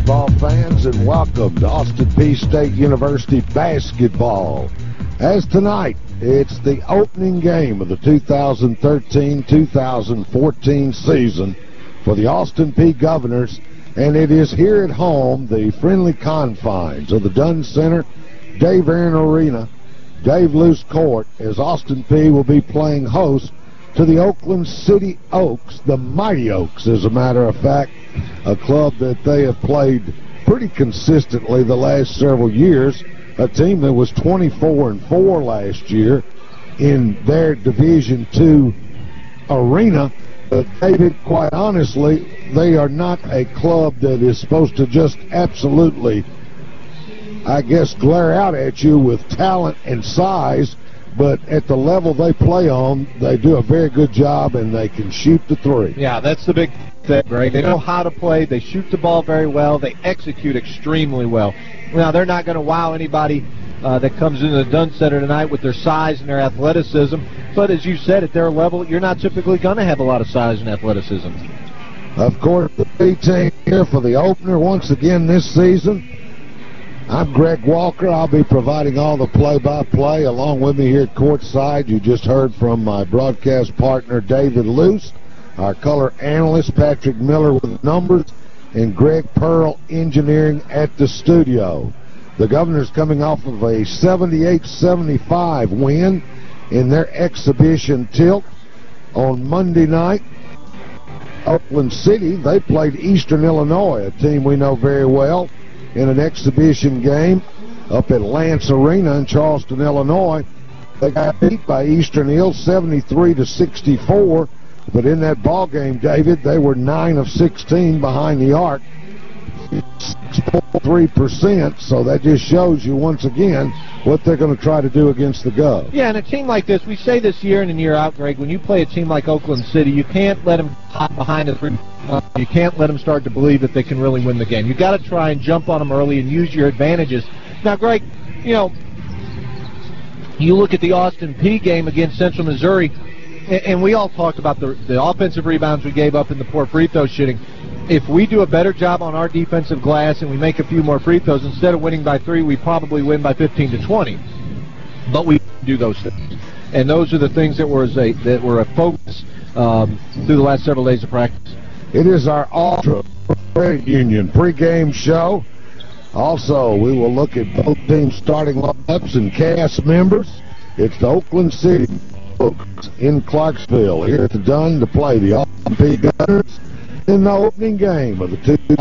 basketball fans, and welcome to Austin Peay State University basketball. As tonight, it's the opening game of the 2013-2014 season for the Austin Peay Governors, and it is here at home, the friendly confines of the Dunn Center, Dave Aaron Arena, Dave Luce Court, as Austin Peay will be playing host to the Oakland City Oaks, the Mighty Oaks, as a matter of fact, a club that they have played pretty consistently the last several years, a team that was 24-4 last year in their Division II arena. But David, quite honestly, they are not a club that is supposed to just absolutely, I guess, glare out at you with talent and size, but at the level they play on, they do a very good job, and they can shoot the three. Yeah, that's the big thing, Greg. They know how to play. They shoot the ball very well. They execute extremely well. Now, they're not going to wow anybody that comes into the Dunn Center tonight with their size and their athleticism, but as you said, at their level, you're not typically going to have a lot of size and athleticism. Of course, the B team here for the opener once again this season. I'm Greg Walker. I'll be providing all the play-by-play. Along with me here at courtside, you just heard from my broadcast partner, David Luce, our color analyst, Patrick Miller with numbers, and Greg Pearl engineering at the studio. The Governors coming off of a 78-75 win in their exhibition tilt on Monday night. Oakland City, they played Eastern Illinois, a team we know very well, in an exhibition game up at Lance Arena in Charleston, Illinois. They got beat by Eastern Ill 73-64, but in that ball game, David, they were 9 of 16 behind the arc, 6.3%, so that just shows you once again what they're going to try to do against the Gov. Yeah, and a team like this, we say this year in and year out, Greg, when you play a team like Oakland City, you can't let them hop behind the three. You can't let them start to believe that they can really win the game. You've got to try and jump on them early and use your advantages. Now, Greg, you know, you look at the Austin Peay game against Central Missouri, and we all talked about the offensive rebounds we gave up in the poor free throw shooting. If we do a better job on our defensive glass and we make a few more free throws, instead of winning by 3, we probably win by 15-20. But we do those things. And those are the things that were a focus through the last several days of practice. It is our Ultra Credit Union pregame show. Also, we will look at both teams' starting lineups and cast members. It's the Oakland City Oaks in Clarksville here at the Dunn to play the Austin Peay Governors in the opening game of the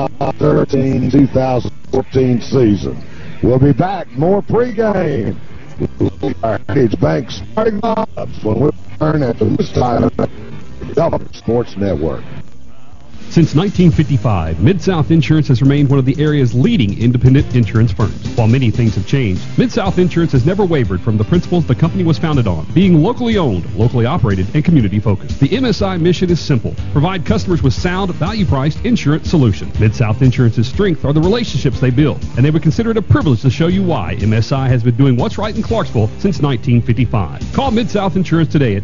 2013-2014 season. We'll be back, more pregame. Our Heritage Bank starting lineups when we return after this time of the Governor Sports Network. Since 1955, Mid-South Insurance has remained one of the area's leading independent insurance firms. While many things have changed, Mid-South Insurance has never wavered from the principles the company was founded on, being locally owned, locally operated, and community-focused. The MSI mission is simple: provide customers with sound, value-priced insurance solutions. Mid-South Insurance's strength are the relationships they build, and they would consider it a privilege to show you why MSI has been doing what's right in Clarksville since 1955. Call Mid-South Insurance today at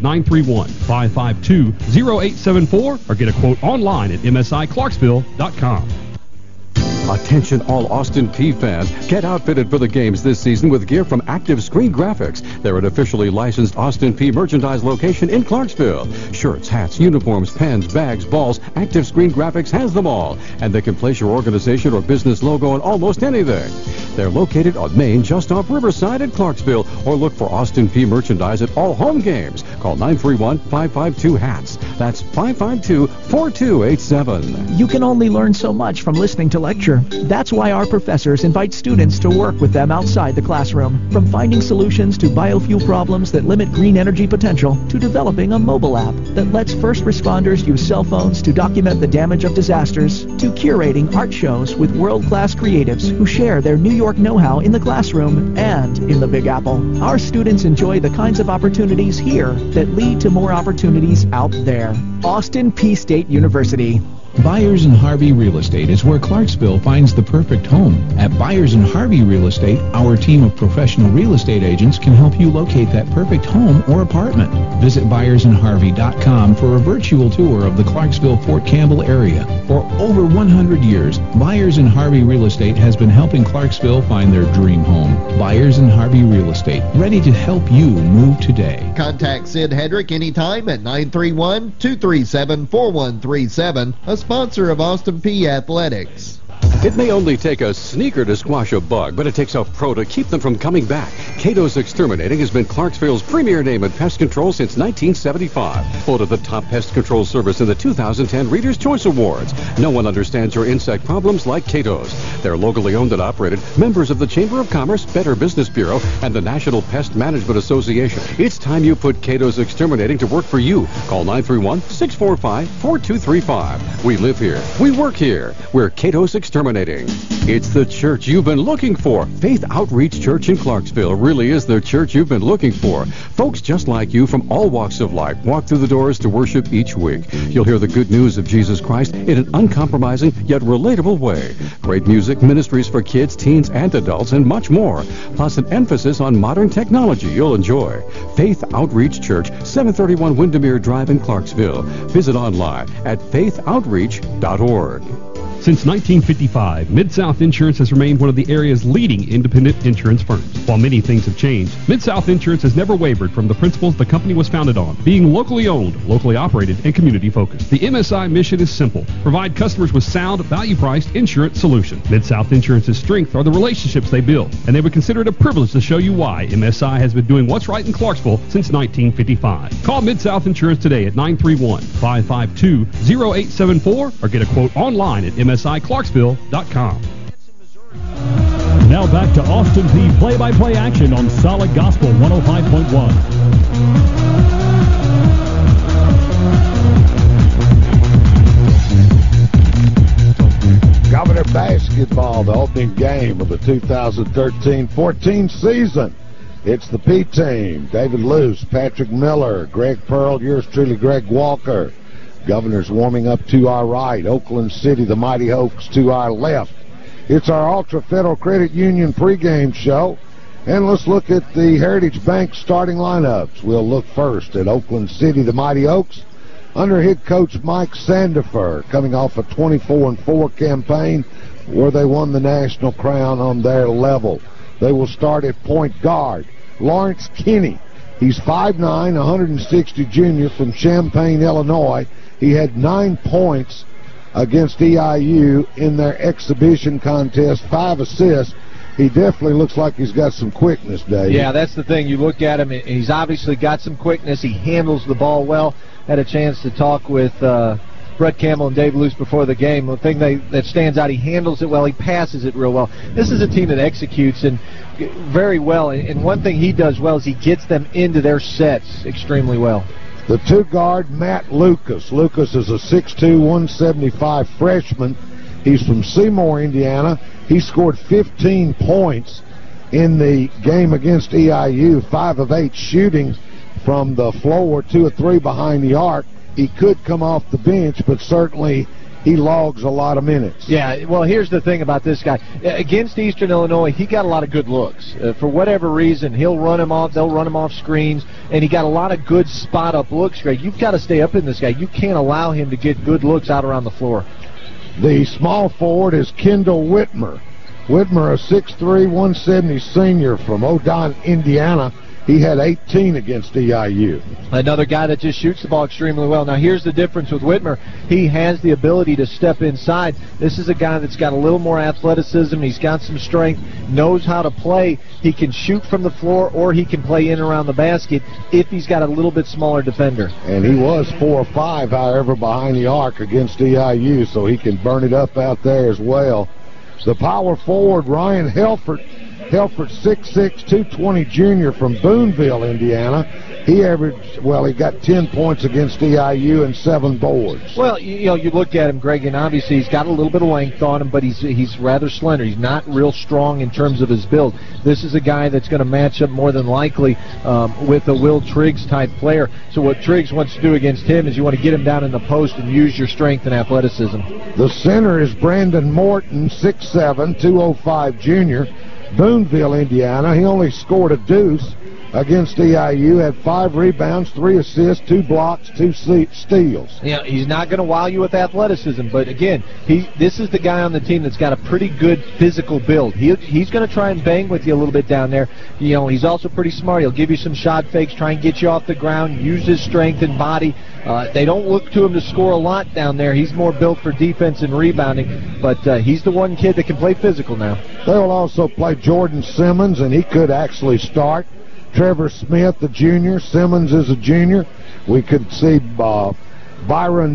931-552-0874 or get a quote online at MSIClarksville.com. Attention all Austin Peay fans. Get outfitted for the games this season with gear from Active Screen Graphics. They're an officially licensed Austin Peay merchandise location in Clarksville. Shirts, hats, uniforms, pens, bags, balls, Active Screen Graphics has them all. And they can place your organization or business logo on almost anything. They're located on Main just off Riverside at Clarksville, or look for Austin Peay merchandise at all home games. Call 931-552-HATS. That's 552-4287. You can only learn so much from listening to lecture. That's why our professors invite students to work with them outside the classroom. From finding solutions to biofuel problems that limit green energy potential, to developing a mobile app that lets first responders use cell phones to document the damage of disasters, to curating art shows with world-class creatives who share their New York know-how in the classroom and in the Big Apple. Our students enjoy the kinds of opportunities here that lead to more opportunities out there. Austin Peay State University. Byers and Harvey Real Estate is where Clarksville finds the perfect home. At Byers and Harvey Real Estate, our team of professional real estate agents can help you locate that perfect home or apartment. Visit ByersandHarvey.com for a virtual tour of the Clarksville-Fort Campbell area. For over 100 years, Byers and Harvey Real Estate has been helping Clarksville find their dream home. Byers and Harvey Real Estate, ready to help you move today. Contact Sid Hedrick anytime at 931-237-4137, a sponsor of Austin Peay Athletics. It may only take a sneaker to squash a bug, but it takes a pro to keep them from coming back. Cato's Exterminating has been Clarksville's premier name in pest control since 1975. Voted the top pest control service in the 2010 Reader's Choice Awards. No one understands your insect problems like Cato's. They're locally owned and operated, members of the Chamber of Commerce, Better Business Bureau, and the National Pest Management Association. It's time you put Cato's Exterminating to work for you. Call 931-645-4235. We live here. We work here. We're Cato's Exterminating. It's the church you've been looking for. Faith Outreach Church in Clarksville really is the church you've been looking for. Folks just like you from all walks of life walk through the doors to worship each week. You'll hear the good news of Jesus Christ in an uncompromising yet relatable way. Great music, ministries for kids, teens, and adults, and much more. Plus an emphasis on modern technology you'll enjoy. Faith Outreach Church, 731 Windermere Drive in Clarksville. Visit online at faithoutreach.org. Since 1955, Mid-South Insurance has remained one of the area's leading independent insurance firms. While many things have changed, Mid-South Insurance has never wavered from the principles the company was founded on, being locally owned, locally operated, and community-focused. The MSI mission is simple: provide customers with sound, value-priced insurance solutions. Mid-South Insurance's strength are the relationships they build, and they would consider it a privilege to show you why MSI has been doing what's right in Clarksville since 1955. Call Mid-South Insurance today at 931-552-0874 or get a quote online at MSIClarksville.com. Now back to Austin Peay play-by-play action on Solid Gospel 105.1. Governor basketball, the opening game of the 2013-14 season. It's the P team. David Luce, Patrick Miller, Greg Pearl, yours truly, Greg Walker. Governor's warming up to our right. Oakland City, the Mighty Oaks, to our left. It's our Ultra Federal Credit Union pregame show. And let's look at the Heritage Bank starting lineups. We'll look first at Oakland City, the Mighty Oaks, under head coach Mike Sandifer, coming off a 24-4 campaign where they won the national crown on their level. They will start at point guard. Lawrence Kinney. He's 5'9", 160 junior from Champaign, Illinois. He had 9 points against EIU in their exhibition contest, 5 assists. He definitely looks like he's got some quickness, Dave. Yeah, that's the thing. You look at him, and he's obviously got some quickness. He handles the ball well. Had a chance to talk with Brett Campbell and Dave Luce before the game. The thing that stands out, he handles it well. He passes it real well. This is a team that executes and very well. And one thing he does well is he gets them into their sets extremely well. The two-guard, Matt Lucas. Lucas is a 6'2", 175 freshman. He's from Seymour, Indiana. He scored 15 points in the game against EIU, 5 of 8 shooting from the floor, 2 of 3 behind the arc. He could come off the bench, but certainly he logs a lot of minutes. Yeah, well, here's the thing about this guy. Against Eastern Illinois, he got a lot of good looks. For whatever reason, he'll run him off, they'll run him off screens, and he got a lot of good spot-up looks, Greg. You've got to stay up in this guy. You can't allow him to get good looks out around the floor. The small forward is Kendall Whitmer. Whitmer, a 6'3", 170 senior from Odon, Indiana. He had 18 against EIU. Another guy that just shoots the ball extremely well. Now, here's the difference with Whitmer. He has the ability to step inside. This is a guy that's got a little more athleticism. He's got some strength, knows how to play. He can shoot from the floor, or he can play in and around the basket if he's got a little bit smaller defender. And he was 4 or 5, however, behind the arc against EIU, so he can burn it up out there as well. The power forward, Ryan Helfert, Helford, 6'6", 220 junior from Boonville, Indiana. He he got 10 points against EIU and 7 boards. Well, you look at him, Greg, and obviously he's got a little bit of length on him, but he's rather slender. He's not real strong in terms of his build. This is a guy that's going to match up more than likely with a Will Triggs type player. So what Triggs wants to do against him is you want to get him down in the post and use your strength and athleticism. The center is Brandon Morton, 6'7", 205 junior, Boonville, Indiana. He only scored a deuce against EIU, had 5 rebounds, 3 assists, 2 blocks, 2 steals. Yeah, he's not going to wow you with athleticism, but again, this is the guy on the team that's got a pretty good physical build. He's going to try and bang with you a little bit down there. He's also pretty smart. He'll give you some shot fakes, try and get you off the ground, use his strength and body. They don't look to him to score a lot down there. He's more built for defense and rebounding, but he's the one kid that can play physical now. They will also play Jordan Simmons, and he could actually start. Trevor Smith, the junior. Simmons is a junior. We could see Byron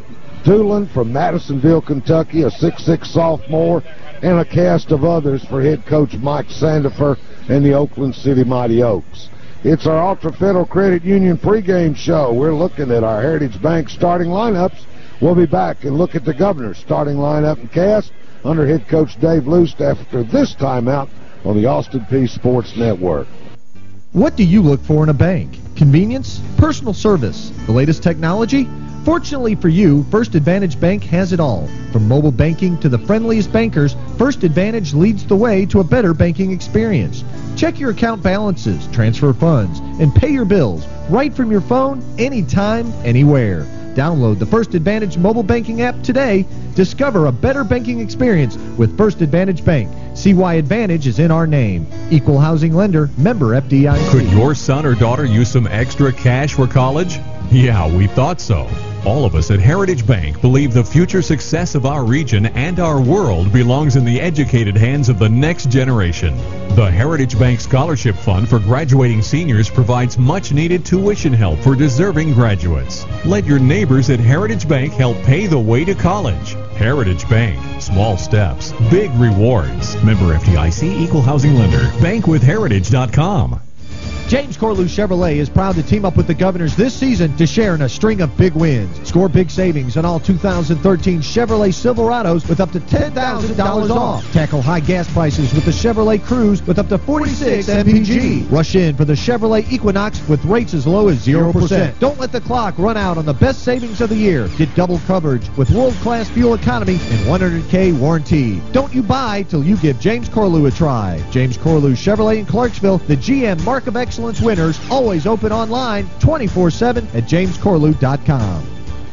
Doolin from Madisonville, Kentucky, a 6'6" sophomore, and a cast of others for head coach Mike Sandifer and the Oakland City Mighty Oaks. It's our Ultra Federal Credit Union pregame show. We're looking at our Heritage Bank starting lineups. We'll be back and look at the Governor's starting lineup and cast under head coach Dave Luce after this timeout on the Austin Peay Sports Network. What do you look for in a bank? Convenience? Personal service? The latest technology? Fortunately for you, First Advantage Bank has it all. From mobile banking to the friendliest bankers, First Advantage leads the way to a better banking experience. Check your account balances, transfer funds, and pay your bills right from your phone, anytime, anywhere. Download the First Advantage mobile banking app today. Discover a better banking experience with First Advantage Bank. See why Advantage is in our name. Equal housing lender, member FDIC. Could your son or daughter use some extra cash for college? Yeah, we thought so. All of us at Heritage Bank believe the future success of our region and our world belongs in the educated hands of the next generation. The Heritage Bank Scholarship Fund for graduating seniors provides much-needed tuition help for deserving graduates. Let your neighbors at Heritage Bank help pay the way to college. Heritage Bank. Small steps, big rewards. Member FDIC, equal housing lender. Bankwithheritage.com. James Corlew Chevrolet is proud to team up with the Governors this season to share in a string of big wins. Score big savings on all 2013 Chevrolet Silverados with up to $10,000 off. Tackle high gas prices with the Chevrolet Cruze with up to 46 MPG. Rush in for the Chevrolet Equinox with rates as low as 0%. Don't let the clock run out on the best savings of the year. Get double coverage with world-class fuel economy and 100K warranty. Don't you buy till you give James Corlew a try. James Corlew Chevrolet in Clarksville, the GM Mark of Excellence winners, always open online 24/7 at jamescorlew.com.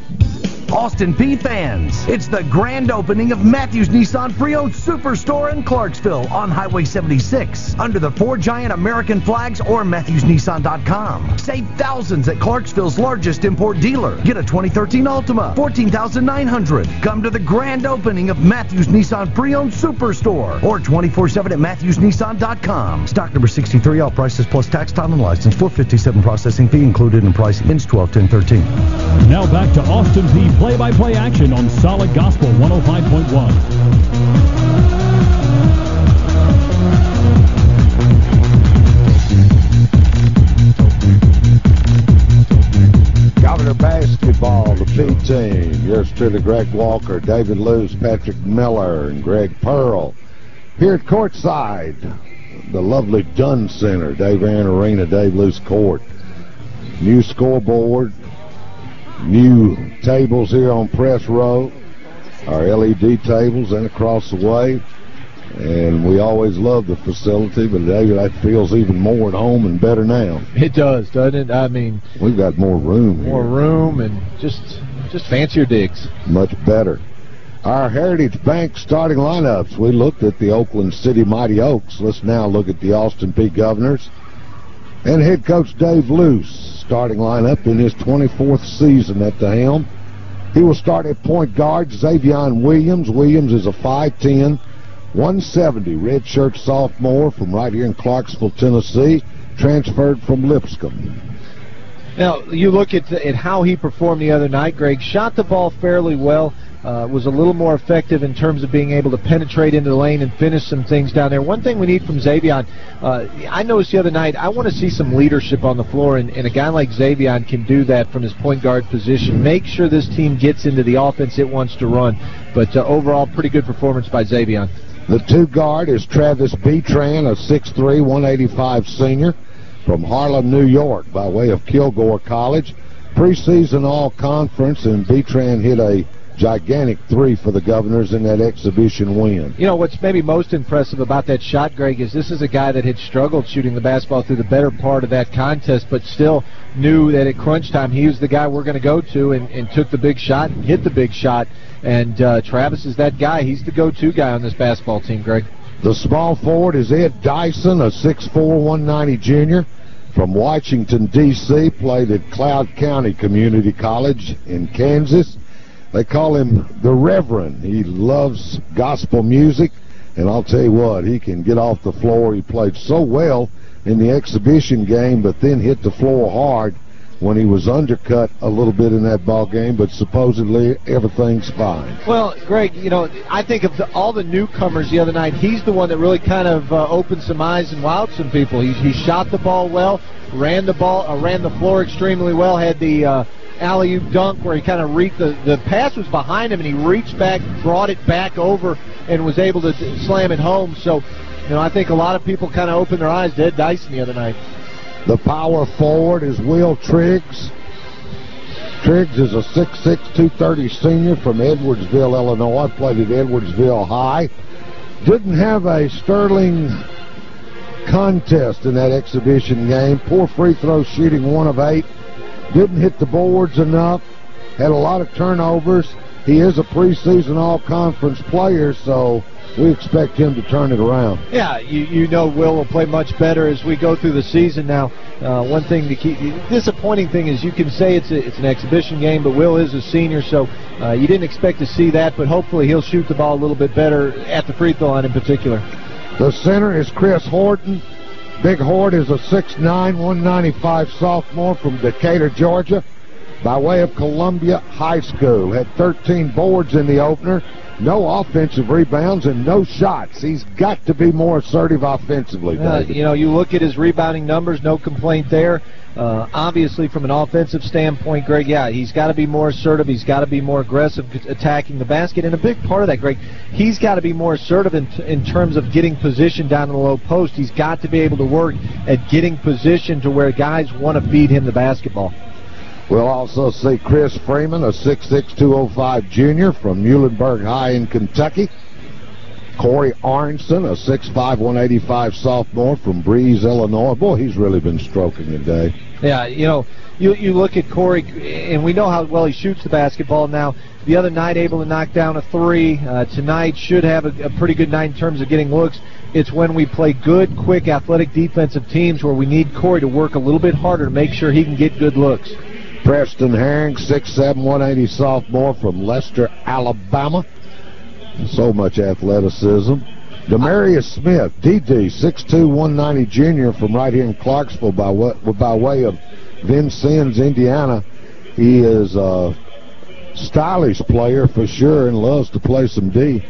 Austin Peay fans, it's the grand opening of Matthews Nissan Pre-Owned Superstore in Clarksville on Highway 76 under the 4 giant American flags or MatthewsNissan.com. Save thousands at Clarksville's largest import dealer. Get a 2013 Altima, $14,900. Come to the grand opening of Matthews Nissan Pre-Owned Superstore or 24/7 at MatthewsNissan.com. Stock number 63, all prices plus tax, title, and license. $457 processing fee included in price. Ends 12/10/13. Now back to Austin Peay play-by-play action on Solid Gospel 105.1. Governor basketball, the P team. Yours truly, Greg Walker, David Luce, Patrick Miller, and Greg Pearl. Here at courtside, the lovely Dunn Center, Dave Aaron Arena, Dave Luce Court. New scoreboard. New tables here on Press Row, our LED tables, and across the way. And we always love the facility, but David, that feels even more at home and better now. It does, doesn't it? I mean, we've got more room More room and just fancier digs. Much better. Our Heritage Bank starting lineups. We looked at the Oakland City Mighty Oaks. Let's now look at the Austin Peay Governors. And head coach Dave Luce. Starting lineup in his 24th season at the helm. He will start at point guard Xavion Williams. Williams is a 5'10", 170 redshirt sophomore from right here in Clarksville, Tennessee, transferred from Lipscomb. Now, you look at how he performed the other night, Greg. Shot the ball fairly well, was a little more effective in terms of being able to penetrate into the lane and finish some things down there. One thing we need from Xavion, I noticed the other night, I want to see some leadership on the floor, and a guy like Xavion can do that from his point guard position. Make sure this team gets into the offense it wants to run. But overall, pretty good performance by Xavion. The 2 guard is Travis Betran, a 6'3", 185 senior from Harlem, New York, by way of Kilgore College. Preseason all-conference, and Betran hit a gigantic 3 for the Governors in that exhibition win. You know, what's maybe most impressive about that shot, Greg, is this is a guy that had struggled shooting the basketball through the better part of that contest, but still knew that at crunch time he was the guy we're going to go to, and took the big shot and hit the big shot. And Travis is that guy. He's the go-to guy on this basketball team, Greg. The small forward is Ed Dyson, a 6'4", 190 junior from Washington, D.C., played at Cloud County Community College in Kansas. They call him the Reverend. He loves gospel music, and I'll tell you what, he can get off the floor. He played so well in the exhibition game, but then hit the floor hard when he was undercut a little bit in that ball game, but supposedly everything's fine. Well, Greg, you know, I think of all the newcomers the other night, he's the one that really kind of opened some eyes and wowed some people. He shot the ball well, ran the floor extremely well, had the alley-oop dunk where he kind of reached the pass was behind him, and he reached back, brought it back over, and was able to slam it home. So, you know, I think a lot of people kind of opened their eyes to Ed Dyson the other night. The power forward is Will Triggs. Triggs is a 6'6", 230 senior from Edwardsville, Illinois. Played at Edwardsville High. Didn't have a sterling contest in that exhibition game. Poor free throw shooting, 1 of 8. Didn't hit the boards enough. Had a lot of turnovers. He is a preseason all-conference player, so we expect him to turn it around. Yeah, you know Will play much better as we go through the season now. One thing to keep disappointing thing is you can say it's an exhibition game, but Will is a senior, so you didn't expect to see that, but hopefully he'll shoot the ball a little bit better at the free throw line in particular. The center is Chris Horton. Big Hort is a 6'9", 195 sophomore from Decatur, Georgia, by way of Columbia High School. Had 13 boards in the opener, no offensive rebounds, and no shots. He's got to be more assertive offensively, David. You know, you look at his rebounding numbers, no complaint there. Obviously, from an offensive standpoint, Greg, yeah, he's got to be more assertive. He's got to be more aggressive attacking the basket. And a big part of that, Greg, he's got to be more assertive in terms of getting position down in the low post. He's got to be able to work at getting position to where guys want to feed him the basketball. We'll also see Chris Freeman, a 6'6", 205 junior from Muhlenberg High in Kentucky. Corey Arnson, a 6'5", 185 sophomore from Breeze, Illinois. Boy, he's really been stroking today. Yeah, you know, you look at Corey, and we know how well he shoots the basketball now. The other night, able to knock down a 3. Tonight should have a pretty good night in terms of getting looks. It's when we play good, quick, athletic defensive teams where we need Corey to work a little bit harder to make sure he can get good looks. Preston Herring, 6'7", 180 sophomore from Leicester, Alabama. So much athleticism. Demarius Smith, DD, 6'2", 190 junior from right here in Clarksville by way of Vincennes, Indiana. He is a stylish player for sure and loves to play some D.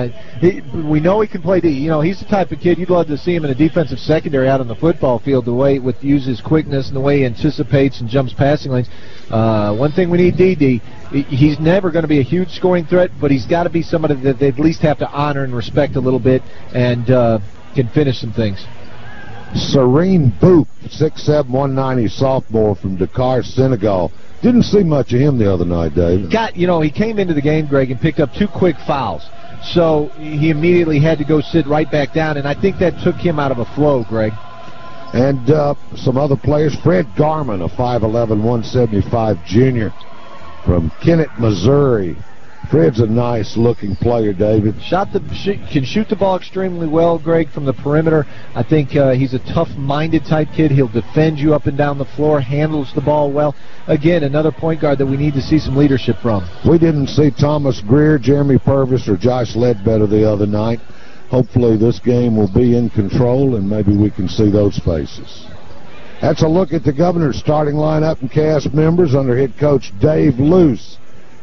We know he can play D. You know, he's the type of kid you'd love to see him in a defensive secondary out on the football field, the way with uses quickness and the way he anticipates and jumps passing lanes. One thing we need DD, he's never going to be a huge scoring threat, but he's got to be somebody that they at least have to honor and respect a little bit and can finish some things. Serene Boop, 6'7", 190 sophomore from Dakar, Senegal. Didn't see much of him the other night, Dave. He came into the game, Greg, and picked up 2 quick fouls. So he immediately had to go sit right back down, and I think that took him out of a flow, Greg. And some other players. Fred Garman, a 5'11", 175 junior from Kennett, Missouri. Fred's a nice-looking player, David. Can shoot the ball extremely well, Greg, from the perimeter. I think he's a tough-minded type kid. He'll defend you up and down the floor, handles the ball well. Again, another point guard that we need to see some leadership from. We didn't see Thomas Greer, Jeremy Purvis, or Josh Ledbetter the other night. Hopefully this game will be in control, and maybe we can see those faces. That's a look at the Governor's starting lineup and cast members under head coach Dave Luce.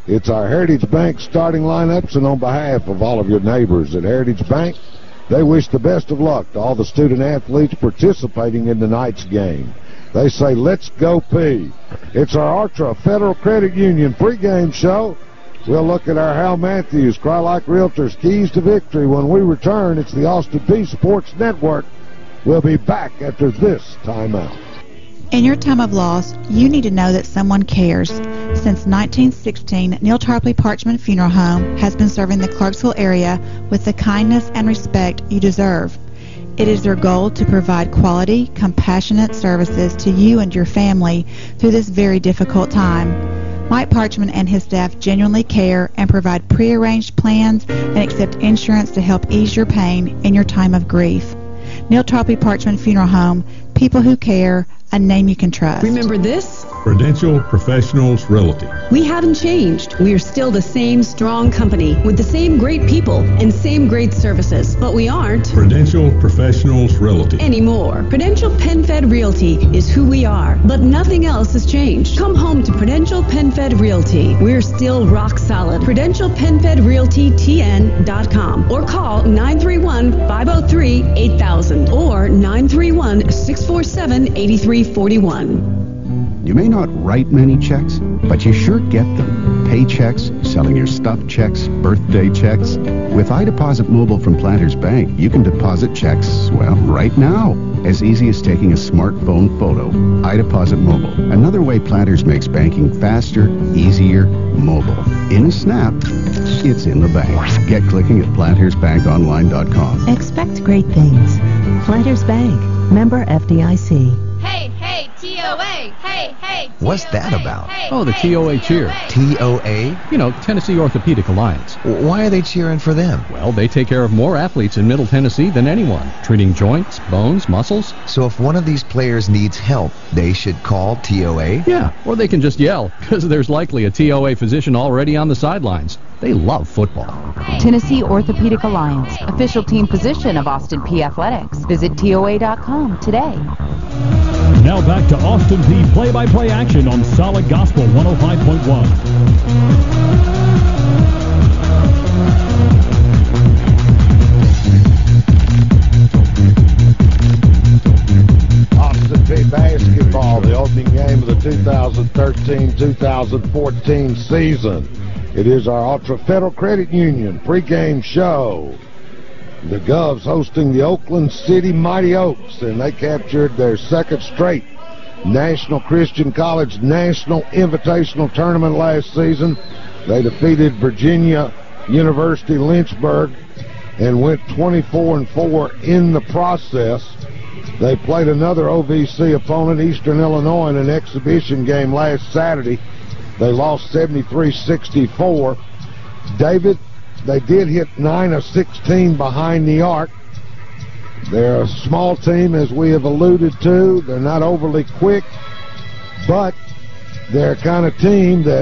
It's our Heritage Bank starting lineups, and on behalf of all of your neighbors at Heritage Bank, they wish the best of luck to all the student athletes participating in tonight's game. They say, let's go P. It's our Ultra Federal Credit Union pregame show. We'll look at our Hal Matthews, Cry-Like Realtors, keys to victory. When we return, it's the Austin Peay Sports Network. We'll be back after this timeout. In your time of loss, you need to know that someone cares. Since 1916, Neal Tarpley Parchman Funeral Home has been serving the Clarksville area with the kindness and respect you deserve. It is their goal to provide quality, compassionate services to you and your family through this very difficult time. Mike Parchman and his staff genuinely care and provide prearranged plans and accept insurance to help ease your pain in your time of grief. Neal Tarpley Parchman Funeral Home, people who care, a name you can trust. Remember this? Prudential Professionals Realty. We haven't changed. We are still the same strong company with the same great people and same great services, but we aren't Prudential Professionals Realty anymore. Prudential PenFed Realty is who we are, but nothing else has changed. Come home to Prudential PenFed Realty. We're still rock solid. PrudentialPenFedRealtyTN.com or call 931-503-8000 or 931-647-8341. You may not write many checks, but you sure get them. Paychecks, selling your stuff checks, birthday checks. With iDeposit Mobile from Planters Bank, you can deposit checks, well, right now. As easy as taking a smartphone photo. iDeposit Mobile. Another way Planters makes banking faster, easier, mobile. In a snap, it's in the bank. Get clicking at PlantersBankOnline.com. Expect great things. Planters Bank. Member FDIC. Hey, hey, TOA! Hey, hey, What's that about? Oh, the TOA cheer. TOA? You know, Tennessee Orthopedic Alliance. Why are they cheering for them? Well, they take care of more athletes in Middle Tennessee than anyone, treating joints, bones, muscles. So if one of these players needs help, they should call TOA? Yeah, or they can just yell, because there's likely a TOA physician already on the sidelines. They love football. Tennessee Orthopedic Alliance, official team physician of Austin Peay Athletics. Visit TOA.com today. Now back to Austin Peay play-by-play action on Solid Gospel 105.1. Austin Peay basketball, the opening game of the 2013-2014 season. It is our Ultra Federal Credit Union pregame show. The Govs hosting the Oakland City Mighty Oaks, and they captured their second straight National Christian College National Invitational Tournament last season. They defeated Virginia University Lynchburg and went 24-4 in the process. They played another OVC opponent, Eastern Illinois, in an exhibition game last Saturday. They lost 73-64. David, they did hit 9 of 16 behind the arc. They're a small team, as we have alluded to. They're not overly quick, but they're a kind of team that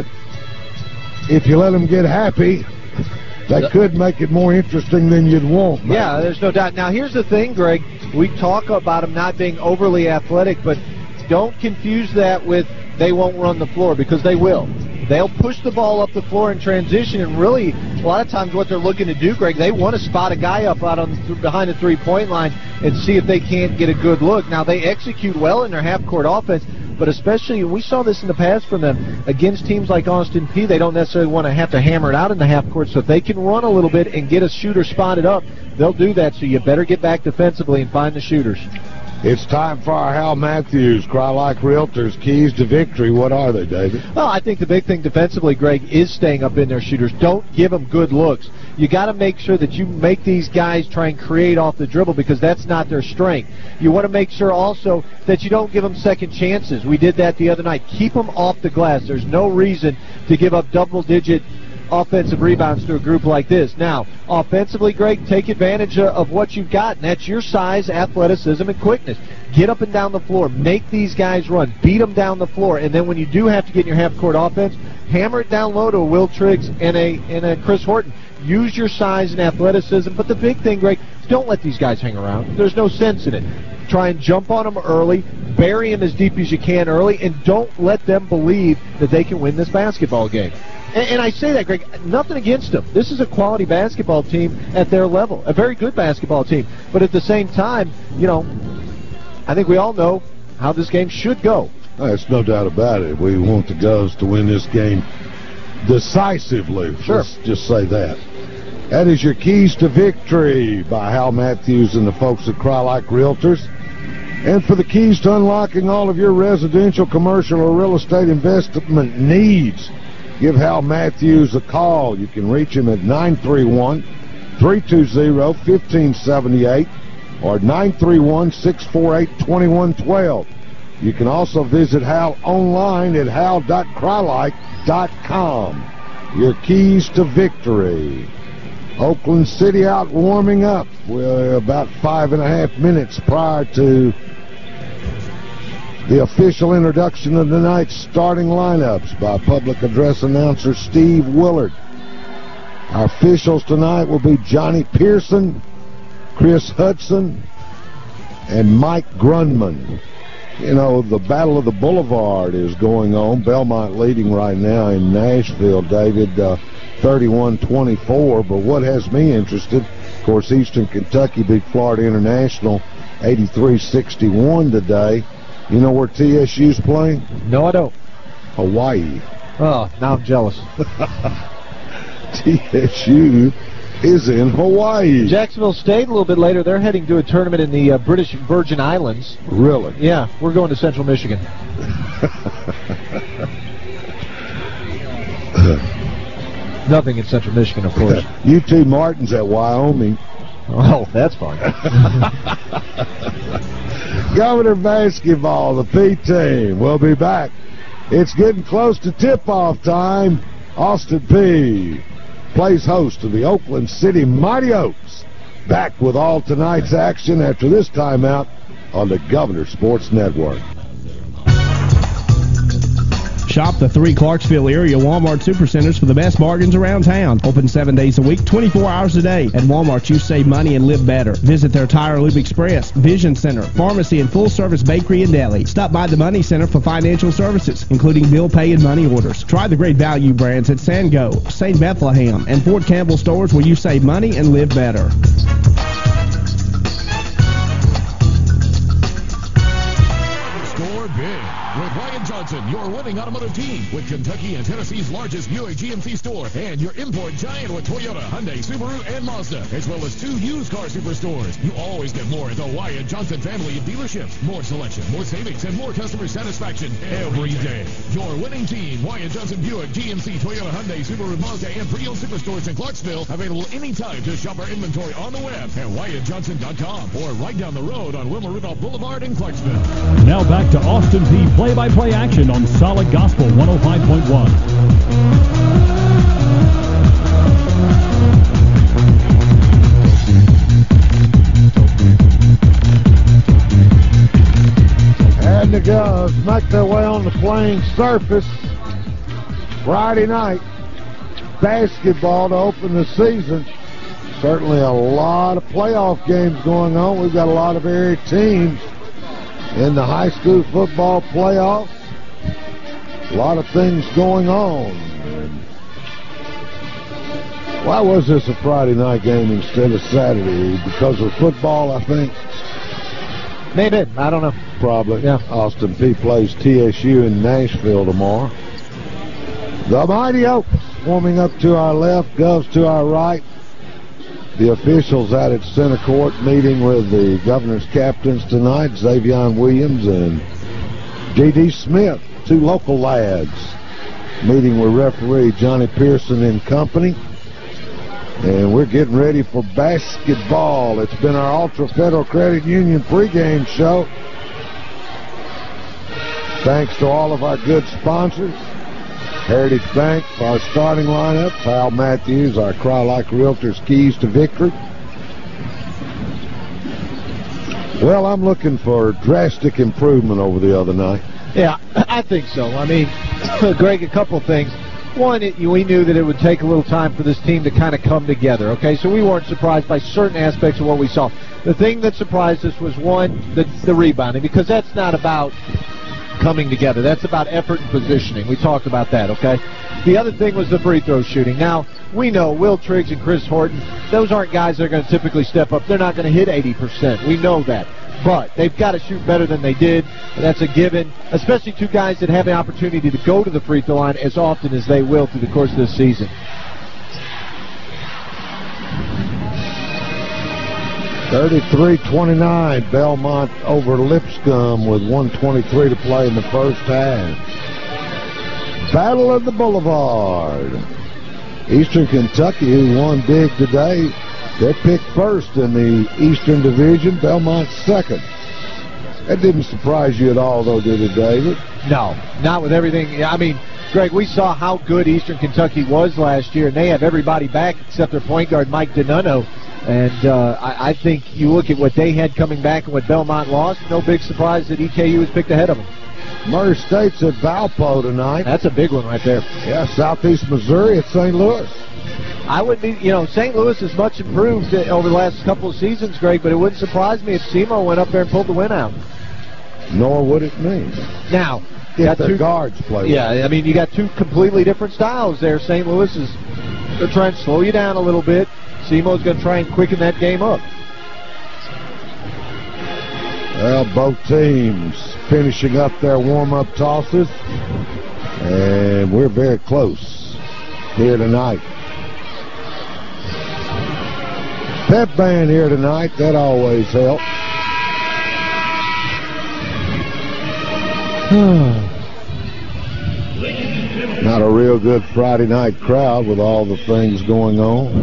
if you let them get happy, they could make it more interesting than you'd want. Maybe. Yeah, there's no doubt. Now, here's the thing, Greg. We talk about them not being overly athletic, but don't confuse that with they won't run the floor, because they will. They'll push the ball up the floor in transition, and really, a lot of times what they're looking to do, Greg, they want to spot a guy up out on behind the three-point line and see if they can't get a good look. Now, they execute well in their half-court offense, but especially, we saw this in the past from them, against teams like Austin Peay, they don't necessarily want to have to hammer it out in the half-court, so if they can run a little bit and get a shooter spotted up, they'll do that, so you better get back defensively and find the shooters. It's time for our Hal Matthews, Cry-Like Realtors, keys to victory. What are they, David? Well, I think the big thing defensively, Greg, is staying up in their shooters. Don't give them good looks. You got to make sure that you make these guys try and create off the dribble, because that's not their strength. You want to make sure also that you don't give them second chances. We did that the other night. Keep them off the glass. There's no reason to give up double-digit offensive rebounds to a group like this. Now, offensively, Greg, take advantage of what you've got, and that's your size, athleticism, and quickness. Get up and down the floor. Make these guys run. Beat them down the floor. And then when you do have to get in your half-court offense, hammer it down low to a Will Triggs and a Chris Horton. Use your size and athleticism. But the big thing, Greg, is don't let these guys hang around. There's no sense in it. Try and jump on them early, bury them as deep as you can early, and don't let them believe that they can win this basketball game. And I say that, Greg, nothing against them. This is a quality basketball team at their level, a very good basketball team. But at the same time, I think we all know how this game should go. There's no doubt about it. We want the Govs to win this game decisively. Sure. Let's just say that. That is your Keys to Victory by Hal Matthews and the folks at Crye-Leike Realtors. And for the keys to unlocking all of your residential, commercial, or real estate investment needs, give Hal Matthews a call. You can reach him at 931-320-1578 or 931-648-2112. You can also visit Hal online at hal.cryeLike.com. Your Keys to Victory. Oakland City out warming up. We're about 5.5 minutes prior to the official introduction of tonight's starting lineups by public address announcer Steve Willard. Our officials tonight will be Johnny Pearson, Chris Hudson, and Mike Grundman. The Battle of the Boulevard is going on. Belmont leading right now in Nashville, David, 31-24. But what has me interested, of course, Eastern Kentucky beat Florida International 83-61 today. You know where TSU's playing? No, I don't. Hawaii. Oh, now I'm jealous. TSU is in Hawaii. Jacksonville State a little bit later. They're heading to a tournament in the British Virgin Islands. Really? Yeah, we're going to Central Michigan. Nothing in Central Michigan, of course. UT Martin's at Wyoming. Oh, that's fun. Governor Basketball, the P team, will be back. It's getting close to tip-off time. Austin Peay plays host to the Oakland City Mighty Oaks. Back with all tonight's action after this timeout on the Governor Sports Network. Shop the 3 Clarksville area Walmart Supercenters for the best bargains around town. Open 7 days a week, 24 hours a day. At Walmart, you save money and live better. Visit their Tire Loop Express, Vision Center, pharmacy, and full-service bakery and deli. Stop by the Money Center for financial services, including bill pay and money orders. Try the great value brands at Sango, St. Bethlehem, and Fort Campbell stores where you save money and live better. Score big with Wyatt Johnson, your winning automotive team, with Kentucky and Tennessee's largest Buick GMC store, and your import giant with Toyota, Hyundai, Subaru, and Mazda, as well as 2 used car superstores. You always get more at the Wyatt Johnson family of dealerships. More selection, more savings, and more customer satisfaction every day. Your winning team, Wyatt Johnson Buick, GMC, Toyota, Hyundai, Subaru, Mazda, and pre-owned superstores in Clarksville. Available anytime to shop our inventory on the web at WyattJohnson.com or right down the road on Wilma Rudolph Boulevard in Clarksville. Now back to Austin Peay play-by-play action on Solid Gospel 105.1. And the Govs make their way on the playing surface. Friday night basketball to open the season. Certainly a lot of playoff games going on. We've got a lot of area teams in the high school football playoff. A lot of things going on. Why was this a Friday night game instead of Saturday? Because of football, I think? Maybe. I don't know. Probably. Yeah. Austin Peay plays TSU in Nashville tomorrow. The Mighty Oaks warming up to our left, Govs to our right. The officials out at center court meeting with the Governor's captains tonight, Xavion Williams and J.D. Smith, 2 local lads, meeting with referee Johnny Pearson and company. And we're getting ready for basketball. It's been our Ultra Federal Credit Union pregame show. Thanks to all of our good sponsors. Heritage Bank for our starting lineup. Hal Matthews, our Crye-Leike Realtors Keys to Victory. Well, I'm looking for drastic improvement over the other night. Yeah, I think so. I mean, Greg, a couple things. One, we knew that it would take a little time for this team to kind of come together, okay? So we weren't surprised by certain aspects of what we saw. The thing that surprised us was, one, the rebounding, because that's not about coming together. That's about effort and positioning. We talked about that, okay? The other thing was the free throw shooting. Now, we know Will Triggs and Chris Horton, those aren't guys that are going to typically step up. They're not going to hit 80%. We know that. But they've got to shoot better than they did. And that's a given, especially two guys that have the opportunity to go to the free throw line as often as they will through the course of this season. 33-29, Belmont over Lipscomb with 1:23 to play in the first half. Battle of the Boulevard. Eastern Kentucky, who won big today, they're picked first in the Eastern Division, Belmont second. That didn't surprise you at all, though, did it, David? No, not with everything. I mean, Greg, we saw how good Eastern Kentucky was last year, and they have everybody back except their point guard, Mike DiNunno. And I think you look at what they had coming back and what Belmont lost, no big surprise that EKU was picked ahead of them. Murray State's at Valpo tonight. That's a big one right there. Yeah, Southeast Missouri at St. Louis. I wouldn't be, St. Louis is much improved over the last couple of seasons, Greg, but it wouldn't surprise me if SEMO went up there and pulled the win out. Nor would it me. Now, if the guards play. Yeah, I mean, you got two completely different styles there. St. Louis they're trying to slow you down a little bit. SEMO's going to try and quicken that game up. Well, both teams finishing up their warm-up tosses, and we're very close here tonight. Pep band here tonight, that always helps. Not a real good Friday night crowd with all the things going on.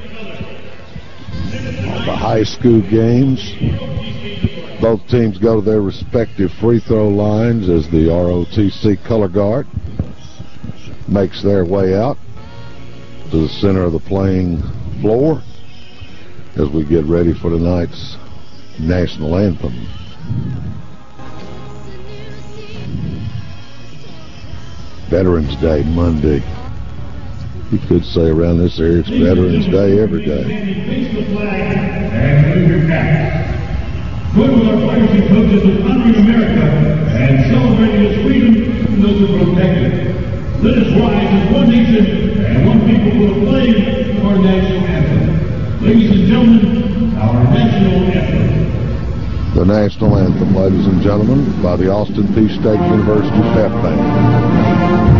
All the high school games. Both teams go to their respective free throw lines as the ROTC color guard makes their way out to the center of the playing floor as we get ready for tonight's national anthem. Veterans Day Monday. You could say around this area it's Veterans Day every day. Good with our players and coaches of honoring America and celebrating its freedom and those who protect it. Let us rise as one nation and one people for the playing of our national anthem. Ladies and gentlemen, our national anthem. The national anthem, ladies and gentlemen, by the Austin Peay State University Pep Band.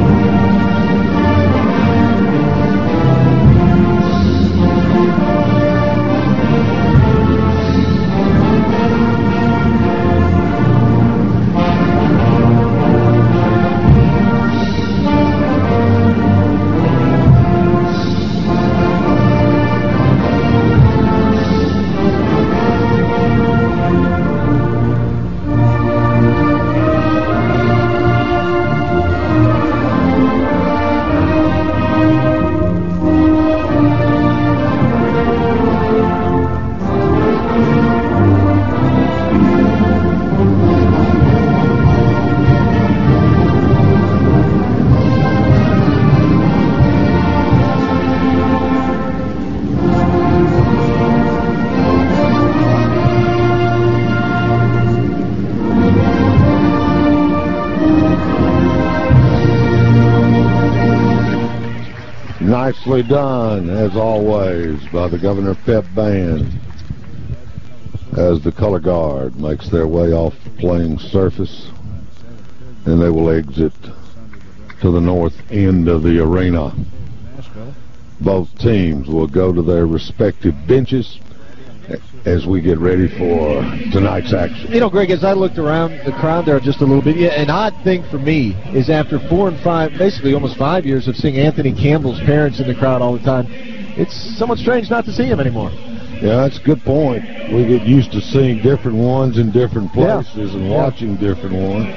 Nicely done, as always, by the Governor Pep Band as the color guard makes their way off the playing surface, and they will exit to the north end of the arena. Both teams will go to their respective benches as we get ready for tonight's action. Greg, as I looked around the crowd there just a little bit, an odd thing for me is after 4 and 5, basically almost 5 years of seeing Anthony Campbell's parents in the crowd all the time, it's somewhat strange not to see him anymore. Yeah, that's a good point. We get used to seeing different ones in different places and watching different ones.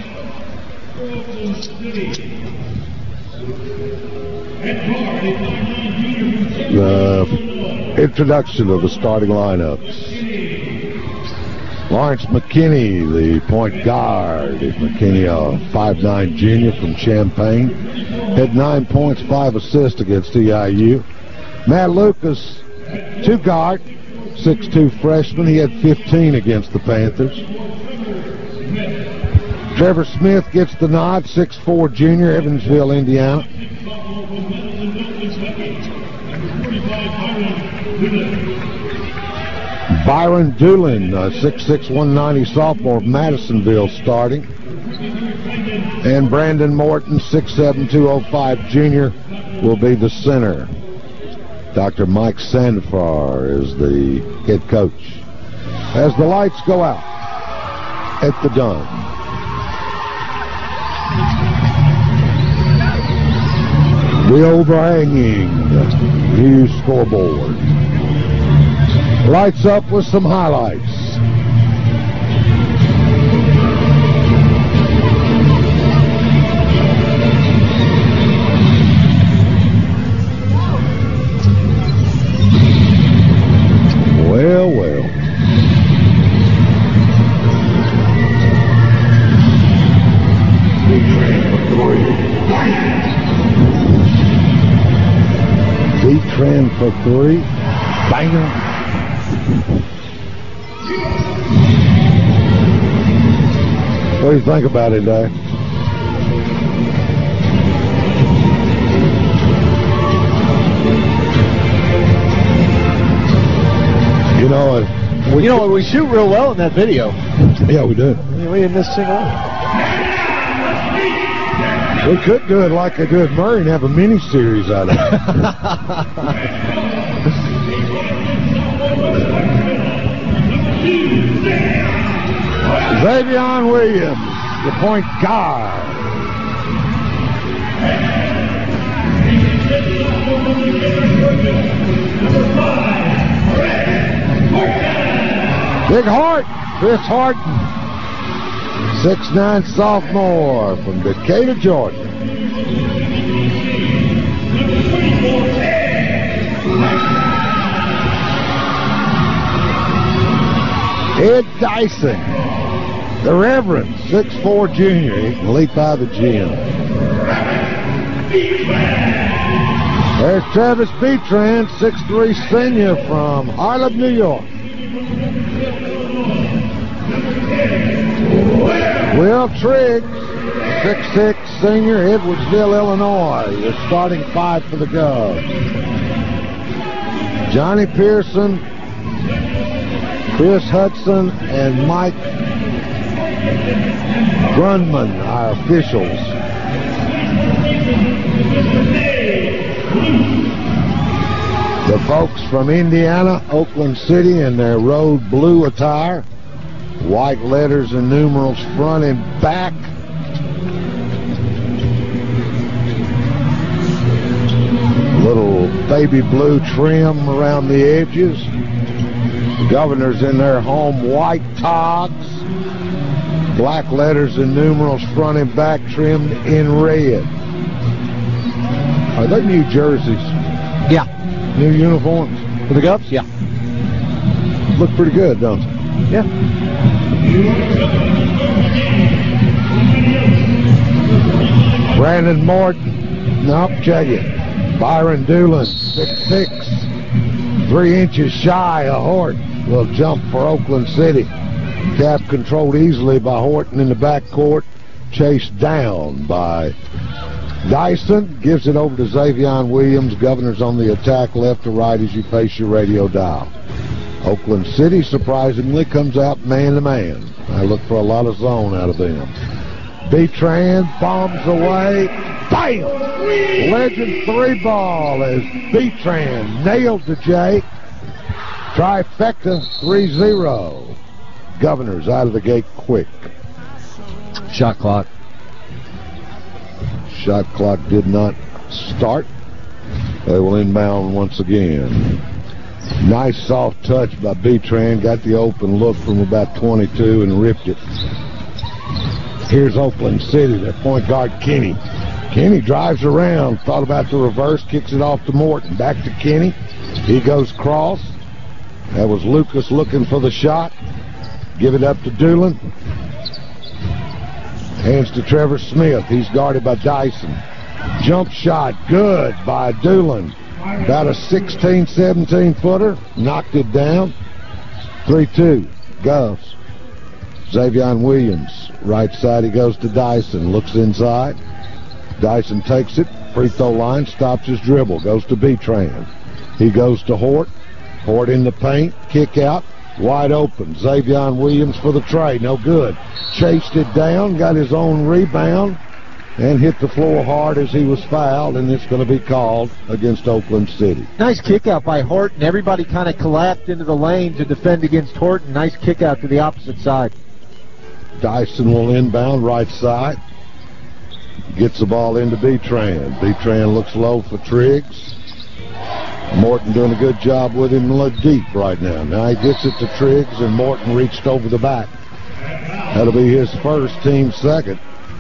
The introduction of the starting lineups. Lawrence McKinney, the point guard. McKinney, a 5'9" junior from Champaign. Had 9 points, 5 assists against EIU. Matt Lucas, 2 guard, 6'2" freshman. He had 15 against the Panthers. Trevor Smith gets the nod, 6'4" junior, Evansville, Indiana. Byron Doolin, 6'6", 190 sophomore of Madisonville starting. And Brandon Morton, 6'7", 205 junior, will be the center. Dr. Mike Sandfar is the head coach. As the lights go out at the Dome. The overhanging new scoreboard. Lights up with some highlights. Well, well. D-Tran for 3. Banger. What do you think about it, Dave? You know, we shoot real well in that video. Yeah, we do. We didn't miss a single one. We could do it like I do at Murray and have a mini-series out of it. Xavion Williams, the point guard. Big Hart, Chris Harton, 6'9" sophomore from Decatur, Georgia. Ed Dyson, the Reverend, 6'4" junior. He can leap out of the gym. There's Travis Betran, 6'3" senior from Harlem, New York. Will Triggs, 6'6", senior, Edwardsville, Illinois. The starting 5 for the Govs. Johnny Pearson, Chris Hudson, and Mike Grunman, our officials. The folks from Indiana, Oakland City, in their road blue attire. White letters and numerals front and back. Little baby blue trim around the edges. The Governors in their home white togs. Black letters and numerals front and back trimmed in red. Are they new jerseys? Yeah. New uniforms? For the Govs? Yeah. Look pretty good, don't they? Yeah. Brandon Morton. Nope, check it. Byron Doolin, 6'6", 3 inches shy of Horton. Will jump for Oakland City. Cap controlled easily by Horton in the backcourt. Chased down by Dyson. Gives it over to Xavion Williams. Governors on the attack left to right as you face your radio dial. Oakland City, surprisingly, comes out man-to-man. I look for a lot of zone out of them. Betran bombs away. Bam! Legend 3 ball as Betran nailed to Jake. Trifecta 3-0. Governors out of the gate quick. Shot clock. Shot clock did not start. They will inbound once again. Nice soft touch by Betran. Got the open look from about 22 and ripped it. Here's Oakland City, their point guard Kenny. Kenny drives around, thought about the reverse, kicks it off to Morton. Back to Kenny. He goes cross. That was Lucas looking for the shot. Give it up to Doolin. Hands to Trevor Smith. He's guarded by Dyson. Jump shot, good by Doolin. About a 16, 17-footer. Knocked it down. 3-2. Govs. Xavion Williams. Right side, he goes to Dyson. Looks inside. Dyson takes it. Free throw line. Stops his dribble. Goes to Betran. He goes to Hort. Hort in the paint, kick out, wide open. Xavion Williams for the tray, no good. Chased it down, got his own rebound, and hit the floor hard as he was fouled, and it's going to be called against Oakland City. Nice kick out by Horton. Everybody kind of collapsed into the lane to defend against Horton. Nice kick out to the opposite side. Dyson will inbound right side. Gets the ball into Betran. Betran looks low for Triggs. Morton doing a good job with him deep right now. Now he gets it to Triggs, and Morton reached over the back. That'll be his first, team second.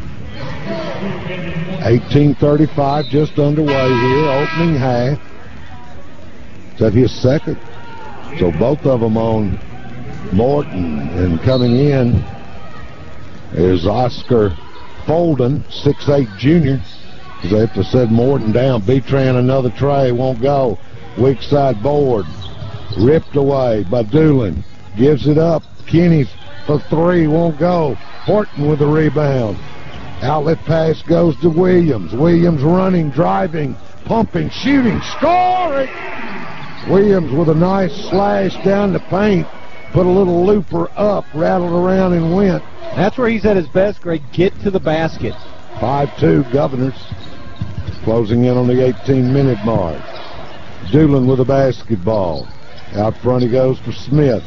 18:35 just underway here, opening half. Is that his second? So both of them on Morton, and coming in is Oscar Folden, 6'8" junior. They have to set Morton down. Betran another tray, won't go. Weak side board, ripped away by Doolin. Gives it up. Kinney for three, won't go. Horton with the rebound. Outlet pass goes to Williams. Williams running, driving, pumping, shooting, scoring! Williams with a nice slash down the paint. Put a little looper up, rattled around and went. That's where he's at his best, Greg. Get to the basket. 5-2 Governors. Closing in on the 18-minute mark. Doolin with a basketball. Out front he goes for Smith.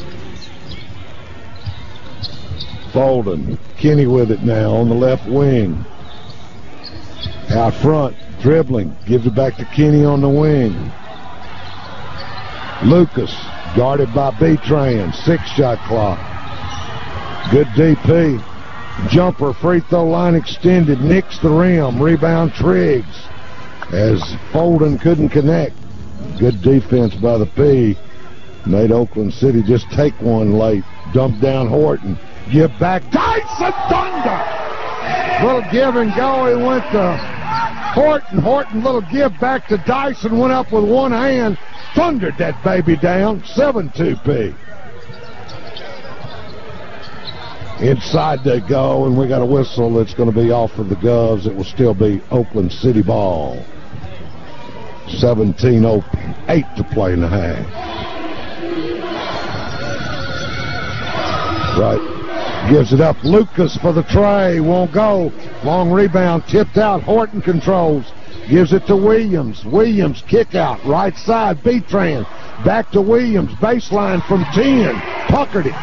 Folden. Kinney with it now on the left wing. Out front, dribbling. Gives it back to Kinney on the wing. Lucas, guarded by Betran. 6-shot clock. Good DP. Jumper, free throw line extended. Nicks the rim. Rebound Triggs. As Folden couldn't connect. Good defense by the P. Made Oakland City just take one late. Dump down Horton. Give back. Dyson Thunder! Little give and go. He went to Horton. Horton, little give back to Dyson. Went up with one hand. Thundered that baby down. 7-2 P. Inside they go, and we got a whistle that's going to be off of the Govs. It will still be Oakland City ball. 17 open. 8 to play in the half. Right. Gives it up. Lucas for the tray. Won't go. Long rebound. Tipped out. Horton controls. Gives it to Williams. Williams kick out. Right side. Betran. Back to Williams. Baseline from 10. Puckered it.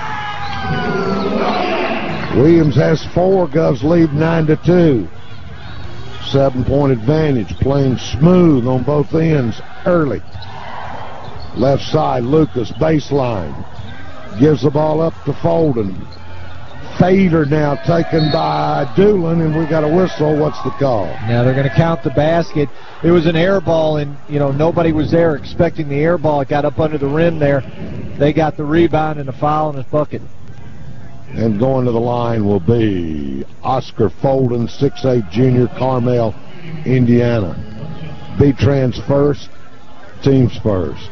Williams has 4. Govs lead 9-2. 7-point advantage. Playing smooth on both ends early. Left side. Lucas. Baseline. Gives the ball up to Folden. Fader now taken by Doolin, and we got a whistle. What's the call? Now they're going to count the basket. It was an air ball, and nobody was there expecting the air ball. It got up under the rim there. They got the rebound and a foul in his bucket. And going to the line will be Oscar Folden, 6'8", junior, Carmel, Indiana. Betran's first, team's first.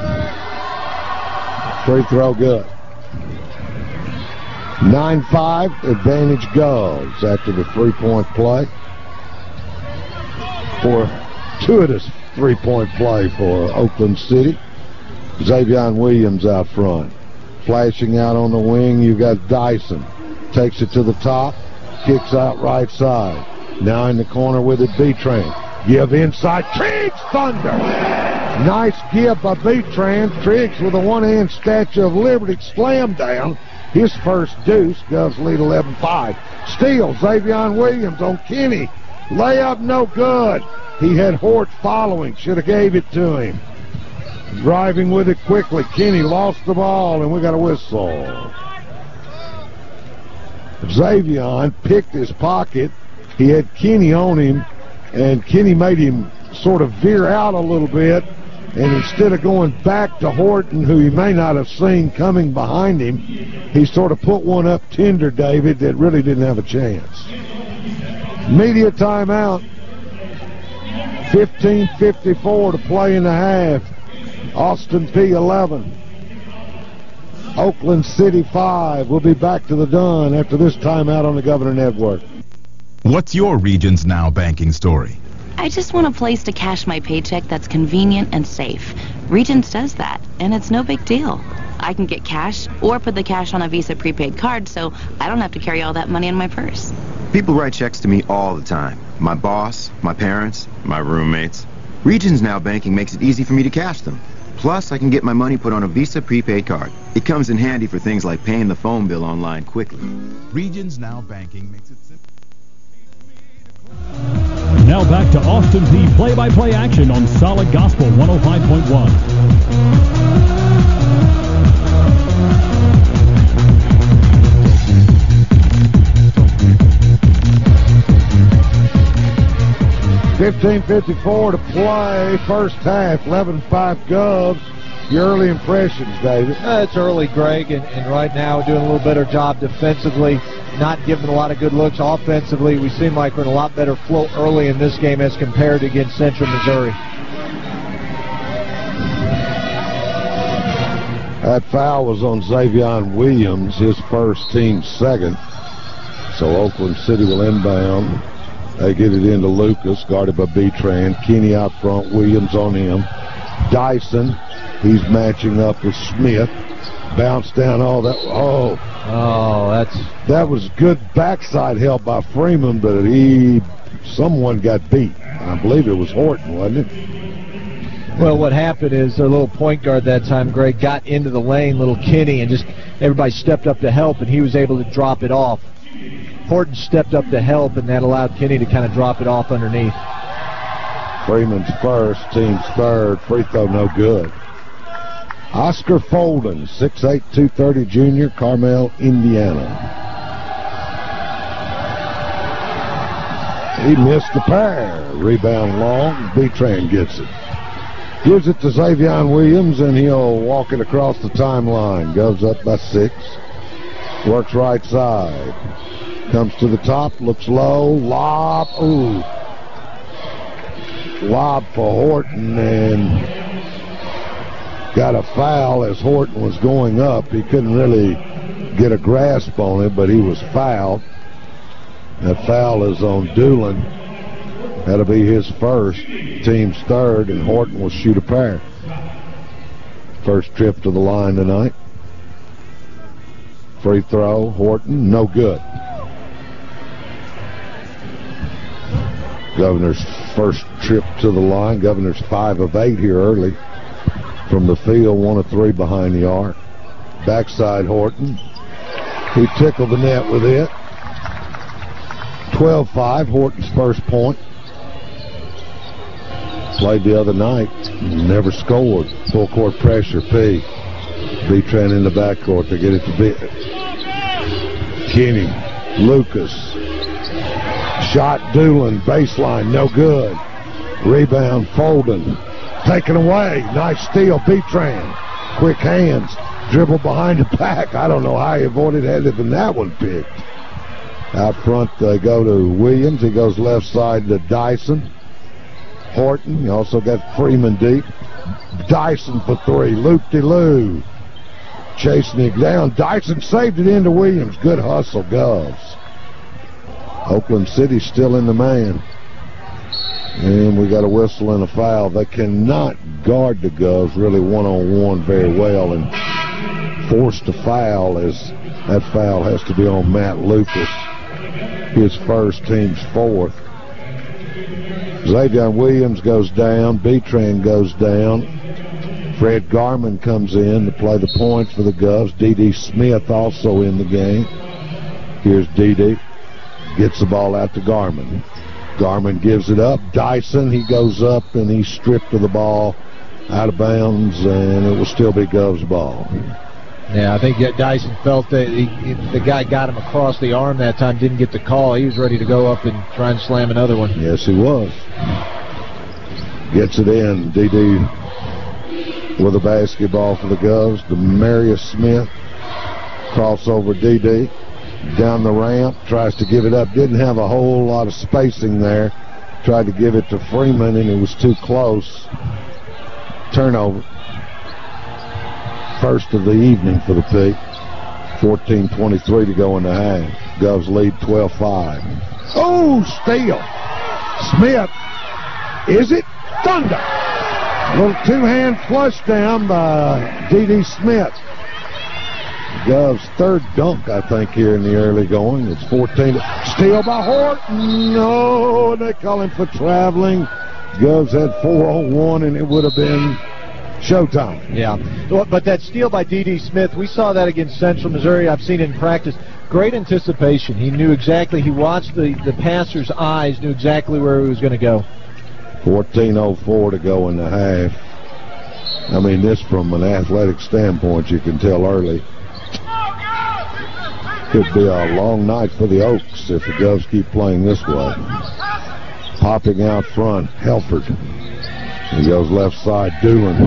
Free throw good. 9-5, advantage Govs after the three-point play. Fortuitous three-point play for Oakland City. Xavion Williams out front. Flashing out on the wing, you got Dyson. Takes it to the top, kicks out right side. Now in the corner with it, Betran. Give inside, Triggs Thunder! Nice give by Betran. Triggs with a one-hand Statue of Liberty slam down. His first deuce. Govs lead 11-5. Steal, Xavion Williams on Kinney. Layup no good. He had Hort following. Should have gave it to him. Driving with it quickly. Kinney lost the ball, and we got a whistle. Xavion picked his pocket. He had Kinney on him, and Kinney made him sort of veer out a little bit. And instead of going back to Horton, who he may not have seen coming behind him, he sort of put one up tender, David, that really didn't have a chance. Media timeout. 15:54 to play in the half. Austin P 11. Oakland City 5. We'll be back to the Dunn after this timeout on the Governor Network. What's your Regions Now banking story? I just want a place to cash my paycheck that's convenient and safe. Regions does that, and it's no big deal. I can get cash or put the cash on a Visa prepaid card so I don't have to carry all that money in my purse. People write checks to me all the time. My boss, my parents, my roommates. Regions Now Banking makes it easy for me to cash them. Plus, I can get my money put on a Visa prepaid card. It comes in handy for things like paying the phone bill online quickly. Regions Now Banking makes it simple. Now back to Austin Peay play-by-play action on Solid Gospel 105.1. 15:54 to play, first half, 11-5 Govs. Your early impressions, David? It's early, Greg, and right now we're doing a little better job defensively, not giving a lot of good looks. Offensively, we seem like we're in a lot better flow early in this game as compared to against Central Missouri. That foul was on Xavion Williams, his first, team second. So Oakland City will inbound. They get it into Lucas, guarded by Betran. Kenny out front, Williams on him. Dyson, he's matching up with Smith. Bounce down, that was good backside help by Freeman, but someone got beat. I believe it was Horton, wasn't it? Well, what happened is their little point guard that time, Greg, got into the lane, little Kenny, and just everybody stepped up to help, and he was able to drop it off. Horton stepped up to help, and that allowed Kenny to kind of drop it off underneath. Freeman's first, team's third. Free throw no good. Oscar Folden, 6'8", 230 junior, Carmel, Indiana. He missed the pair. Rebound long. Betran gets it. Gives it to Xavion Williams, and he'll walk it across the timeline. Goes up by 6. Works right side. Comes to the top, looks low, lob, lob for Horton, and got a foul as Horton was going up. He couldn't really get a grasp on it, but he was fouled. That foul is on Doolin. That'll be his first, team's third, and Horton will shoot a pair. First trip to the line tonight. Free throw, Horton, no good. Governor's first trip to the line. Governor's 5 of 8 here early from the field, 1 of 3 behind the arc. Backside Horton. He tickled the net with it. 12-5, Horton's first point. Played the other night, never scored. Full court pressure, P. Betran in the backcourt to get it to Kenny. Lucas. Shot Doolin, baseline, no good. Rebound, Folden. Taken away, nice steal, Betran. Quick hands, dribble behind the back. I don't know how he avoided having that one picked. Out front, they go to Williams. He goes left side to Dyson. Horton, you also got Freeman deep. Dyson for 3, loop-de-loo. Chasing it down. Dyson saved it into Williams. Good hustle, Govs. Oakland City still in the man. And we got a whistle and a foul. They cannot guard the Govs really one-on-one very well, and forced to foul, as that foul has to be on Matt Lucas. His first, team's fourth. Xavion Williams goes down. Betran goes down. Fred Garman comes in to play the point for the Govs. D.D. Smith also in the game. Here's D.D. Gets the ball out to Garman. Garman gives it up. Dyson, he goes up and he's stripped of the ball out of bounds, and it will still be Govs' ball. Yeah, I think Dyson felt that the guy got him across the arm that time, didn't get the call. He was ready to go up and try and slam another one. Yes, he was. Gets it in. D.D. with a basketball for the Govs. Demarius Smith. Crossover D.D. Down the ramp. Tries to give it up. Didn't have a whole lot of spacing there. Tried to give it to Freeman, and it was too close. Turnover. First of the evening for the Peak. 14:23 to go in the half. Govs lead 12-5. Oh, steal. Smith Is it? Thunder! Little two-hand flush down by D.D. Smith. Gov's third dunk, I think, here in the early going. It's 14. Steal by Horton. No, they call him for traveling. Gov's had 4-on-1, and it would have been showtime. Yeah, but that steal by D.D. Smith, we saw that against Central Missouri. I've seen it in practice. Great anticipation. He knew exactly. He watched the passer's eyes, knew exactly where he was going to go. 14:04 to go in the half. I mean, this from an athletic standpoint, you can tell early. Could be a long night for the Oaks if the Govs keep playing this way. Popping out front, Helford. He goes left side, Doolin.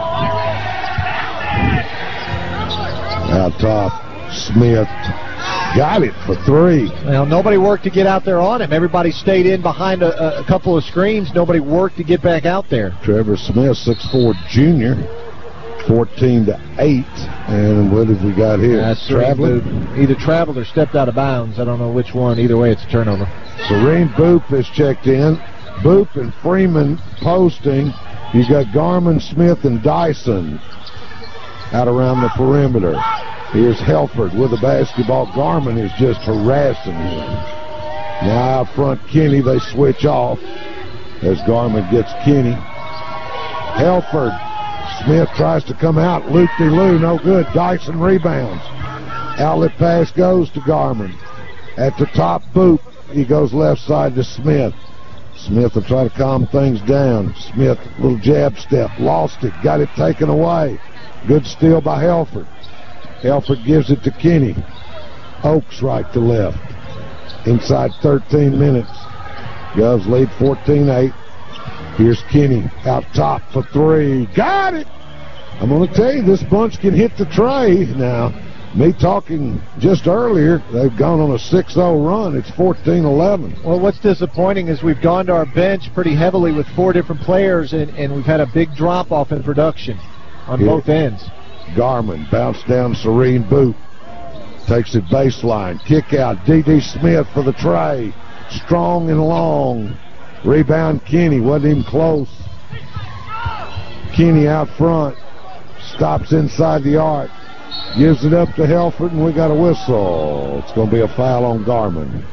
Out top, Smith. Got it for three. Well, nobody worked to get out there on him. Everybody stayed in behind a couple of screens. Nobody worked to get back out there. Trevor Smith, 6'4" junior, 14-8. And what have we got here? Traveling? Either traveled or stepped out of bounds. I don't know which one. Either way, it's a turnover. Serene Boop is checked in. Boop and Freeman posting. You got Garman, Smith, and Dyson out around the perimeter. Here's Helford with the basketball. Garman is just harassing him. Now out front, Kenny, they switch off as Garman gets Kenny. Helford. Smith tries to come out. Loop-de-loo, no good. Dyson rebounds. Outlet pass goes to Garman. At the top, Boop. He goes left side to Smith. Smith will try to calm things down. Smith, little jab step. Lost it. Got it taken away. Good steal by Helford. Helford gives it to Kenny. Oaks right to left. Inside 13 minutes. Govs lead 14-8. Here's Kenny out top for three. Got it! I'm going to tell you, this bunch can hit the tray. Now, me talking just earlier, they've gone on a 6-0 run. It's 14-11. Well, what's disappointing is we've gone to our bench pretty heavily with 4 different players, and we've had a big drop-off in production on both ends. Garman, bounce down, Serene Boop. Takes it baseline. Kick out, D.D. Smith for the tray. Strong and long. Rebound, Kenny. Wasn't even close. Kenny out front. Stops inside the arc. Gives it up to Helford, and we got a whistle. It's going to be a foul on Garman.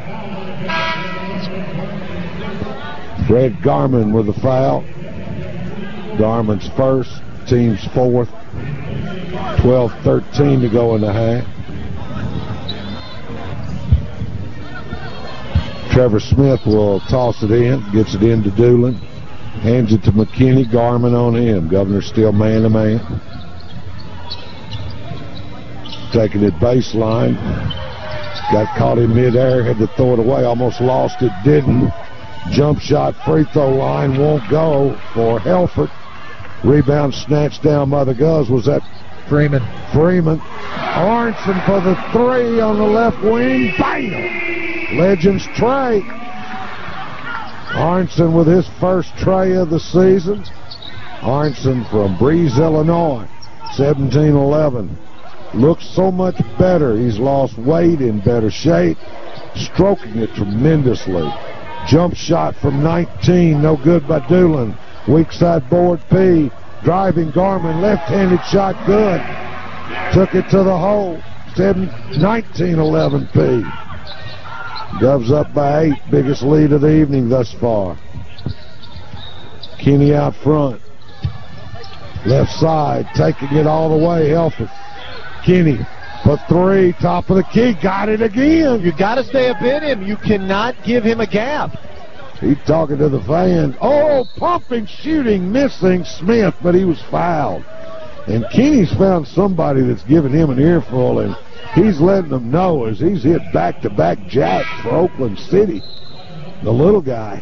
Fred Garman with the foul. Garman's first. Team's fourth. 12-13 to go in the half. Trevor Smith will toss it in, gets it into Doolin, hands it to McKinney. Garman on him. Governor still man-to-man. Taking it baseline. Got caught in midair, had to throw it away, almost lost it, didn't. Jump shot, free throw line, won't go for Helford. Rebound snatched down by the Govs. Was that Freeman? Arnson for the three on the left wing. Bam! Legends tray. Arnson with his first tray of the season. Arnson from Breeze, Illinois. 17-11. Looks so much better. He's lost weight, in better shape. Stroking it tremendously. Jump shot from 19. No good by Doolin. Weak side board P. Driving Garman. Left-handed shot good. Took it to the hole. 19-11 P. Govs up by 8. Biggest lead of the evening thus far. Kenny out front. Left side. Taking it all the way. Helford. Kenny for three. Top of the key. Got it again. You got to stay up in him. You cannot give him a gap. He's talking to the fans. Oh, pumping, shooting, missing Smith, but he was fouled. And Kenny's found somebody that's giving him an earful, and he's letting them know as he's hit back-to-back jacks for Oakland City. The little guy.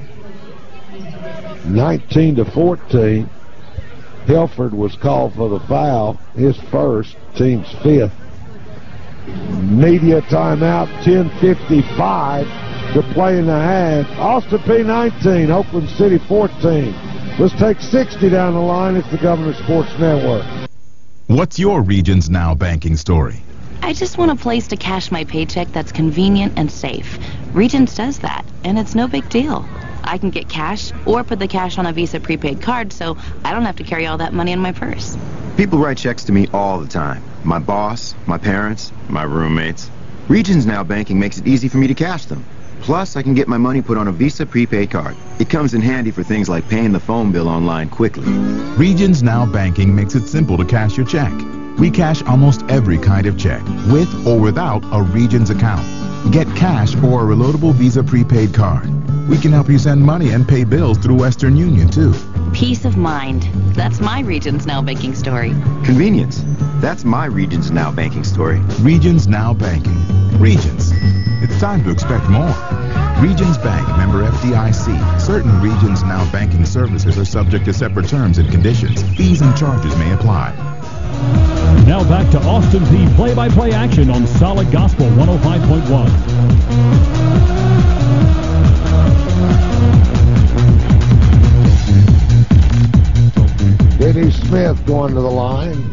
19-14. Helford was called for the foul. His first, team's fifth. Media timeout, 10:55 to play in the half. Austin Peay 19, Oakland City 14. Let's take 60 down the line. It's the Governor Sports Network. What's your Regions Now banking story? I just want a place to cash my paycheck that's convenient and safe. Regions does that, and it's no big deal. I can get cash or put the cash on a Visa prepaid card so I don't have to carry all that money in my purse. People write checks to me all the time. My boss, my parents, my roommates. Regions Now Banking makes it easy for me to cash them. Plus, I can get my money put on a Visa prepaid card. It comes in handy for things like paying the phone bill online quickly. Regions Now Banking makes it simple to cash your check. We cash almost every kind of check, with or without a Regions account. Get cash or a reloadable Visa prepaid card. We can help you send money and pay bills through Western Union, too. Peace of mind. That's my Regions Now banking story. Convenience. That's my Regions Now banking story. Regions Now Banking. Regions. It's time to expect more. Regions Bank, member FDIC. Certain Regions Now banking services are subject to separate terms and conditions. Fees and charges may apply. Now back to Austin Peay play-by-play action on Solid Gospel 105.1. D.D. Smith going to the line.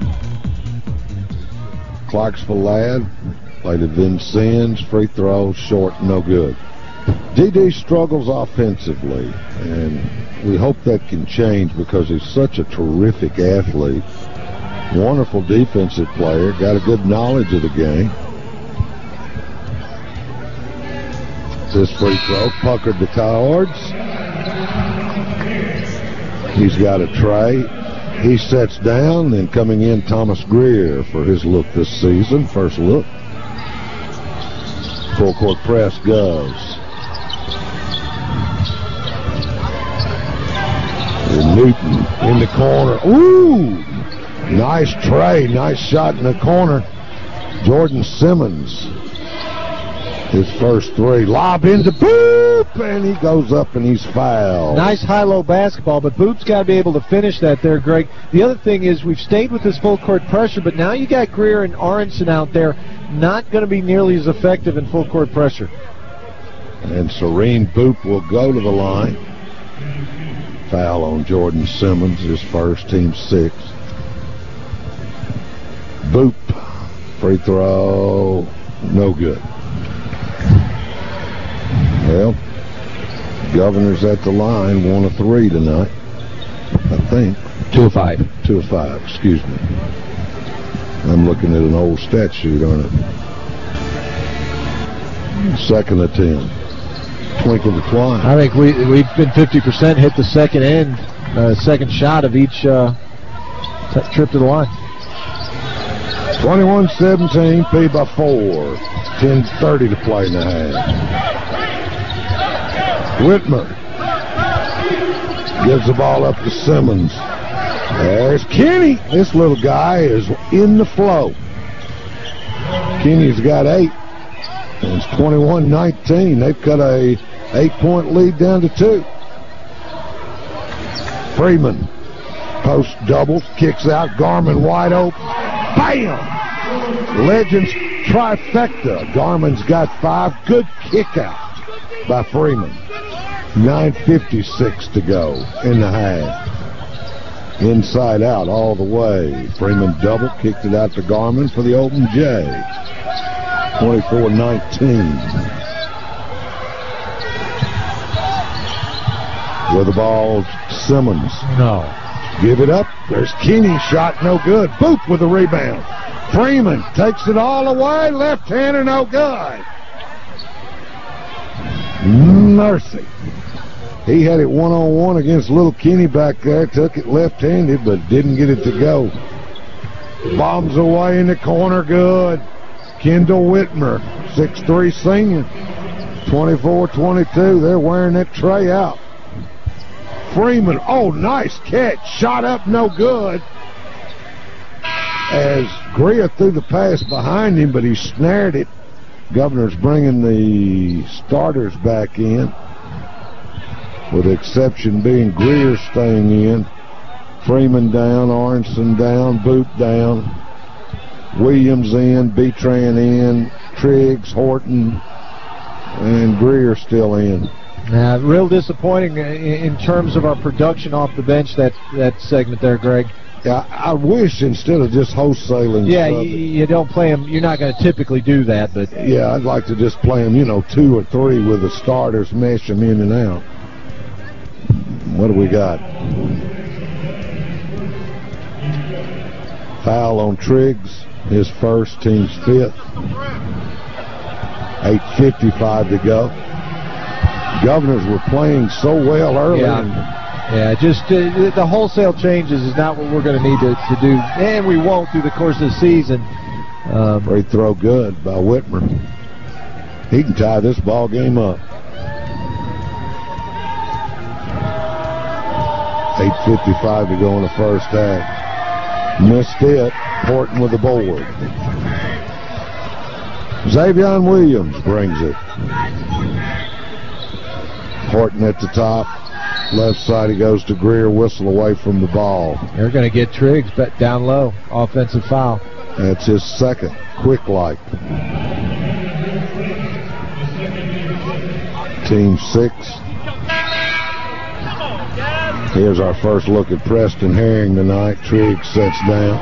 Clarksville lad. Played to Vincennes. Free throw, short, no good. D.D. struggles offensively, and we hope that can change because he's such a terrific athlete. Wonderful defensive player. Got a good knowledge of the game. This free throw, puckered the cards. He's got a tray. He sets down, then coming in, Thomas Greer for his look this season. First look. Full court press goes. And Newton in the corner. Ooh! Nice tray. Nice shot in the corner. Jordan Simmons. His first three. Lob into Boop! And he goes up and he's fouled. Nice high-low basketball, but Boop's got to be able to finish that there, Greg. The other thing is we've stayed with this full-court pressure, but now you got Greer and Aronson out there not going to be nearly as effective in full-court pressure. And Serene Boop will go to the line. Foul on Jordan Simmons, his first, team 6. Boop. Free throw. No good. Well, Governor's at the line. 1 of 3 tonight, I think. 2 of 5. 2 of 5, excuse me. I'm looking at an old stat sheet, aren't I? Second of 10. Twinkle the twine. I think we've been 50% hit the second end, second shot of each trip to the line. 21-17, P by 4. 10:30 to play in the half. Whitmer gives the ball up to Simmons. There's Kenny. This little guy is in the flow. Kenny's got 8. And it's 21-19. They've cut a 8-point lead down to 2. Freeman post doubles, kicks out. Garmin wide open. Bam! Legends trifecta. Garmin's got 5. Good kick out by Freeman. 9:56 to go in the half. Inside out all the way. Freeman double, kicked it out to Garmin for the open J. 24-19. With the ball, Simmons. No. Give it up. There's Kenny. Shot no good. Boop with the rebound. Freeman takes it all away. Left-hander, no good. Mercy. He had it one-on-one against little Kenny back there. Took it left-handed, but didn't get it to go. Bombs away in the corner. Good. Kendall Whitmer, 6'3" senior. 24-22. They're wearing that tray out. Freeman, oh, nice catch. Shot up, no good. As Greer threw the pass behind him, but he snared it. Governor's bringing the starters back in, with the exception being Greer staying in. Freeman down, Aronson down, Boot down, Williams in, Betran in, Triggs, Horton, and Greer still in. Real disappointing in terms of our production off the bench, that segment there, Greg. Yeah, I wish instead of just wholesaling. Yeah, you don't play them. You're not going to typically do that, but yeah, I'd like to just play them, 2 or 3 with the starters, mesh them in and out. What do we got? Foul on Triggs, his first, team's fifth. 8:55 to go. Governors were playing so well early. Yeah, just the wholesale changes is not what we're going to need to do, and we won't through the course of the season. Free throw good by Whitmer. He can tie this ball game up. 8:55 to go in the first half. Missed it. Horton with the board. Xavion Williams brings it. Horton at the top. Left side, he goes to Greer. Whistle away from the ball. They're going to get Triggs down low. Offensive foul. That's his second. Quick like. Team 6. Here's our first look at Preston Herring tonight. Triggs sets down.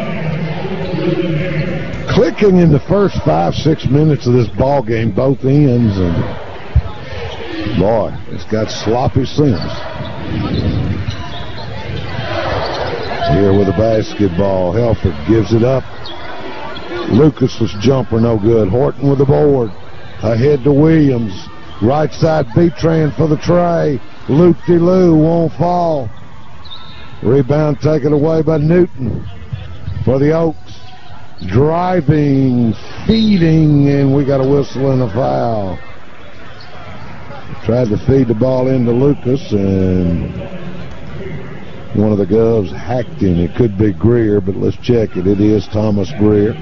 Clicking in the first 5-6 minutes of this ball game, both ends, and boy, it's got sloppy Sims. Here with the basketball, Helford gives it up. Lucas's jumper no good. Horton with the board. Ahead to Williams. Right side Betran for the tray. Loop-de-loo won't fall. Rebound taken away by Newton for the Oaks. Driving, feeding, and we got a whistle and a foul. Tried to feed the ball into Lucas, and one of the Govs hacked him. It could be Greer, but let's check it. It is Thomas Greer.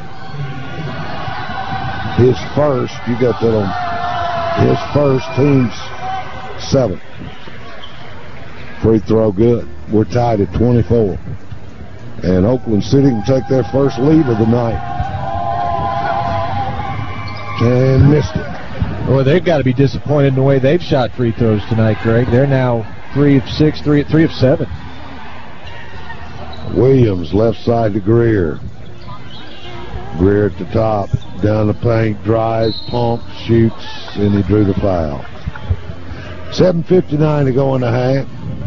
His first, you got that on, his first, team's 7th. Free throw good. We're tied at 24. And Oakland City can take their first lead of the night. And missed it. Well, they've got to be disappointed in the way they've shot free throws tonight, Greg. They're now 3 of 6, 3 of 7. Williams, left side to Greer. Greer at the top. Down the paint, drives, pumps, shoots, and he drew the foul. 7:59 to go in the half.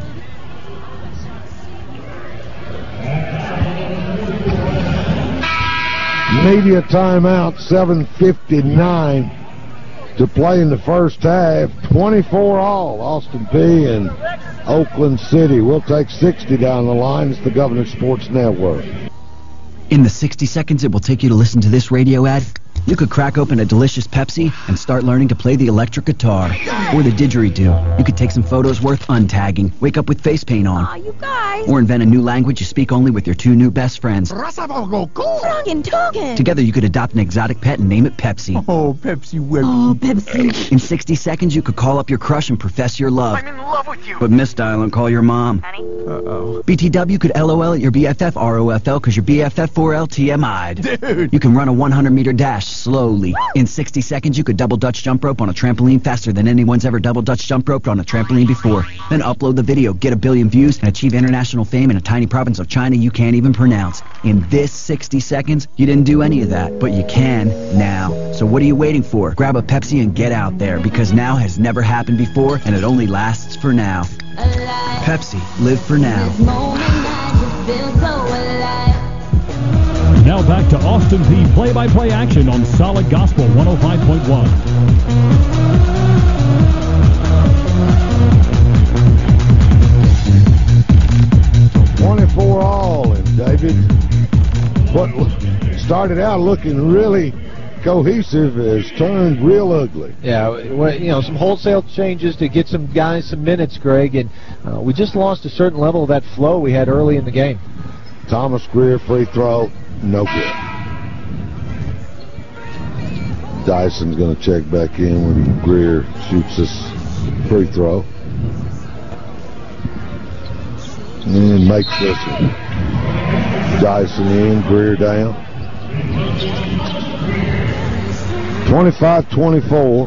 Media timeout, 7:59 to play in the first half. 24 all, Austin Peay and Oakland City. We'll take 60 down the line. It's the Governor Sports Network. In the 60 seconds it will take you to listen to this radio ad, you could crack open a delicious Pepsi and start learning to play the electric guitar. Or the didgeridoo. You could take some photos worth untagging, wake up with face paint on. Aw, you guys. Or invent a new language you speak only with your 2 new best friends. Together you could adopt an exotic pet and name it Pepsi. Oh, Pepsi. Oh, Pepsi. In 60 seconds you could call up your crush and profess your love. I'm in love with you. But misdial and call your mom. Honey? Uh-oh. BTW could LOL at your BFF ROFL because your BFF 4L TMI'd. Dude. You can run a 100-meter dash slowly. In 60 seconds, you could double Dutch jump rope on a trampoline faster than anyone's ever double Dutch jump roped on a trampoline before. Then upload the video, get a billion views, and achieve international fame in a tiny province of China you can't even pronounce. In this 60 seconds, you didn't do any of that, but you can now. So what are you waiting for? Grab a Pepsi and get out there, because now has never happened before, and it only lasts for now. Pepsi, live for now. Now back to Austin Peay play-by-play action on Solid Gospel 105.1. 24 all, and David, what started out looking really cohesive has turned real ugly. Yeah, well, you know, some wholesale changes to get some guys some minutes, Greg, and we just lost a certain level of that flow we had early in the game. Thomas Greer, free throw, no good. Dyson's going to check back in when Greer shoots this free throw. And makes this one. Dyson in, Greer down. 25-24.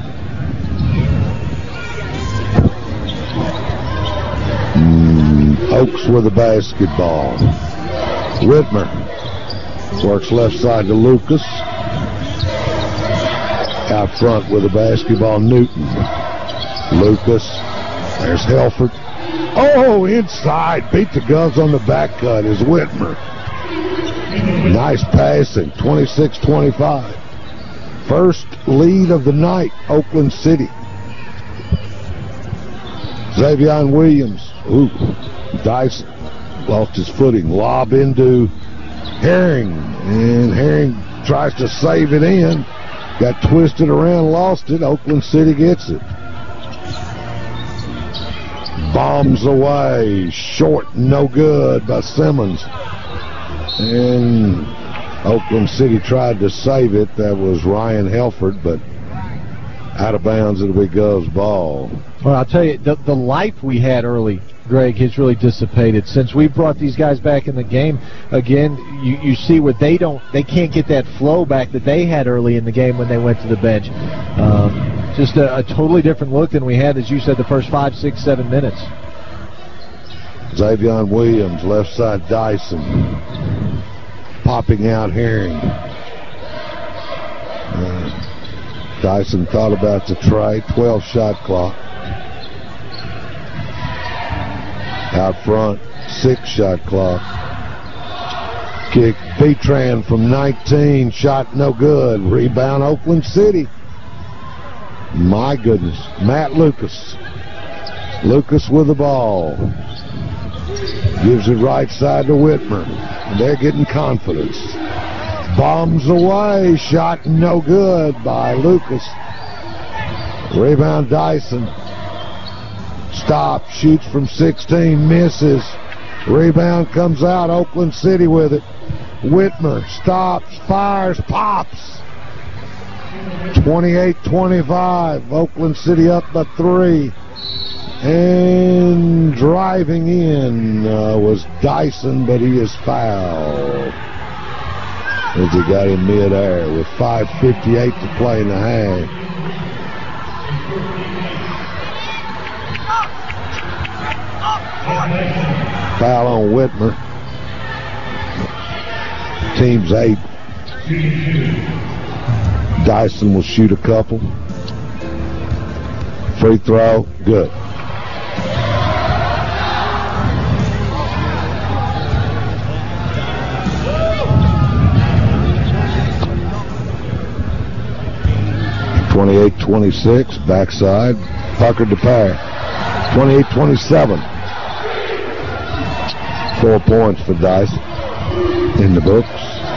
Oaks with the basketball. Whitmer works left side to Lucas. Out front with the basketball, Newton. Lucas There's Helford. Oh, inside. Beat the Govs on the back cut is Whitmer. Nice passing. 26-25. First lead of the night, Oakland City. Xavion Williams. Ooh, Dyson lost his footing. Lob into Herring. And Herring tries to save it in. Got twisted around, lost it. Oakland City gets it. Bombs away. Short, no good by Simmons. And Oakland City tried to save it. That was Ryan Helford, but out of bounds. It'll be Gov's ball. Well, I'll tell you, the life we had early, Greg, has really dissipated. Since we brought these guys back in the game, again, you see where they can't get that flow back that they had early in the game when they went to the bench. Just a totally different look than we had, as you said, the first 5, 6, 7 minutes. Xavion Williams, left side Dyson. Popping out Herring. Dyson thought about the try. 12-shot clock. Out front, 6-shot clock. Kick, Betran from 19. Shot no good. Rebound, Oakland City. My goodness. Matt Lucas. Lucas with the ball. Gives it right side to Whitmer. They're getting confidence. Bombs away. Shot no good by Lucas. Rebound Dyson. Stop. Shoots from 16. Misses. Rebound comes out. Oakland City with it. Whitmer stops. Fires. Pops. 28-25. Oakland City up by 3. And driving in was Dyson, but he is fouled. As he got in midair with 5:58 to play in the half. Foul on Whitmer. Team's 8. Dyson will shoot a couple. Free throw, good. (28-26) backside. Pucker to pair. 28-27. 4 points for Dyson in the books.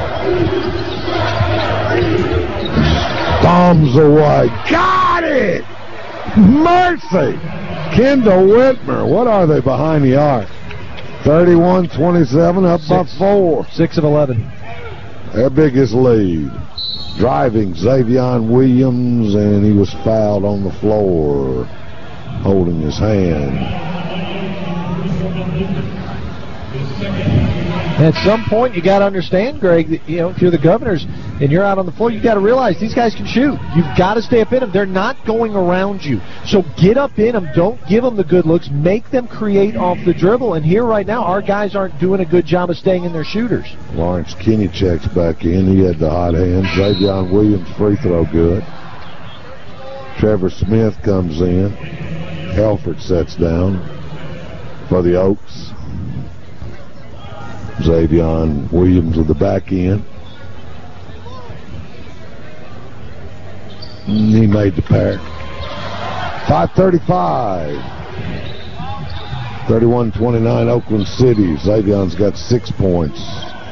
Bombs away. Got it! Mercy! Kendall Whitmer. What are they behind the arc? 31-27, up by 4. 6 of 11. Their biggest lead. Driving Xavion Williams, and he was fouled on the floor, holding his hand. At some point, you got to understand, Greg, that, if you're the Governors and you're out on the floor, you got to realize these guys can shoot. You've got to stay up in them. They're not going around you. So get up in them. Don't give them the good looks. Make them create off the dribble. And here right now, our guys aren't doing a good job of staying in their shooters. Lawrence Kinney checks back in. He had the hot hand. Xavion Williams free throw good. Trevor Smith comes in. Helford sets down for the Oaks. Xavion Williams with the back end. He made the pair. 5:35. 31-29 Oakland City. Xavion's got 6 points.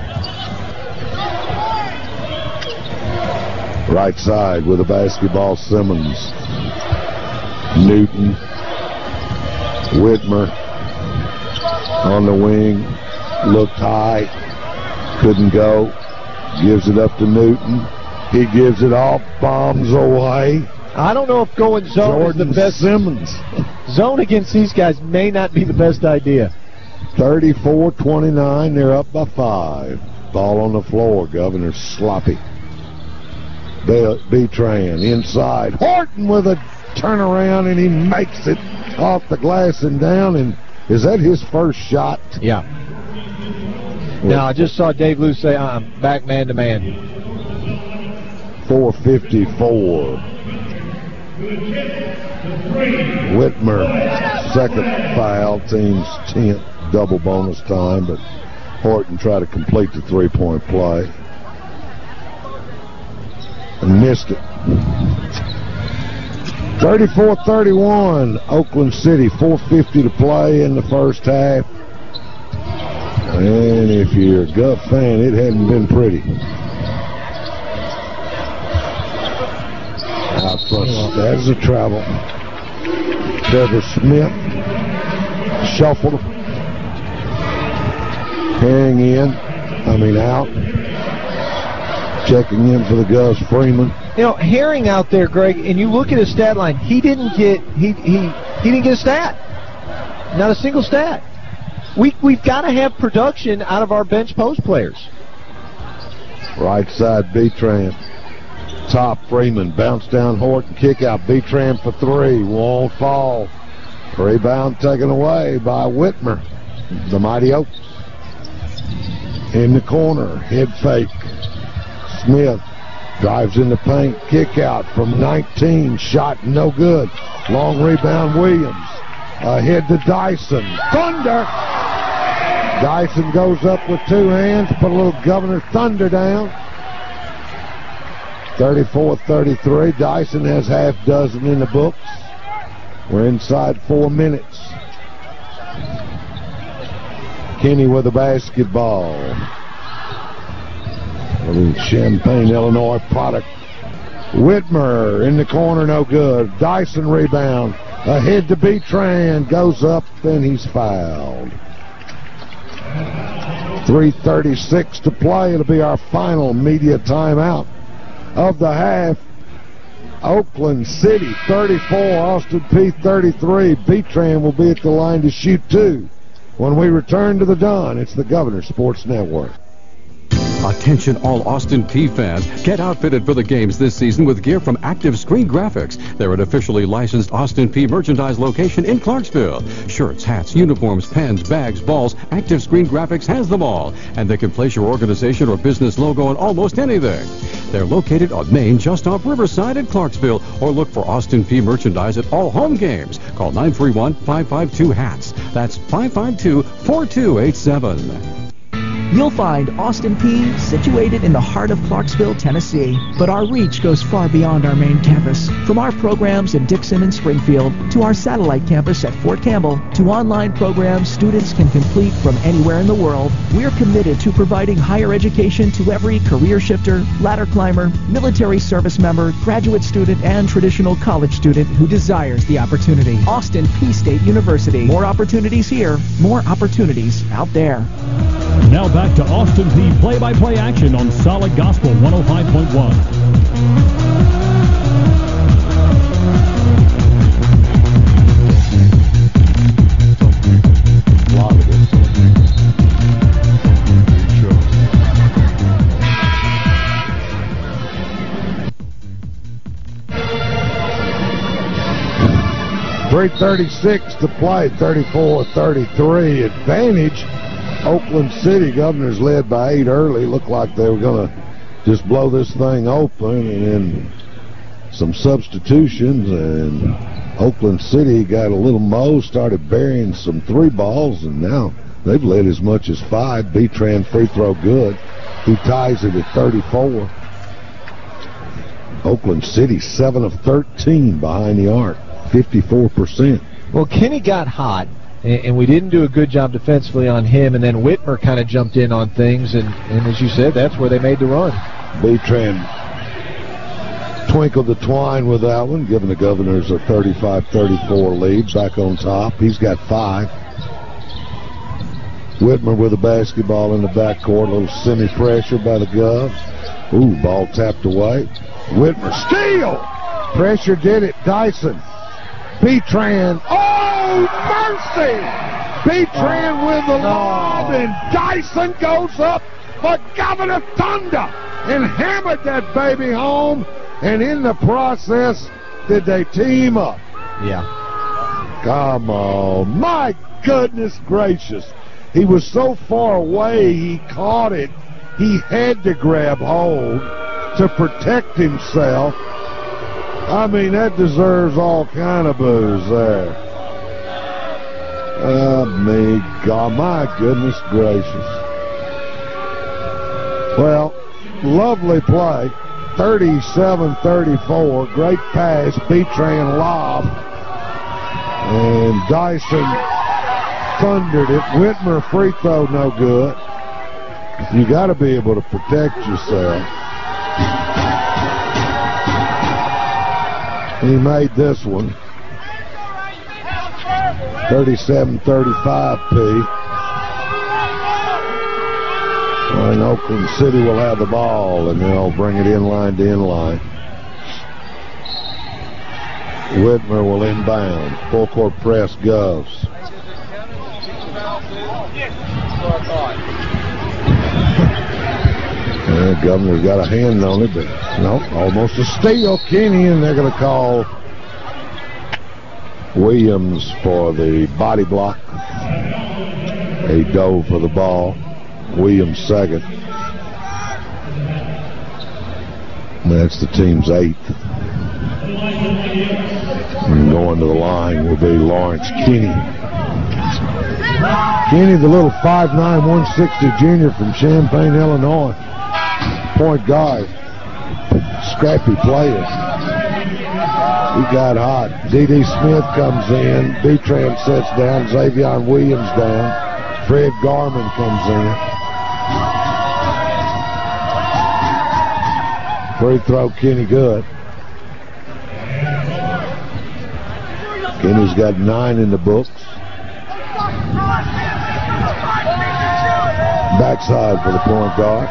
Right side with the basketball, Simmons. Newton. Whitmer on the wing. Looked high, couldn't go, gives it up to Newton. He gives it off, bombs away. I don't know if going zone Jordan is the best. Simmons. Zone against these guys may not be the best idea. 34-29, they're up by 5. Ball on the floor, Governor sloppy. Betran inside. Horton with a turnaround, and he makes it off the glass and down. And is that his first shot? Yeah. Now, I just saw Dave Lou say, back man to man. 4:54. Whitmer, second foul, team's 10th, double bonus time, but Horton tried to complete the three-point play and missed it. 34-31, Oakland City, 4:50 to play in the first half. And if you're a Guff fan, it hadn't been pretty. Out front, there's a travel. Trevor Smith shuffled. Out. Checking in for the Gus, Freeman. You know, Herring out there, Greg, and you look at his stat line, he didn't get a stat. Not a single stat. We've got to have production out of our bench post players. Right side, B-Tran. Top, Freeman. Bounce down, Horton. Kick out, B-Tran for three. Won't fall. Rebound taken away by Whitmer. The Mighty Oaks. In the corner, head fake. Smith drives in the paint. Kick out from 19. Shot no good. Long rebound, Williams. Ahead to Dyson. Thunder! Dyson goes up with two hands. Put a little Governor Thunder down. 34-33. Dyson has half dozen in the books. We're inside 4 minutes. Kenny with the basketball. A little Champaign, Illinois product. Whitmer in the corner, no good. Dyson rebound. Ahead to B-Tran. Goes up, and he's fouled. 3:36 to play. It'll be our final media timeout of the half. Oakland City 34, Austin Peay 33. B-Tran will be at the line to shoot two. When we return to the Dawn, it's the Governor Sports Network. Attention all Austin Peay fans. Get outfitted for the games this season with gear from Active Screen Graphics. They're an officially licensed Austin Peay merchandise location in Clarksville. Shirts, hats, uniforms, pens, bags, balls, Active Screen Graphics has them all. And they can place your organization or business logo on almost anything. They're located on Main just off Riverside in Clarksville, or look for Austin Peay merchandise at all home games. Call 931-552-HATS. That's 552-4287. You'll find Austin Peay situated in the heart of Clarksville, Tennessee. But our reach goes far beyond our main campus. From our programs in Dixon and Springfield, to our satellite campus at Fort Campbell, to online programs students can complete from anywhere in the world, we're committed to providing higher education to every career shifter, ladder climber, military service member, graduate student, and traditional college student who desires the opportunity. Austin Peay State University. More opportunities here, more opportunities out there. Now back to Austin Peay play-by-play action on Solid Gospel 105.1. .336 to play, 34-33 advantage. Oakland City. Governors led by 8 early. Looked like they were going to just blow this thing open, and then some substitutions, and Oakland City got a little mo, started burying some 3 balls, and now they've led as much as 5. B-Tran free throw good. He ties it at 34. Oakland City 7 of 13 behind the arc, 54%. Well, Kenny got hot, and we didn't do a good job defensively on him, and then Whitmer kind of jumped in on things, and as you said, that's where they made the run. B-Tran twinkled the twine with that one, giving the Governors a 35-34 lead. Back on top, he's got 5. Whitmer with the basketball in the backcourt, a little semi-pressure by the Gov. Ooh, ball tapped away. Whitmer, steal! Pressure did it, Dyson. B-Tran, oh, mercy! B-Tran with the lob, and Dyson goes up for Governor Thunder and hammered that baby home, and in the process, did they team up? Yeah. Come on, my goodness gracious. He was so far away, he caught it. He had to grab hold to protect himself. I mean, that deserves all kind of boos there. God, my goodness gracious. Well, lovely play. 37-34. Great pass. Betran lob. And Dyson thundered it. Whitmer free throw no good. You got to be able to protect yourself. He made this one. 37-35, P. And Oakland City will have the ball, and they'll bring it inline to inline. Whitmer will inbound. Full court press, Govs. Governor's got a hand on it, but no, almost a steal. Kenny, and they're going to call Williams for the body block. A dove for the ball. Williams second. That's the team's 8th. And going to the line will be Lawrence Kenny. Kenny, the little 5'9", 160 junior from Champaign, Illinois. Point guard. Scrappy player. He got hot. D.D. Smith comes in. Betran sets down. Xavion Williams down. Fred Garman comes in. Free throw, Kenny good. Kenny's got 9 in the books. Backside for the point guard.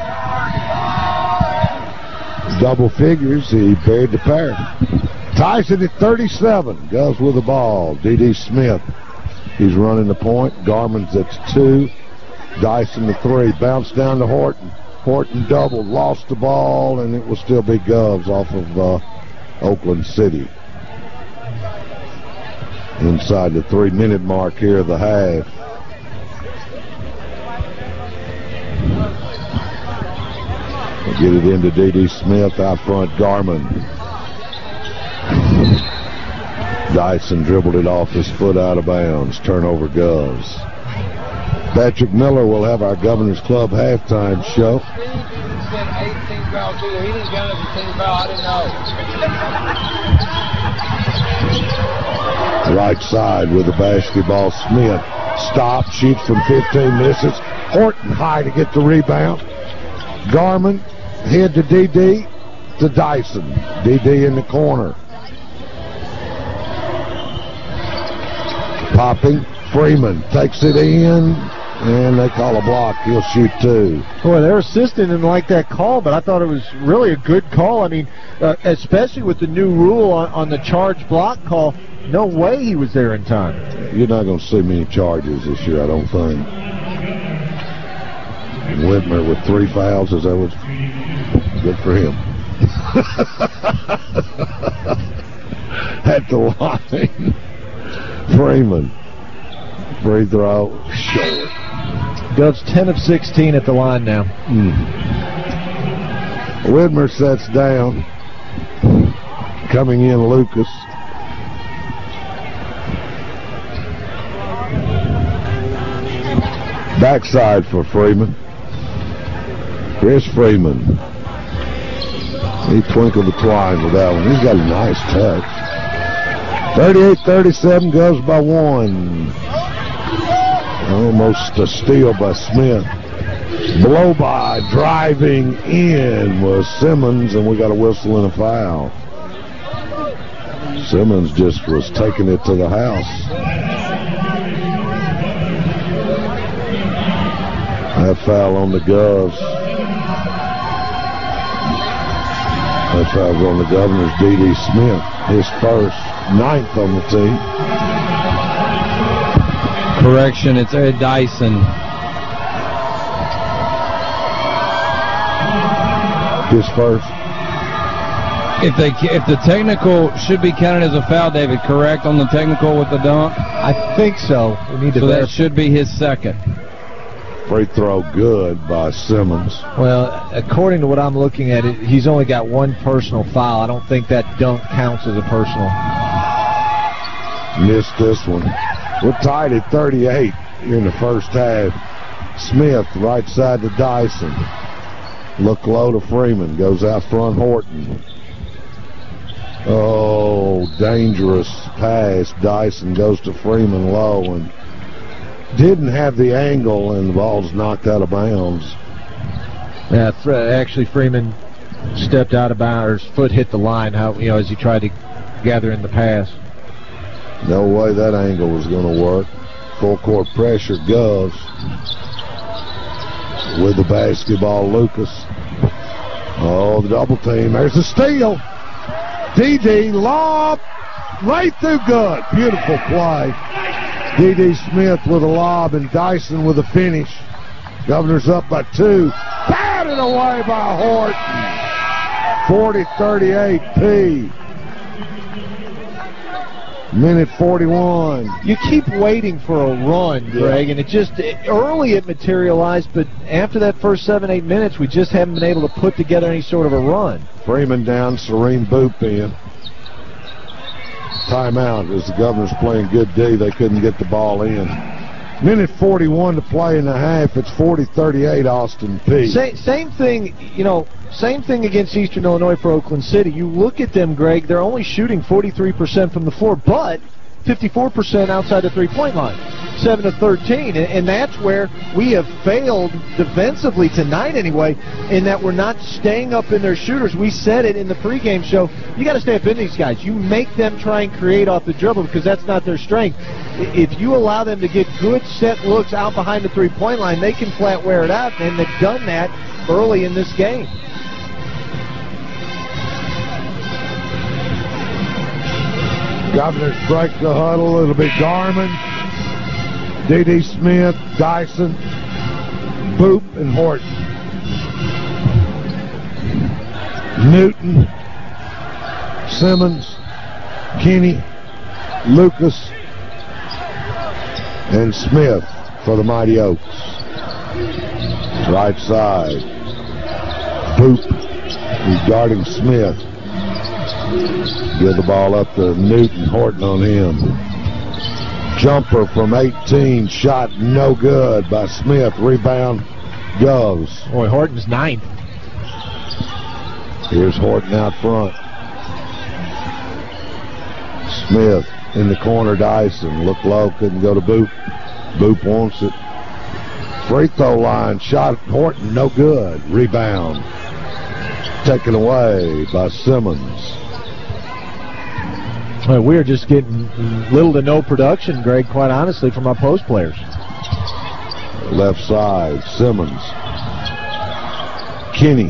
Double figures, he buried the pair. Tyson at 37, goes with the ball. D.D. Smith, he's running the point. Garman's at 2. Dyson at 3. Bounce down to Horton. Horton doubled, lost the ball, and it will still be Govs off of Oakland City. Inside the 3-minute mark here of the half. Get it into D.D. Smith, out front Garman. Dyson dribbled it off his foot out of bounds. Turnover Govs. Patrick Miller will have our Governor's Club halftime show. Right side with the basketball. Smith stops, shoots from 15, misses. Horton high to get the rebound. Garman head to D.D. to Dyson. D.D. in the corner. Popping. Freeman takes it in, and they call a block. He'll shoot 2. Boy, they're assisting him like that call, but I thought it was really a good call. I mean, especially with the new rule on the charge block call, no way he was there in time. You're not going to see many charges this year, I don't think. Whitmer with 3 fouls, as that was good for him. At the line. Freeman. Free throw, short. Govs 10 of 16 at the line now. Whitmer sets down. Coming in, Lucas. Backside for Freeman. Chris Freeman. He twinkled the twine with that one. He's got a nice touch. 38-37, goes by 1. Almost a steal by Smith. Blow by, driving in was Simmons, and we got a whistle and a foul. Simmons just was taking it to the house. That foul on the Govs. That foul on the Governor's D.D. Smith. His first, 9th on the team. Correction, it's Ed Dyson. His first. If the technical should be counted as a foul, David, correct, on the technical with the dunk? I think so. We need to so that should be his second. Free throw good by Simmons. Well, according to what I'm looking at, he's only got one personal foul. I don't think that dunk counts as a personal. Missed this one. We're tied at 38 here in the first half. Smith, right side to Dyson. Look low to Freeman. Goes out front, Horton. Oh, dangerous pass. Dyson goes to Freeman low and didn't have the angle, and the ball's knocked out of bounds. Yeah, actually Freeman stepped out of bounds. Foot hit the line. As he tried to gather in the pass. No way that angle was going to work. Full court pressure. Govs with the basketball. Lucas. Oh, the double team. There's a steal. D.D. lob right through. Good. Beautiful play. D.D. Smith with a lob and Dyson with a finish. Governor's up by 2. Batted away by Horton. 40-38 P. Minute 41. You keep waiting for a run, Greg, and early it materialized, but after that first 7-8 minutes, we just haven't been able to put together any sort of a run. Freeman down, Serene Boop in. Timeout as the Governor's playing good D. They couldn't get the ball in. Minute 41 to play in the half. It's 40-38 Austin P. Same thing, same thing against Eastern Illinois for Oakland City. You look at them, Greg, they're only shooting 43% from the floor, but 54% outside the three-point line. 7-13, and that's where we have failed defensively tonight anyway, in that we're not staying up in their shooters. We said it in the pregame show. You got to stay up in these guys. You make them try and create off the dribble because that's not their strength. If you allow them to get good set looks out behind the three-point line, they can flat wear it out, and they've done that early in this game. Governors break the huddle. It'll be Garmin, D.D. Smith, Dyson, Boop, and Horton. Newton, Simmons, Kenny, Lucas, and Smith for the Mighty Oaks. Right side. Boop regarding Smith. Give the ball up to Newton. Horton on him. Jumper from 18. Shot no good by Smith. Rebound goes. Boy, Horton's 9th. Here's Horton out front. Smith in the corner. Dyson. Look low. Couldn't go to Boop. Boop wants it. Free throw line. Shot Horton. No good. Rebound. Taken away by Simmons. Well, we're just getting little to no production, Greg, quite honestly, from our post players. Left side, Simmons. Kenny.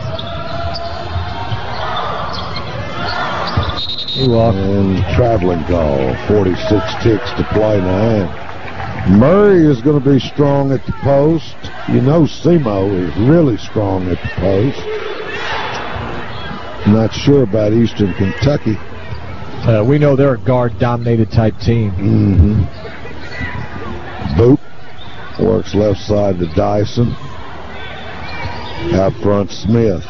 And traveling call. 46 ticks to play now. Murray is going to be strong at the post. You know Simo is really strong at the post. Not sure about Eastern Kentucky. We know they're a guard-dominated type team. Boop works left side to Dyson. Out front, Smith.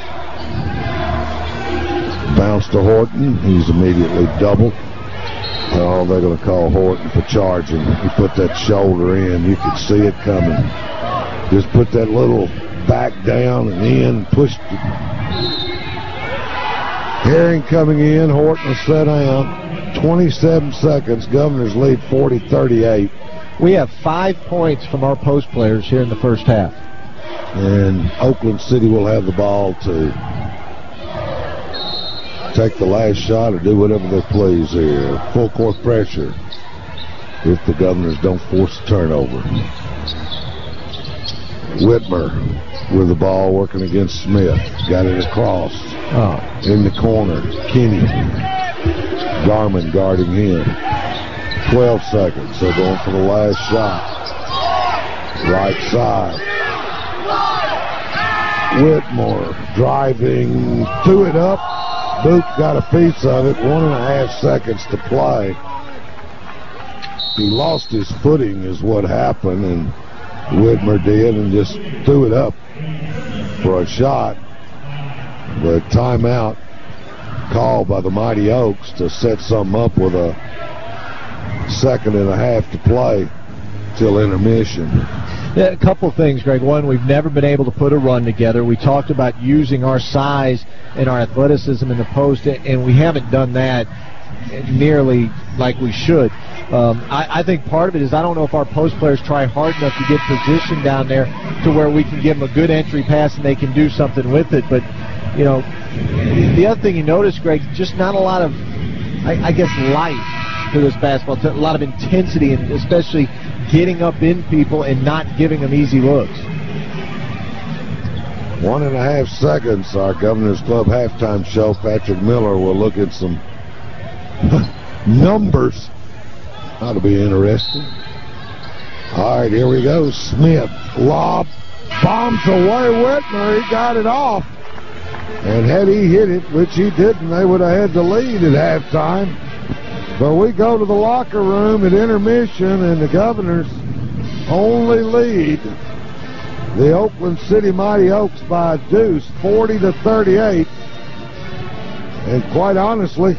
Bounce to Horton. He's immediately doubled. Oh, they're going to call Horton for charging. He put that shoulder in. You could see it coming. Just put that little back down and in, pushed it. Herring coming in. Horton will set down. 27 seconds. Governors lead 40-38. We have 5 points from our post players here in the first half. And Oakland City will have the ball to take the last shot or do whatever they please here. Full court pressure if the Governors don't force a turnover. Whitmer with the ball working against Smith. Got it across. In the corner. Kenny. Garmin guarding him. 12 seconds. They're going for the last shot. Right side. Whitmore driving. Threw it up. Boop got a piece of it. 1.5 seconds to play. He lost his footing is what happened, and Whitmer did, and just threw it up for a shot. The timeout called by the Mighty Oaks to set something up with a 2.5 to play till intermission. Yeah, a couple things, Greg. One, we've never been able to put a run together. We talked about using our size and our athleticism in the post, and we haven't done that nearly like we should. I think part of it is I don't know if our post players try hard enough to get position down there to where we can give them a good entry pass and they can do something with it. But, you know, the other thing you notice, Greg, just not a lot of, I guess, life to this basketball. A lot of intensity, and especially getting up in people and not giving them easy looks. 1.5 seconds, our Governor's Club halftime show. Patrick Miller will look at some numbers. That'll be interesting. All right, here we go. Smith, lob, bombs away. Whitmer, he got it off. And had he hit it, which he didn't, they would have had the lead at halftime. But we go to the locker room at intermission, and the Governors only lead the Oakland City Mighty Oaks by a deuce, 40-38. And quite honestly,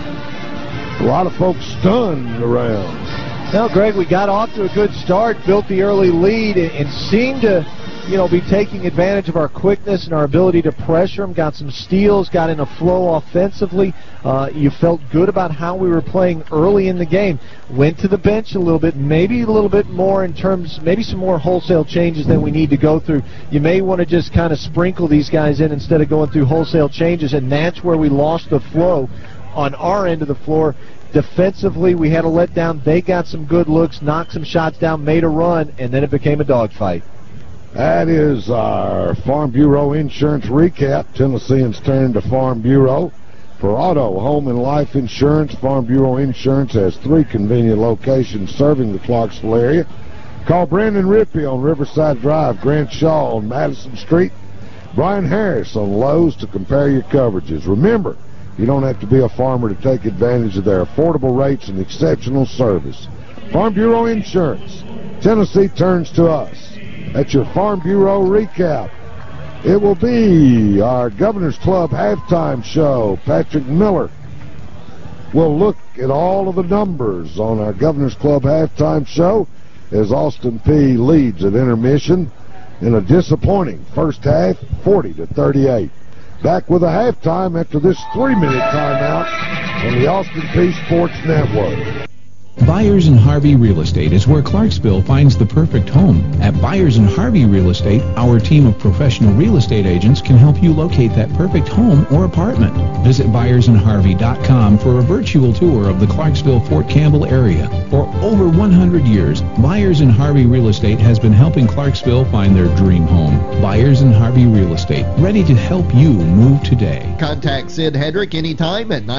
a lot of folks stunned around. Now, Greg, we got off to a good start, built the early lead, and seemed to, be taking advantage of our quickness and our ability to pressure them. Got some steals, got in a flow offensively. You felt good about how we were playing early in the game. Went to the bench a little bit, maybe a little bit more in terms, maybe some more wholesale changes than we need to go through. You may want to just kind of sprinkle these guys in instead of going through wholesale changes, and that's where we lost the flow on our end of the floor. Defensively, we had a letdown. They got some good looks, knocked some shots down, made a run, and then it became a dogfight. That is our Farm Bureau Insurance recap. Tennesseans turn to Farm Bureau for auto, home, and life insurance. Farm Bureau Insurance has 3 convenient locations serving the Clarksville area. Call Brandon Rippey on Riverside Drive, Grant Shaw on Madison Street, Brian Harris on Lowe's to compare your coverages. Remember, you don't have to be a farmer to take advantage of their affordable rates and exceptional service. Farm Bureau Insurance. Tennessee turns to us. That's your Farm Bureau recap. It will be our Governor's Club halftime show. Patrick Miller will look at all of the numbers on our Governor's Club halftime show as Austin Peay leads at intermission in a disappointing first half, 40-38. Back with a halftime after this 3-minute timeout on the Austin Peay Sports Network. Byers & Harvey Real Estate is where Clarksville finds the perfect home. At Byers & Harvey Real Estate, our team of professional real estate agents can help you locate that perfect home or apartment. Visit ByersandHarvey.com for a virtual tour of the Clarksville-Fort Campbell area. For over 100 years, Byers & Harvey Real Estate has been helping Clarksville find their dream home. Byers & Harvey Real Estate, ready to help you move today. Contact Sid Hedrick anytime at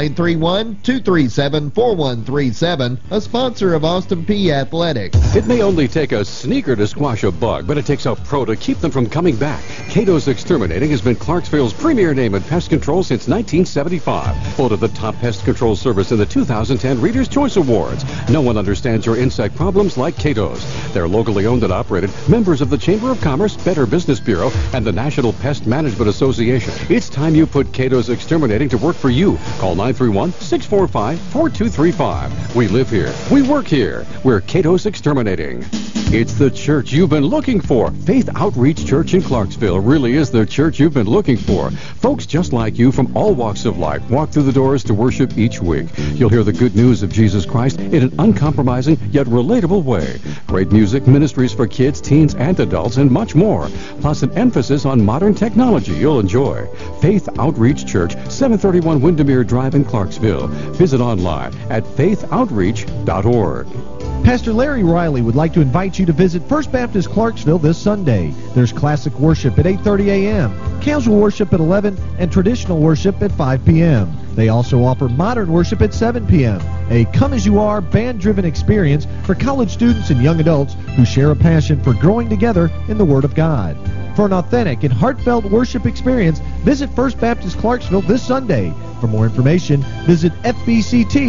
931-237-4137. A sponsor of Austin Peay Athletics. It may only take a sneaker to squash a bug, but it takes a pro to keep them from coming back. Cato's Exterminating has been Clarksville's premier name in pest control since 1975. Voted the top pest control service in the 2010 Reader's Choice Awards. No one understands your insect problems like Cato's. They're locally owned and operated, members of the Chamber of Commerce, Better Business Bureau, and the National Pest Management Association. It's time you put Cato's Exterminating to work for you. Call 931-645-4235. We live here. We work here. We're Cato's Exterminating. It's the church you've been looking for. Faith Outreach Church in Clarksville really is the church you've been looking for. Folks just like you from all walks of life walk through the doors to worship each week. You'll hear the good news of Jesus Christ in an uncompromising yet relatable way. Great music, ministries for kids, teens, and adults, and much more. Plus an emphasis on modern technology you'll enjoy. Faith Outreach Church, 731 Windermere Drive in Clarksville. Visit online at faithoutreach.org. Pastor Larry Riley would like to invite you to visit First Baptist Clarksville this Sunday. There's classic worship at 8:30 a.m., casual worship at 11, and traditional worship at 5 p.m. They also offer modern worship at 7 p.m., a come-as-you-are, band-driven experience for college students and young adults who share a passion for growing together in the Word of God. For an authentic and heartfelt worship experience, visit First Baptist Clarksville this Sunday. For more information, visit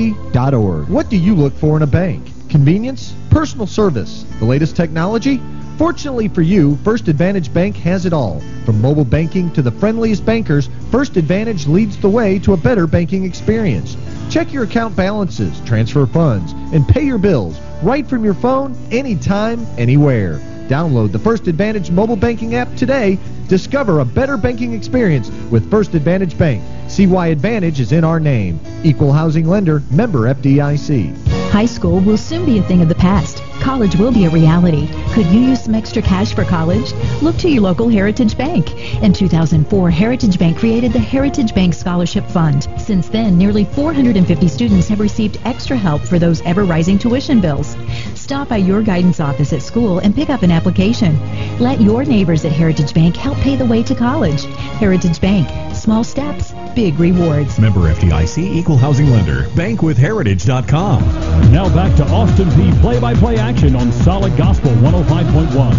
fbct.org. What do you look for in a bank? Convenience? Personal service? The latest technology? Fortunately for you, First Advantage Bank has it all. From mobile banking to the friendliest bankers, First Advantage leads the way to a better banking experience. Check your account balances, transfer funds, and pay your bills right from your phone, anytime, anywhere. Download the First Advantage mobile banking app today. Discover a better banking experience with First Advantage Bank. See why Advantage is in our name. Equal housing lender, member FDIC. High school will soon be a thing of the past. College will be a reality. Could you use some extra cash for college? Look to your local Heritage Bank. In 2004, Heritage Bank created the Heritage Bank Scholarship Fund. Since then, nearly 450 students have received extra help for those ever-rising tuition bills. Stop by your guidance office at school and pick up an application. Let your neighbors at Heritage Bank help pay the way to college. Heritage Bank. Small steps, big rewards. Member FDIC, equal housing lender. Bankwithheritage.com. Now back to Austin Peay play-by-play action on Solid Gospel 105.1.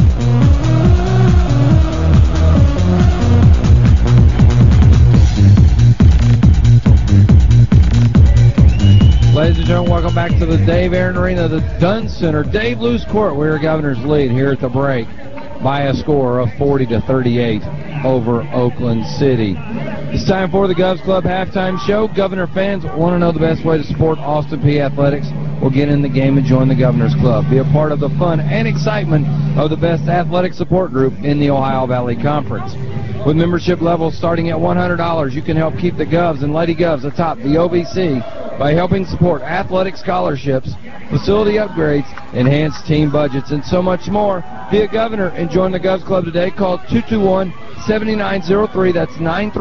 Ladies and gentlemen, welcome back to the Dave Aaron Arena, the Dunn Center. Dave Loose Court. We're Governor's lead here at the break by a score of 40-38 over Oakland City. It's time for the Govs Club halftime show. Governor fans want to know the best way to support Austin Peay Athletics. Well, get in the game and join the Governor's Club. Be a part of the fun and excitement of the best athletic support group in the Ohio Valley Conference. With membership levels starting at $100, you can help keep the Govs and Lady Govs atop the OVC by helping support athletic scholarships, facility upgrades, enhanced team budgets, and so much more. Be a Governor and join the Govs Club today. Call 221-7903. That's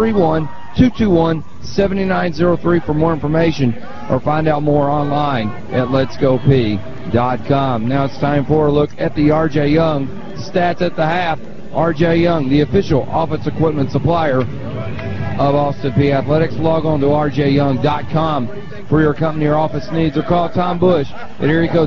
931-221-7903 for more information, or find out more online at letsgop.com. Now it's time for a look at the R.J. Young stats at the half. R.J. Young, the official office equipment supplier of Austin Peay Athletics. Log on to rjyoung.com for your company or office needs, or call Tom Bush at area code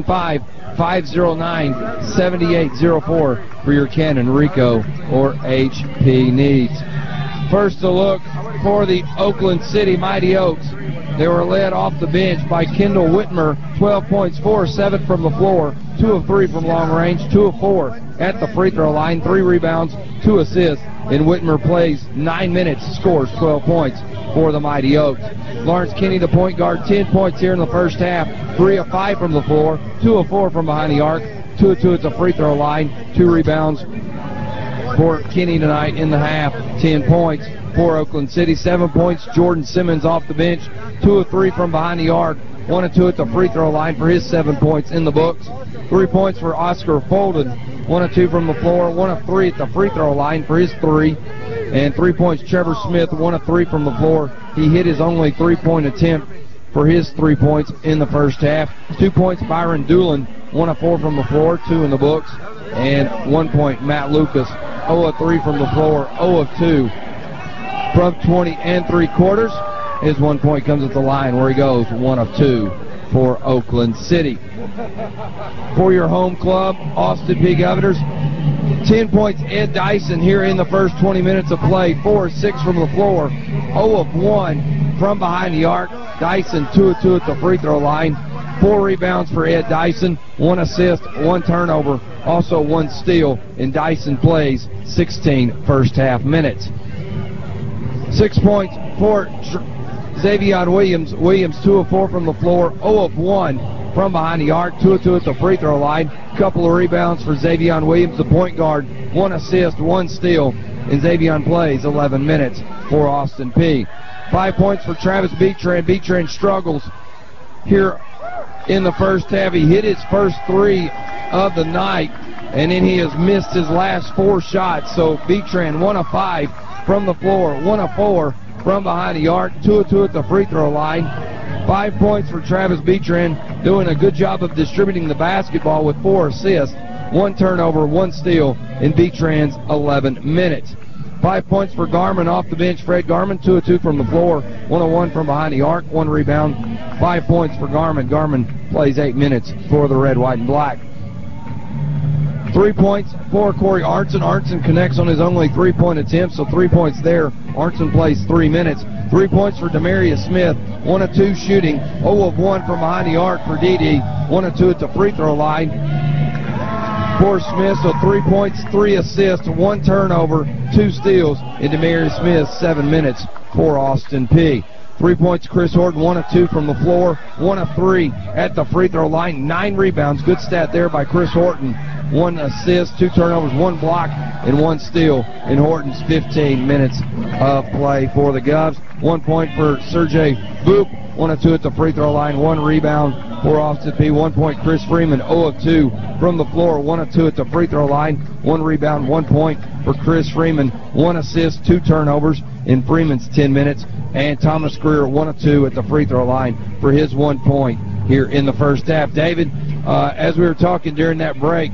615-509-7804 for your Canon, Ricoh, or HP needs. First, a look for the Oakland City Mighty Oaks. They were led off the bench by Kendall Whitmer, 12 points, 4 of 7 from the floor, 2 of 3 from long range, 2 of 4 at the free throw line, 3 rebounds, 2 assists, and Whitmer plays 9 minutes, scores 12 points for the Mighty Oaks. Lawrence Kinney, the point guard, 10 points here in the first half, 3 of 5 from the floor, 2 of 4 from behind the arc, 2 of 2 at the free throw line, 2 rebounds for Kinney tonight in the half, 10 points for Oakland City. 7 points, Jordan Simmons off the bench, 2 of 3 from behind the arc, 1 of 2 at the free throw line for his 7 points in the books. 3 points for Oscar Folden, 1 of 2 from the floor, 1 of 3 at the free throw line for his 3. And 3 points, Trevor Smith, 1 of 3 from the floor. He hit his only 3-point attempt for his 3 points in the first half. 2 points, Byron Doolin, 1 of 4 from the floor, 2 in the books. And 1 point, Matt Lucas, 0 of 3 from the floor, 0 of 2 from 20 3/4. His 1 point comes at the line where he goes 1 of 2 for Oakland City. For your home club, Austin Peay Governors, 10 points, Ed Dyson here in the first 20 minutes of play, 4 of 6 from the floor, 0 of 1 from behind the arc. Dyson 2 of 2 at the free throw line, 4 rebounds for Ed Dyson, 1 assist, 1 turnover, also 1 steal, and Dyson plays 16 first half minutes. 6 points for Xavier Williams. Williams 2 of 4 from the floor, 0 of 1 from behind the arc, 2 of 2 at the free throw line. Couple of rebounds for Xavier Williams, the point guard, 1 assist, 1 steal, and Xavier plays 11 minutes for Austin Peay. 5 points for Travis Beatran. Beatran struggles here in the first half. He hit his first 3 of the night, and then he has missed his last 4 shots. So Beatran 1 of 5 from the floor, 1 of 4 from behind the arc, 2 of 2 at the free throw line. 5 points for Travis Beatran, doing a good job of distributing the basketball with 4 assists, 1 turnover, 1 steal in Beatran's 11 minutes. 5 points for Garmin off the bench. Fred Garmin, 2 of 2 from the floor, 1 of 1 from behind the arc, 1 rebound. 5 points for Garmin. Garmin plays 8 minutes for the red, white, and black. 3 points for Corey Arnson. Arnson connects on his only 3-point attempt, so 3 points there. Arnson plays 3 minutes. 3 points for Demarius Smith. 1 of 2 shooting, 0 of 1 from behind the arc for Dede. 1 of 2 at the free throw line for Smith, so 3 points, 3 assists, 1 turnover, 2 steals in Demarius Smith's 7 minutes for Austin Peay. 3 points, Chris Horton, 1 of 2 from the floor, 1 of 3 at the free throw line, 9 rebounds. Good stat there by Chris Horton. 1 assist, 2 turnovers, 1 block, and 1 steal in Horton's 15 minutes of play for the Govs. 1 point for Sergey Boop, 1 of 2 at the free throw line, 1 rebound for Austin Peay. 1 point, Chris Freeman, 0 of 2 from the floor, 1 of 2 at the free throw line, 1 rebound, 1 point for Chris Freeman, 1 assist, 2 turnovers in Freeman's 10 minutes, and Thomas Greer, 1 of 2 at the free throw line for his 1 point here in the first half. David, as we were talking during that break,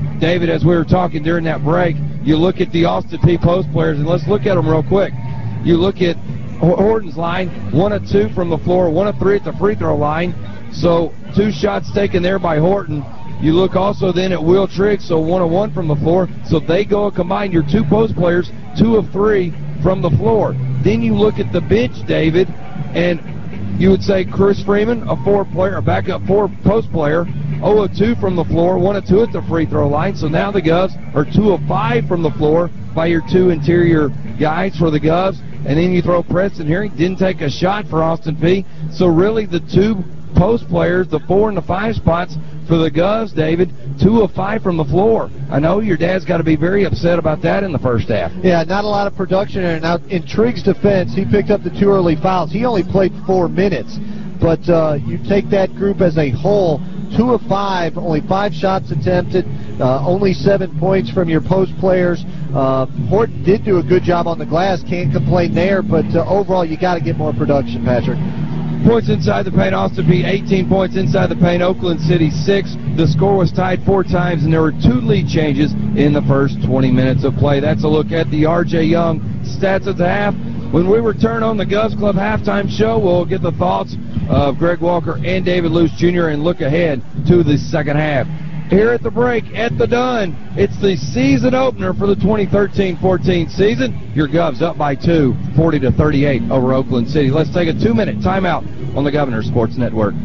you look at the Austin Peay post players, and let's look at them real quick. You look at Horton's line, 1 of 2 from the floor, 1 of 3 at the free throw line, so 2 shots taken there by Horton. You look also then at Will Triggs, so 1 of 1 from the floor, so they go combined your 2 post players, 2 of 3 from the floor. Then you look at the bench, David, and you would say Chris Freeman, a 4-player, a backup 4 post player, 0 of 2 from the floor, 1 of 2 at the free throw line. So now the Govs are 2 of 5 from the floor by your 2 interior guys for the Govs. And then you throw Preston Herring, didn't take a shot for Austin Peay. So really the 2 post players, the 4 and the 5 spots for the Govs, David, 2 of 5 from the floor. I know your dad's got to be very upset about that in the first half. Yeah, not a lot of production there. Now, in Triggs' defense, he picked up the 2 early fouls. He only played 4 minutes. But you take that group as a whole, 2 of 5, only 5 shots attempted, only 7 points from your post players. Horton did do a good job on the glass, can't complain there, but overall you got to get more production, Patrick. Points inside the paint, Austin Peay 18 points inside the paint, Oakland City 6. The score was tied 4 times, and there were 2 lead changes in the first 20 minutes of play. That's a look at the R.J. Young stats at the half. When we return on the Govs Club halftime show, we'll get the thoughts of Greg Walker and David Luce Jr. and look ahead to the second half. Here at the break, at the Dunn, it's the season opener for the 2013-14 season. Your Govs up by 2, 40-38 over Oakland City. Let's take a 2-minute timeout on the Governor Sports Network.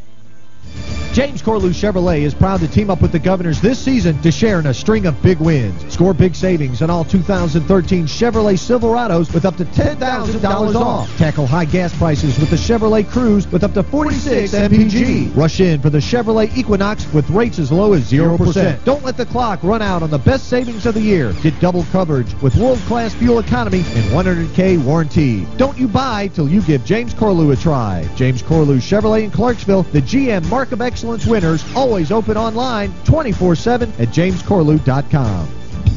James Corlew Chevrolet is proud to team up with the Governors this season to share in a string of big wins. Score big savings on all 2013 Chevrolet Silverados with up to $10,000 off. Tackle high gas prices with the Chevrolet Cruze with up to 46 MPG. Rush in for the Chevrolet Equinox with rates as low as 0%. Don't let the clock run out on the best savings of the year. Get double coverage with world-class fuel economy and 100K warranty. Don't you buy till you give James Corlew a try. James Corlew Chevrolet in Clarksville, the GM Mark of Excellence winners, always open online 24/7 at jamescorlew.com.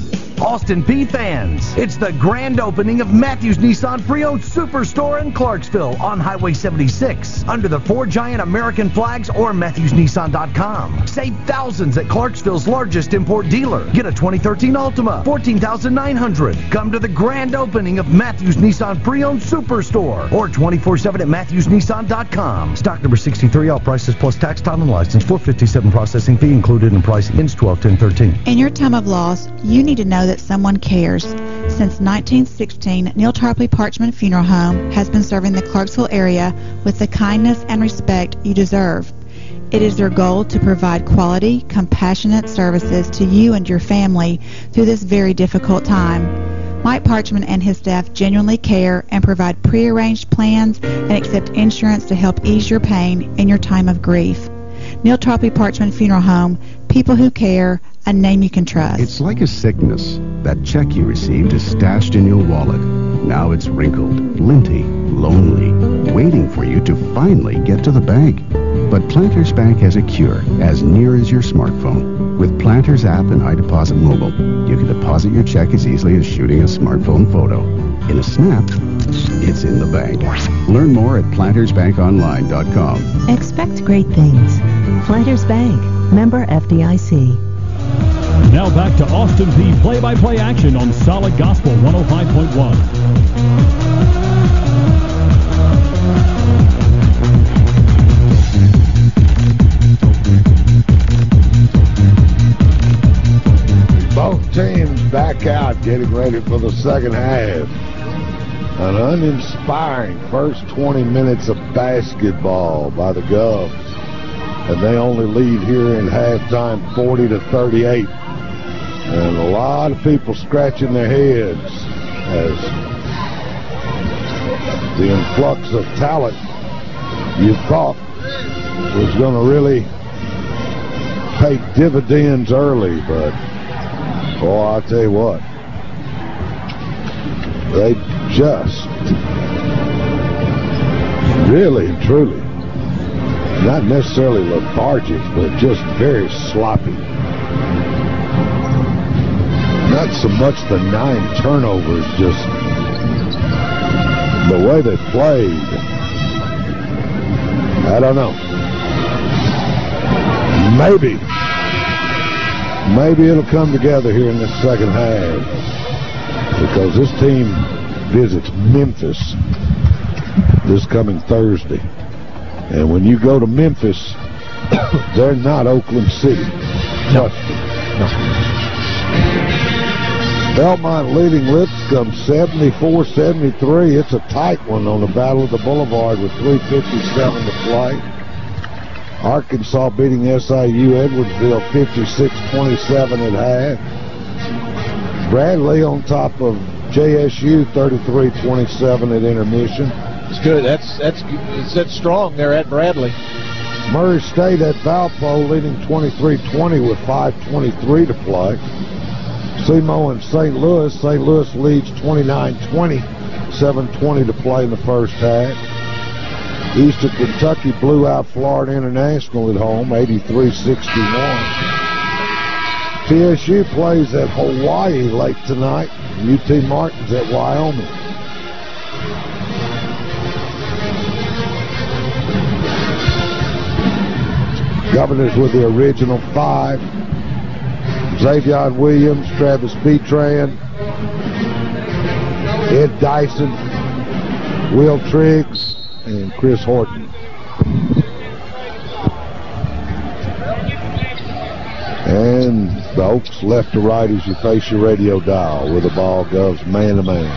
Austin Peay fans, it's the grand opening of Matthews Nissan Pre-Owned Superstore in Clarksville on Highway 76 under the 4 giant American flags or MatthewsNissan.com. Save thousands at Clarksville's largest import dealer. Get a 2013 Altima, $14,900. Come to the grand opening of Matthews Nissan Pre-Owned Superstore or 24/7 at MatthewsNissan.com. Stock number 63, all prices plus tax, title, and license. $457 processing fee included in pricing. Ends 12/10/13. In your time of loss, you need to know that someone cares. Since 1916, Neil Tarpley Parchman Funeral Home has been serving the Clarksville area with the kindness and respect you deserve. It is their goal to provide quality, compassionate services to you and your family through this very difficult time. Mike Parchman and his staff genuinely care and provide prearranged plans and accept insurance to help ease your pain in your time of grief. Neil Tarpley Parchman Funeral Home, people who care, a name you can trust. It's like a sickness. That check you received is stashed in your wallet. Now it's wrinkled, linty, lonely, waiting for you to finally get to the bank. But Planters Bank has a cure as near as your smartphone. With Planters app and iDeposit Mobile, you can deposit your check as easily as shooting a smartphone photo. In a snap, it's in the bank. Learn more at plantersbankonline.com. Expect great things. Planters Bank, member FDIC. Now back to Austin Peay play-by-play action on Solid Gospel 105.1. Both teams back out, getting ready for the second half. An uninspiring first 20 minutes of basketball by the Govs. And they only lead here in halftime 40-38. And a lot of people scratching their heads as the influx of talent you thought was going to really pay dividends early, but I'll tell you what, they just really and truly, not necessarily lethargic, but just very sloppy. Not so much the 9 turnovers, just the way they played. I don't know. Maybe it'll come together here in the second half, because this team visits Memphis this coming Thursday. And when you go to Memphis, they're not Oakland City. Trust me. No. Belmont leading Lipscomb 74-73. It's a tight one on the Battle of the Boulevard with 3:57 to play. Arkansas beating SIU Edwardsville 56-27 at half. Bradley on top of JSU 33-27 at intermission. It's good. That's strong there at Bradley. Murray State at Valpo leading 23-20 with 5:23 to play. SEMO and St. Louis. St. Louis leads 29-20, 7:20 to play in the first half. Eastern Kentucky blew out Florida International at home, 83-61. TSU plays at Hawaii late tonight. UT Martin's at Wyoming. Governors with the original 5. Xavier Williams, Travis Betran, Ed Dyson, Will Triggs, and Chris Horton. And the Oaks left to right as you face your radio dial, where the ball goes man to man.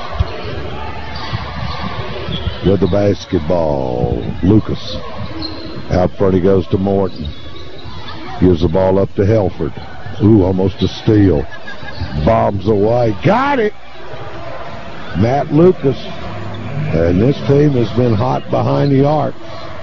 With the basketball, Lucas. Out front he goes to Morton. Gives the ball up to Helford. Ooh, almost a steal. Bombs away. Got it! Matt Lucas. And this team has been hot behind the arc.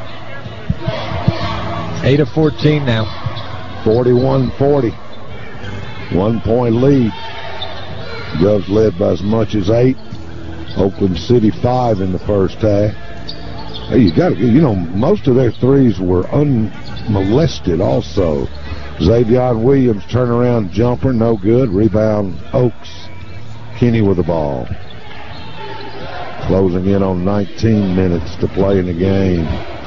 8 of 14 now. 41-40. 1-point lead. Govs led by as much as 8. Oakland City 5 in the first half. Hey, you know, most of their threes were unmolested also. Xavier Williams turnaround jumper, no good. Rebound, Oaks. Kinney with the ball. Closing in on 19 minutes to play in the game.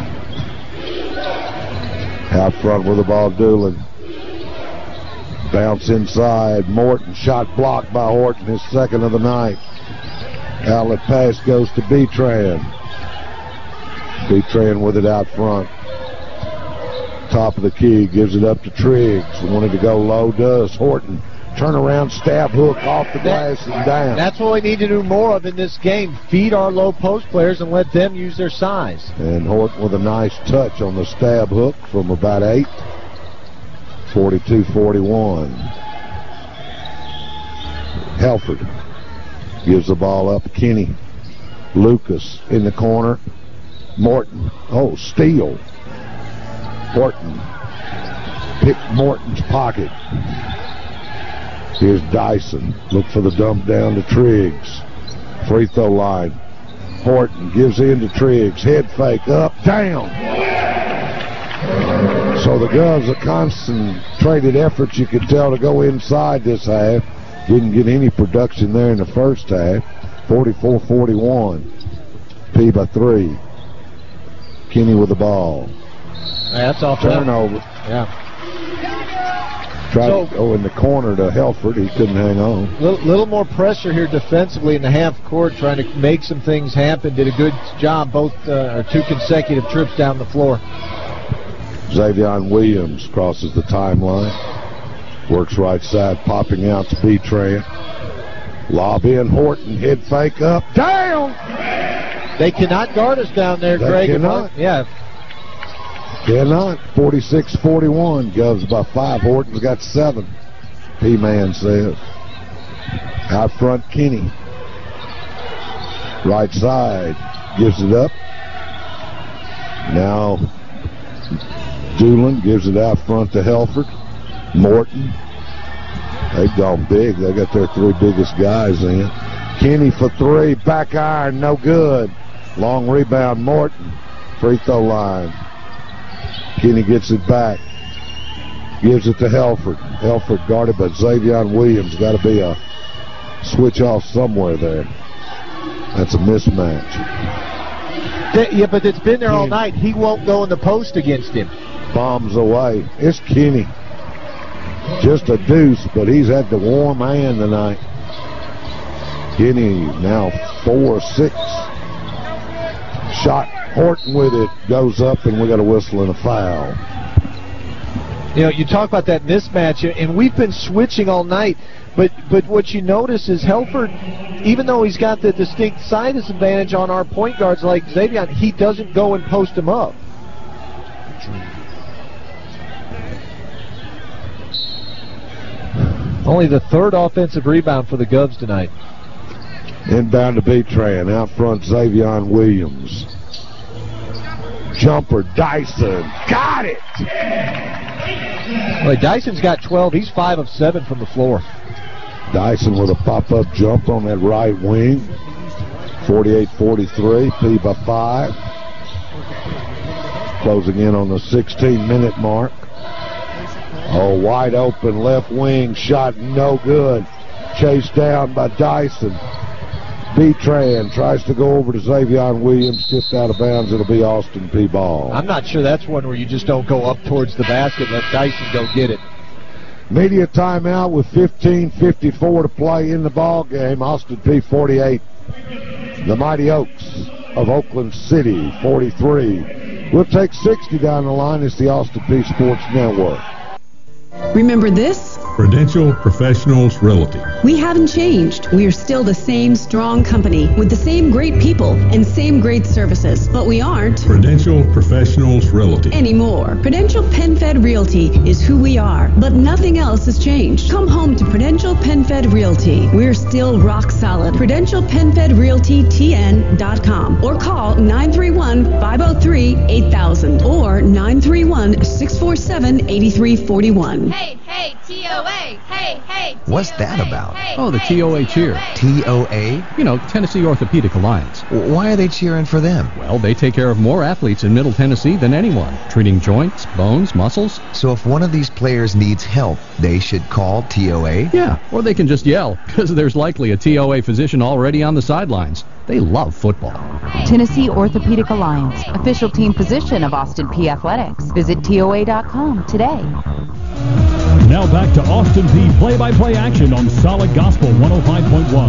Out front with the ball, Doolin. Bounce inside. Morton, shot blocked by Horton, his second of the night. Outlet pass goes to Betran. Betran with it out front. Top of the key, gives it up to Triggs. Wanted to go low, does. Horton, turn around, stab hook off the glass and down. That's what we need to do more of in this game. Feed our low post players and let them use their size. And Horton with a nice touch on the stab hook from about 8. 42-41. Helford gives the ball up. Kinney. Lucas in the corner. Morton. Oh, steal. Horton. Pick Morton's pocket. Here's Dyson. Look for the dump down to Triggs. Free throw line. Horton gives in to Triggs. Head fake. Up, down. So the Govs, a concentrated effort, you could tell, to go inside this half. Didn't get any production there in the first half. 44-41. P by 3. Kinney with the ball. That's off turnover. Yeah. Tried to go in the corner to Helford. He couldn't hang on. Little more pressure here defensively in the half court, trying to make some things happen. Did a good job both or 2 consecutive trips down the floor. Xavier Williams crosses the timeline. Works right side, popping out to Betran. Lob in, Horton, head fake up, down! They cannot guard us down there, Greg. Cannot. Yeah. Cannot. 46-41. Govs by 5. Horton's got 7. P-Man says. Out front, Kenny. Right side, gives it up. Now, Doolin gives it out front to Helford. Morton. They've gone big. They got their 3 biggest guys in. Kenny for 3. Back iron, no good. Long rebound, Morton. Free throw line. Kenny gets it back. Gives it to Helford. Helford guarded by Xavier Williams. Got to be a switch off somewhere there. That's a mismatch. Yeah, but it's been there all night. He won't go in the post against him. Bombs away. It's Kenny. Just a deuce, but he's had the warm hand tonight. Kenny now 4-6. Shot. Horton with it. Goes up, and we got a whistle and a foul. You know, you talk about that mismatch, and we've been switching all night. But what you notice is Helford, even though he's got the distinct size advantage on our point guards like Xavier, he doesn't go and post him up. Only the 3rd offensive rebound for the Govs tonight. Inbound to B-Tran. Out front, Xavier Williams. Jumper, Dyson. Got it! Well, Dyson's got 12. He's 5 of 7 from the floor. Dyson with a pop-up jump on that right wing. 48-43. P by 5. Closing in on the 16-minute mark. Oh, wide open left wing shot, no good. Chased down by Dyson. B-Tran tries to go over to Xavier Williams, tipped out of bounds. It'll be Austin P ball. I'm not sure that's one where you just don't go up towards the basket and let Dyson go get it. Media timeout with 15:54 to play in the ball game. Austin P 48. The Mighty Oaks of Oakland City 43. We'll take 60 down the line. It's the Austin P Sports Network. Remember this? Prudential Professionals Realty. We haven't changed. We are still the same strong company with the same great people and same great services, but we aren't Prudential Professionals Realty anymore. Prudential PenFed Realty is who we are, but nothing else has changed. Come home to Prudential PenFed Realty. We're still rock solid. PrudentialPenFedRealtyTN.com or call 931-503-8000 or 931-647-8341. Hey, TOA! Hey, What's that about? Oh, the TOA cheer. TOA? You know, Tennessee Orthopedic Alliance. Why are they cheering for them? Well, they take care of more athletes in Middle Tennessee than anyone, treating joints, bones, muscles. So if one of these players needs help, they should call TOA? Yeah, or they can just yell, because there's likely a TOA physician already on the sidelines. They love football. Tennessee Orthopedic Alliance, official team physician of Austin P Athletics. Visit TOA.com today. Now back to Austin P play-by-play action on Solid Gospel 105.1.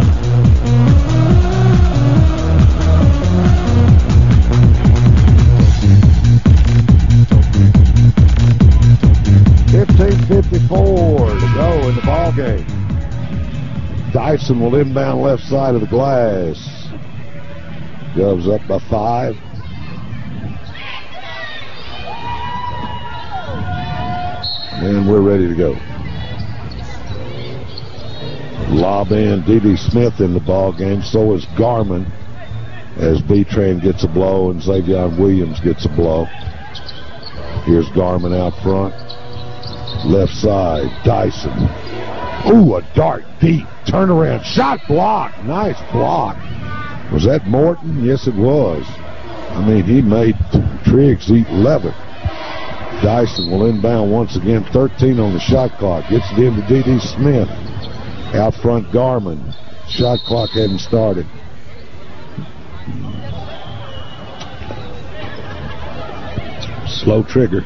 15:54 to go in the ball game. Dyson will inbound left side of the glass. Goes up by 5. And we're ready to go. Lob in D.D. Smith in the ball game. So is Garman as B-Train gets a blow and Xavier Williams gets a blow. Here's Garman out front. Left side, Dyson. Ooh, a dart deep. Turnaround. Shot block. Nice block. Was that Morton? Yes, it was. I mean, he made Triggs eat leather. Dyson will inbound once again. 13 on the shot clock. Gets it into D.D. Smith. Out front, Garman. Shot clock hadn't started. Slow trigger.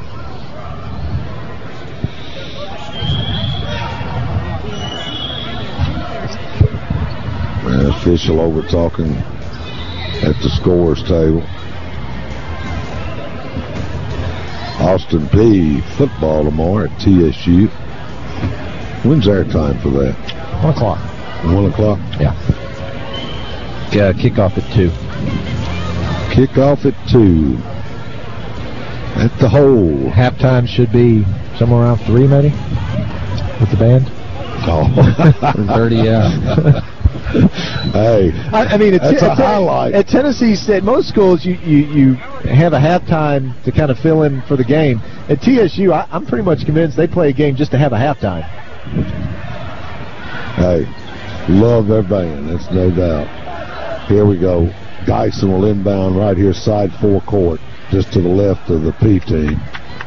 Official over talking at the scorer's table. Austin P football tomorrow at TSU. When's our time for that? 1 o'clock. 1 o'clock? Yeah. Yeah, kickoff at 2. Kickoff at 2. At the hole. Halftime should be somewhere around 3 maybe with the band. Oh. 30, yeah. Hey, I mean, that's a highlight. At Tennessee State, most schools you have a halftime to kind of fill in for the game. At TSU, I'm pretty much convinced they play a game just to have a halftime. Hey, love their band, that's no doubt. Here we go. Dyson will inbound right here, side forecourt, just to the left of the P team.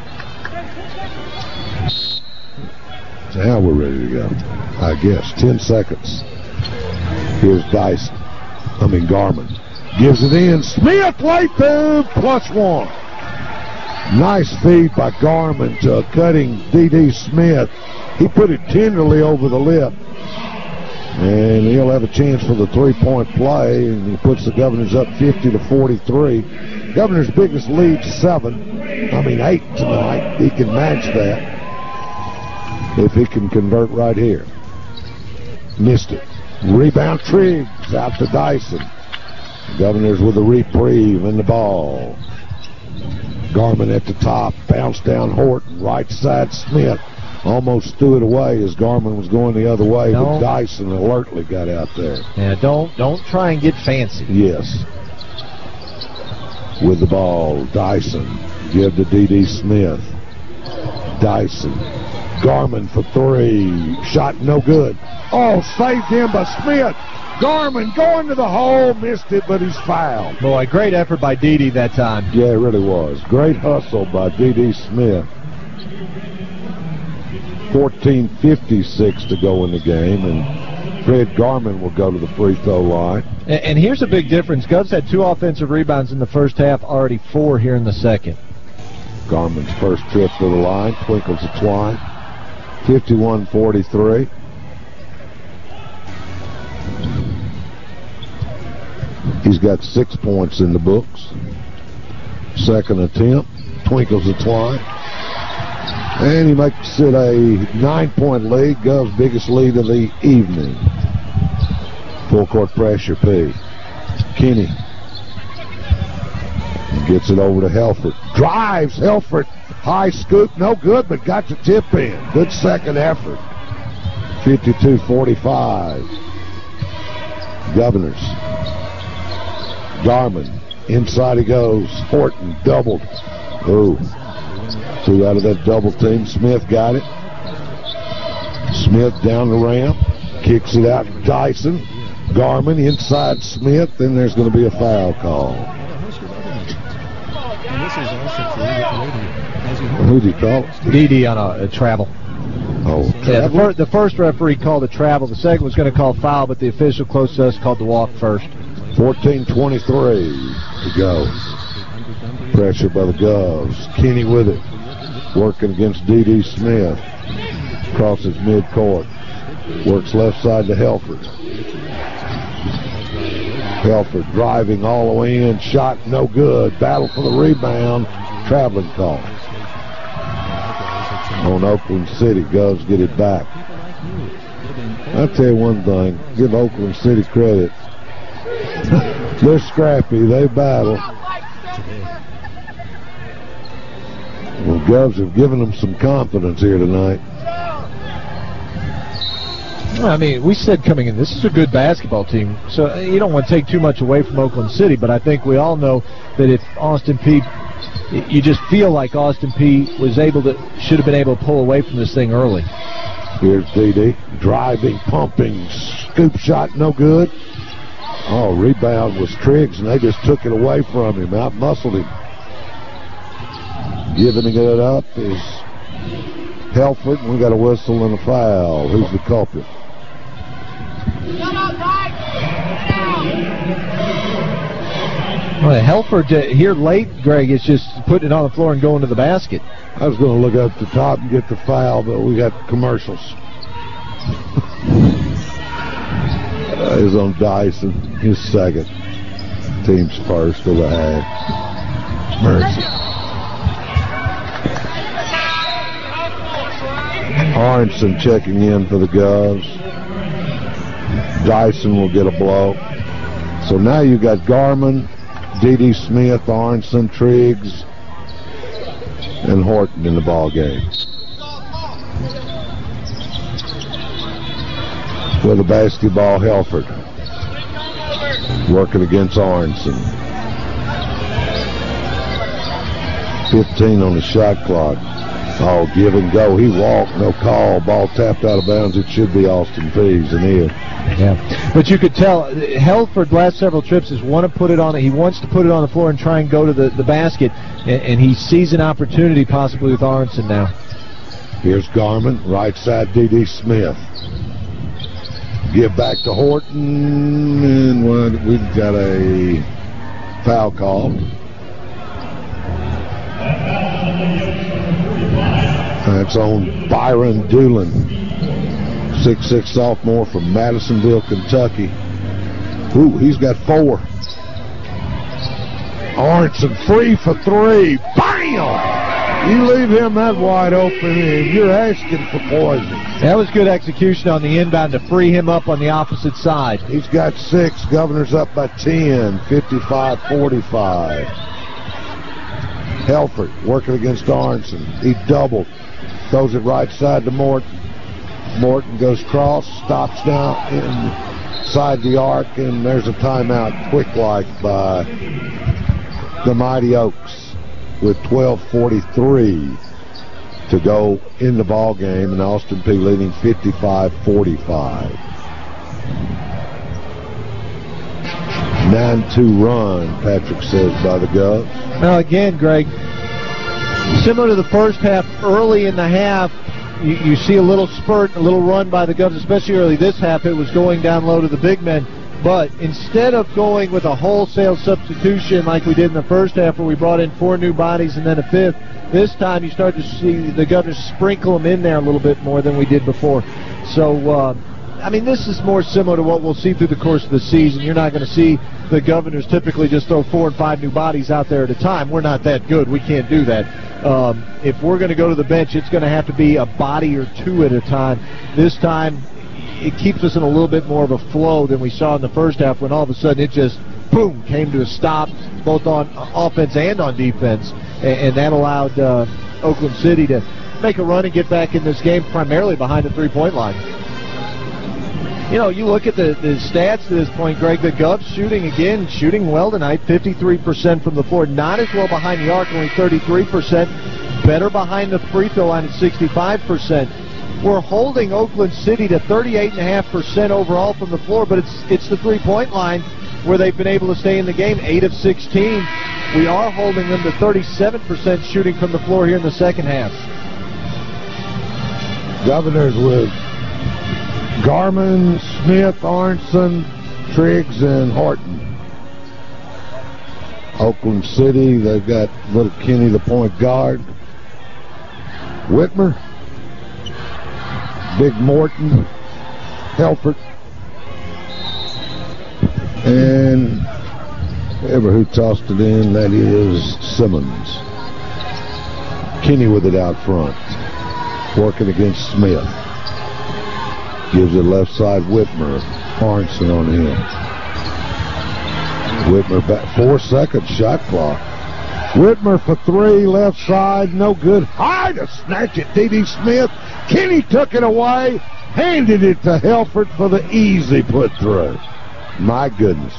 So now we're ready to go, I guess. 10 seconds. Here's Garman. Gives it in. Smith right through, +1. Nice feed by Garman to a cutting D.D. Smith. He put it tenderly over the lip. And he'll have a chance for the three-point play, and he puts the Governors up 50-43. Governors' biggest lead, 8 tonight. He can match that if he can convert right here. Missed it. Rebound Triggs out to Dyson. Governors with a reprieve in the ball. Garman at the top. Bounce down Horton. Right side Smith. Almost threw it away as Garman was going the other way, but Dyson alertly got out there. Yeah, don't try and get fancy. Yes. With the ball, Dyson. Give to D.D. Smith. Dyson. Garman for 3. Shot no good. Oh, saved him by Smith. Garman going to the hole. Missed it, but he's fouled. Boy, great effort by D.D. that time. Yeah, it really was. Great hustle by D.D. Smith. 14:56 to go in the game, and Fred Garman will go to the free throw line. And here's a big difference. Govs had 2 offensive rebounds in the first half, already 4 here in the second. Garman's first trip to the line, twinkles a twine. 51-43. He's got 6 points in the books. Second attempt, twinkles a twine. And he makes it a 9-point lead, Gov's biggest lead of the evening. Full court pressure, P. Kinney gets it over to Helfert. Drives, Helfert. High scoop, no good, but got the tip in. Good second effort. 52-45. Governors. Garman. Inside he goes. Horton doubled. Ooh. 2 out of that double team. Smith got it. Smith down the ramp. Kicks it out to Dyson. Garman inside Smith. Then there's going to be a foul call. Who did he call? D.D. on a travel. Oh, yeah, the first referee called a travel. The second was going to call foul, but the official close to us called the walk first. 14:23 to go. Pressure by the Govs. Kinney with it. Working against D.D. Smith. Crosses midcourt. Works left side to Helford. Helford driving all the way in. Shot no good. Battle for the rebound. Traveling call. On Oakland City. Govs get it back. I'll tell you one thing. Give Oakland City credit. They're scrappy. They battle. Well, Govs have given them some confidence here tonight. I mean, we said coming in, this is a good basketball team, so you don't want to take too much away from Oakland City, but I think we all know that if Austin Peay, you just feel like Austin Peay should have been able to pull away from this thing early. Here's D.D. driving, pumping, scoop shot, no good. Oh, rebound was Triggs, and they just took it away from him, out-muscled him. Giving it up is Helford, and we got a whistle and a foul. Who's the culprit? Well, Helford here late, Greg, is just putting it on the floor and going to the basket. I was going to look up the top and get the foul, but we got commercials. Is on Dyson, his second. Team's first of the half. Mercy. Arnson checking in for the Govs. Dyson will get a blow. So now you got Garman, D.D. Smith, Arnson, Triggs, and Horton in the ball game. with the basketball, Helford. Working against Arnson. 15 on the shot clock. Oh, give and go. He walked, no call. Ball tapped out of bounds. It should be Austin Peay's and here. Yeah, but you could tell Helford last several trips has want to put it on. He wants to put it on the floor and try and go to the basket, and he sees an opportunity possibly with Arnson now. Here's Garman, right side D.D. Smith. Give back to Horton, and we've got a foul call. That's on Byron Doolin, 6'6" sophomore from Madisonville, Kentucky. Ooh, he's got 4. Arnson free for 3. Bam! You leave him that wide open, and you're asking for poison. That was good execution on the inbound to free him up on the opposite side. He's got 6. Governor's up by 10, 55-45. Helford working against Arnson. He doubled. Throws it right side to Morton. Morton goes cross, stops now inside the arc, and there's a timeout quick-like by the Mighty Oaks with 12:43 to go in the ball game, and Austin Peay leading 55-45. 9-2 run, Patrick says, by the Govs. Now again, Greg, similar to the first half, early in the half, you see a little spurt, a little run by the Govs, especially early this half. It was going down low to the big men. But instead of going with a wholesale substitution like we did in the first half where we brought in 4 new bodies and then a 5th, this time you start to see the Governors sprinkle them in there a little bit more than we did before. So, I mean, this is more similar to what we'll see through the course of the season. You're not going to see the Governors typically just throw 4 and 5 new bodies out there at a time. We're not that good. We can't do that. If we're going to go to the bench, it's going to have to be a body or 2 at a time. This time, it keeps us in a little bit more of a flow than we saw in the first half when all of a sudden it just, boom, came to a stop both on offense and on defense. And that allowed Oakland City to make a run and get back in this game primarily behind the three-point line. You know, you look at the stats to this point, Greg, the Govs shooting well tonight, 53% from the floor. Not as well behind the arc, only 33%. Better behind the free throw line at 65%. We're holding Oakland City to 38.5% overall from the floor, but it's the three-point line where they've been able to stay in the game, 8 of 16. We are holding them to 37% shooting from the floor here in the second half. Governors with Garman, Smith, Arnson, Triggs, and Horton. Oakland City, they've got little Kenny, the point guard. Whitmer, Big Morton, Helford, and ever who tossed it in, that is Simmons. Kenny with it out front, working against Smith. Gives it left side, Whitmer. Arnson on him. Whitmer back, 4 seconds shot clock. Whitmer for 3, left side, no good. High to snatch it, D.D. Smith. Kenny took it away, handed it to Helford for the easy put through. My goodness.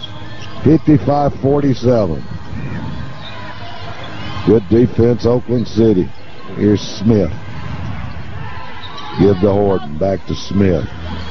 55-47. Good defense, Oakland City. Here's Smith. Give to Horton, back to Smith.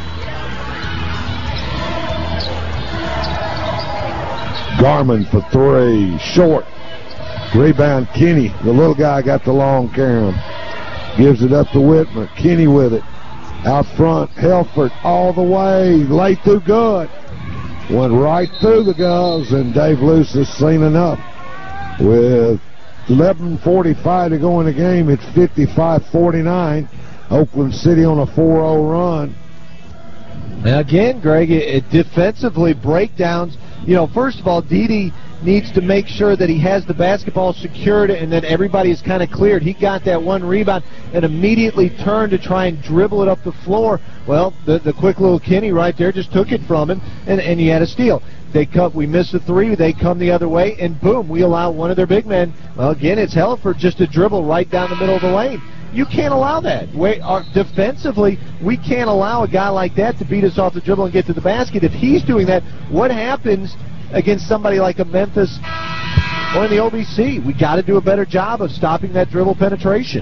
Garman for 3, short. Rebound, Kenny. The little guy got the long carom. Gives it up to Whitmer. Kenny with it. Out front, Helford all the way. Lay through good. Went right through the Govs, and Dave Luce has seen enough. With 11:45 to go in the game, it's 55-49. Oakland City on a 4-0 run. Now again, Greg, defensively breakdowns. You know, first of all, Dede needs to make sure that he has the basketball secured and that everybody is kind of cleared. He got that one rebound and immediately turned to try and dribble it up the floor. Well, the quick little Kenny right there just took it from him, and he had a steal. We missed the 3, they come the other way, and boom, we allow one of their big men. Well, again, it's Helford just to dribble right down the middle of the lane. You can't allow that. Defensively, we can't allow a guy like that to beat us off the dribble and get to the basket. If he's doing that, what happens against somebody like a Memphis or in the OVC? We got to do a better job of stopping that dribble penetration.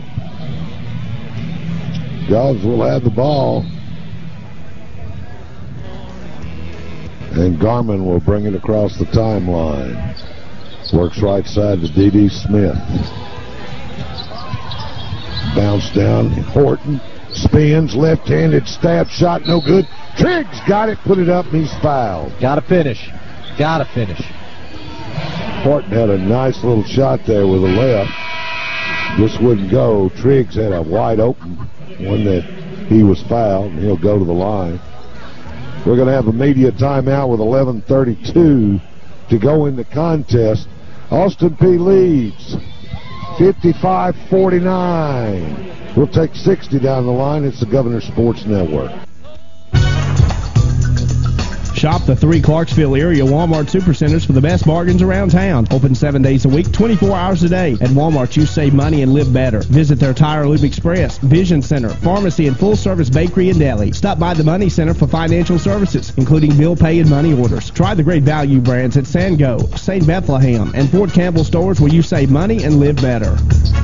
Govs will have the ball. And Garmin will bring it across the timeline. Works right side to D.D. Smith. Bounce down. Horton spins. Left-handed stab shot. No good. Triggs got it. Put it up. And he's fouled. Got to finish. Got to finish. Horton had a nice little shot there with a layup. This wouldn't go. Triggs had a wide open one that he was fouled, and he'll go to the line. We're going to have a media timeout with 11:32 to go in the contest. Austin Peay leads 55-49. We'll take 60 down the line. It's the Governor Sports Network. Shop the 3 Clarksville area Walmart Supercenters for the best bargains around town. Open 7 days a week, 24 hours a day. At Walmart, you save money and live better. Visit their Tire Lube Express, Vision Center, pharmacy, and full-service bakery and deli. Stop by the Money Center for financial services, including bill pay and money orders. Try the great value brands at Sango, St. Bethlehem, and Fort Campbell stores where you save money and live better.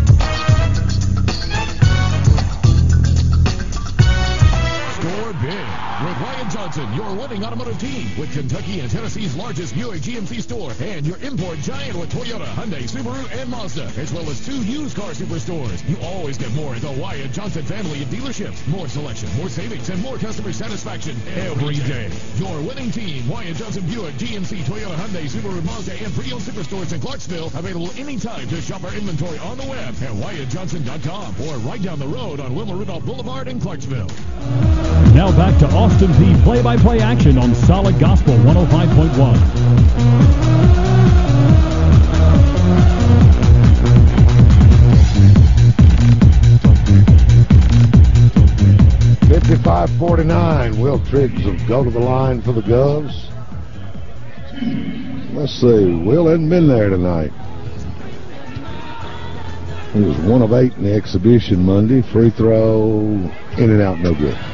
Johnson, your winning automotive team, with Kentucky and Tennessee's largest Buick GMC store, and your import giant with Toyota, Hyundai, Subaru, and Mazda, as well as 2 used car superstores. You always get more at the Wyatt Johnson family of dealerships. More selection, more savings, and more customer satisfaction every day. Your winning team, Wyatt Johnson Buick, GMC, Toyota, Hyundai, Subaru, Mazda, and pre-owned superstores in Clarksville. Available anytime to shop our inventory on the web at WyattJohnson.com or right down the road on Wilma Rudolph Boulevard in Clarksville. Now back to Austin Peay play-by-play action on Solid Gospel 105.1. 55-49. Will Triggs will go to the line for the Govs. Let's see. Will hasn't been there tonight. He was 1 of 8 in the exhibition Monday. Free throw, in and out, no good.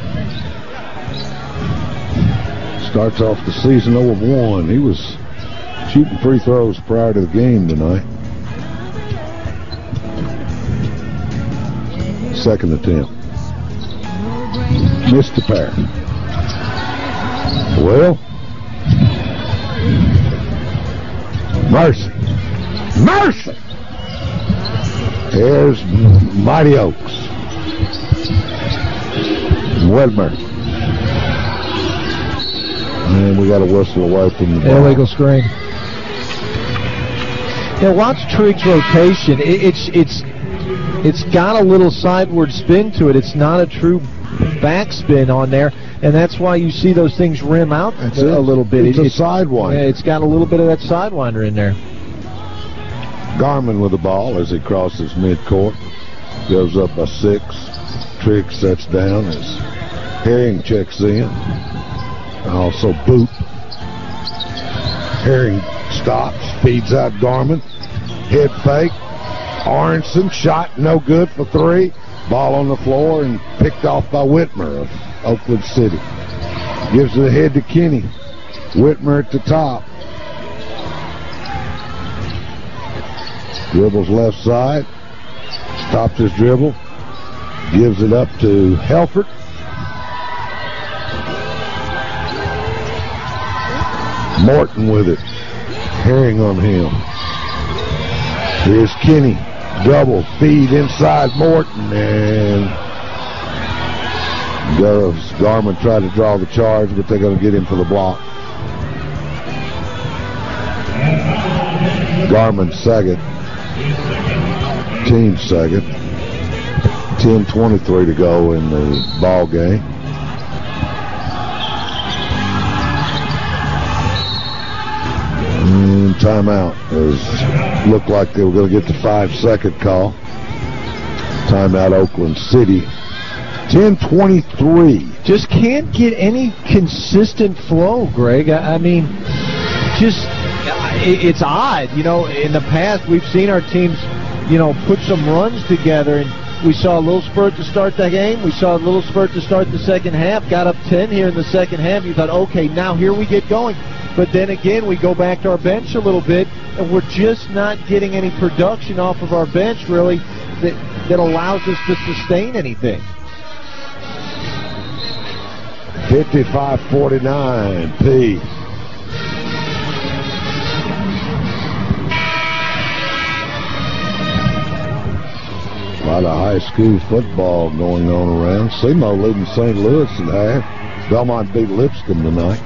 Starts off the season 0 of 1. He was shooting free throws prior to the game tonight. Second attempt. Missed the pair. Well, Mercy. Mercy! Here's Mighty Oaks. Wedmer. And we got a whistle away from the ball. Illegal screen. Yeah, watch Triggs' rotation. It's got a little sideward spin to it. It's not a true backspin on there, and that's why you see those things rim out a little bit. It's a sidewinder. Yeah, it's got a little bit of that sidewinder in there. Garmin with the ball as he crosses midcourt. Goes up by 6. Triggs sets down as Herring checks in. Also Boot. Herring stops, feeds out Garmin. Head fake. Aronson shot no good for 3. Ball on the floor and picked off by Whitmer of Oakland City. Gives it ahead to Kenny. Whitmer at the top. Dribbles left side. Stops his dribble. Gives it up to Helfert. Morton with it. Herring on him. Here's Kenny. Double feed inside Morton, and Garmin tried to draw the charge, but they're going to get him for the block. Garmin second. Team second. 10:23 to go in the ball game. And timeout. Looked like they were going to get the 5-second call. Timeout Oakland City. 10:23. Just can't get any consistent flow, Greg. I mean, it's odd. You know, in the past we've seen our teams, put some runs together, and We saw a little spurt to start the game. We saw a little spurt to start the second half. Got up 10 here in the second half. You thought, okay, now here we get going. But then again, we go back to our bench a little bit, and we're just not getting any production off of our bench, really, that allows us to sustain anything. 55-49, P. A lot of high school football going on around. SEMO leading St. Louis at half. Belmont beat Lipscomb tonight.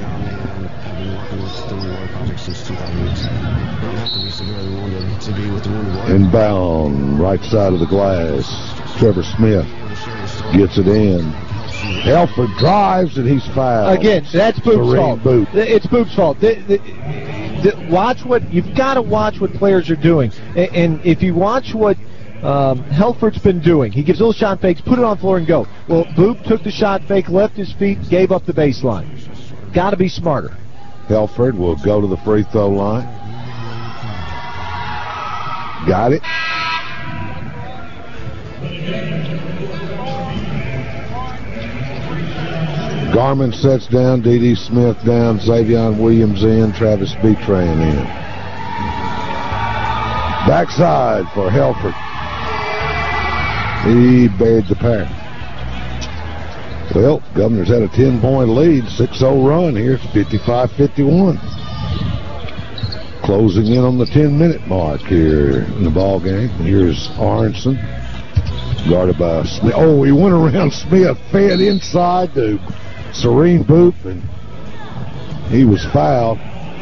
Inbound, right side of the glass. Trevor Smith gets it in. Helford drives and he's fouled. Again, that's Boop's fault. Boop. It's Boop's fault. You've got to watch what players are doing. And if you watch what Helford's been doing, he gives little shot fakes, put it on the floor and go. Well, Boop took the shot fake, left his feet, gave up the baseline. Got to be smarter. Helford will go to the free throw line. Got it. Garmin sets down, D.D. Smith down, Xavion Williams in, Travis Betran in. Backside for Helford. He buried the pair. Well, Governor's had a 10-point lead, 6-0 run here. It's 55-51. Closing in on the 10-minute mark here in the ball game. Here's Aronson, guarded by Smith. Oh, he went around Smith, fed inside to Serene Boop, and he was fouled.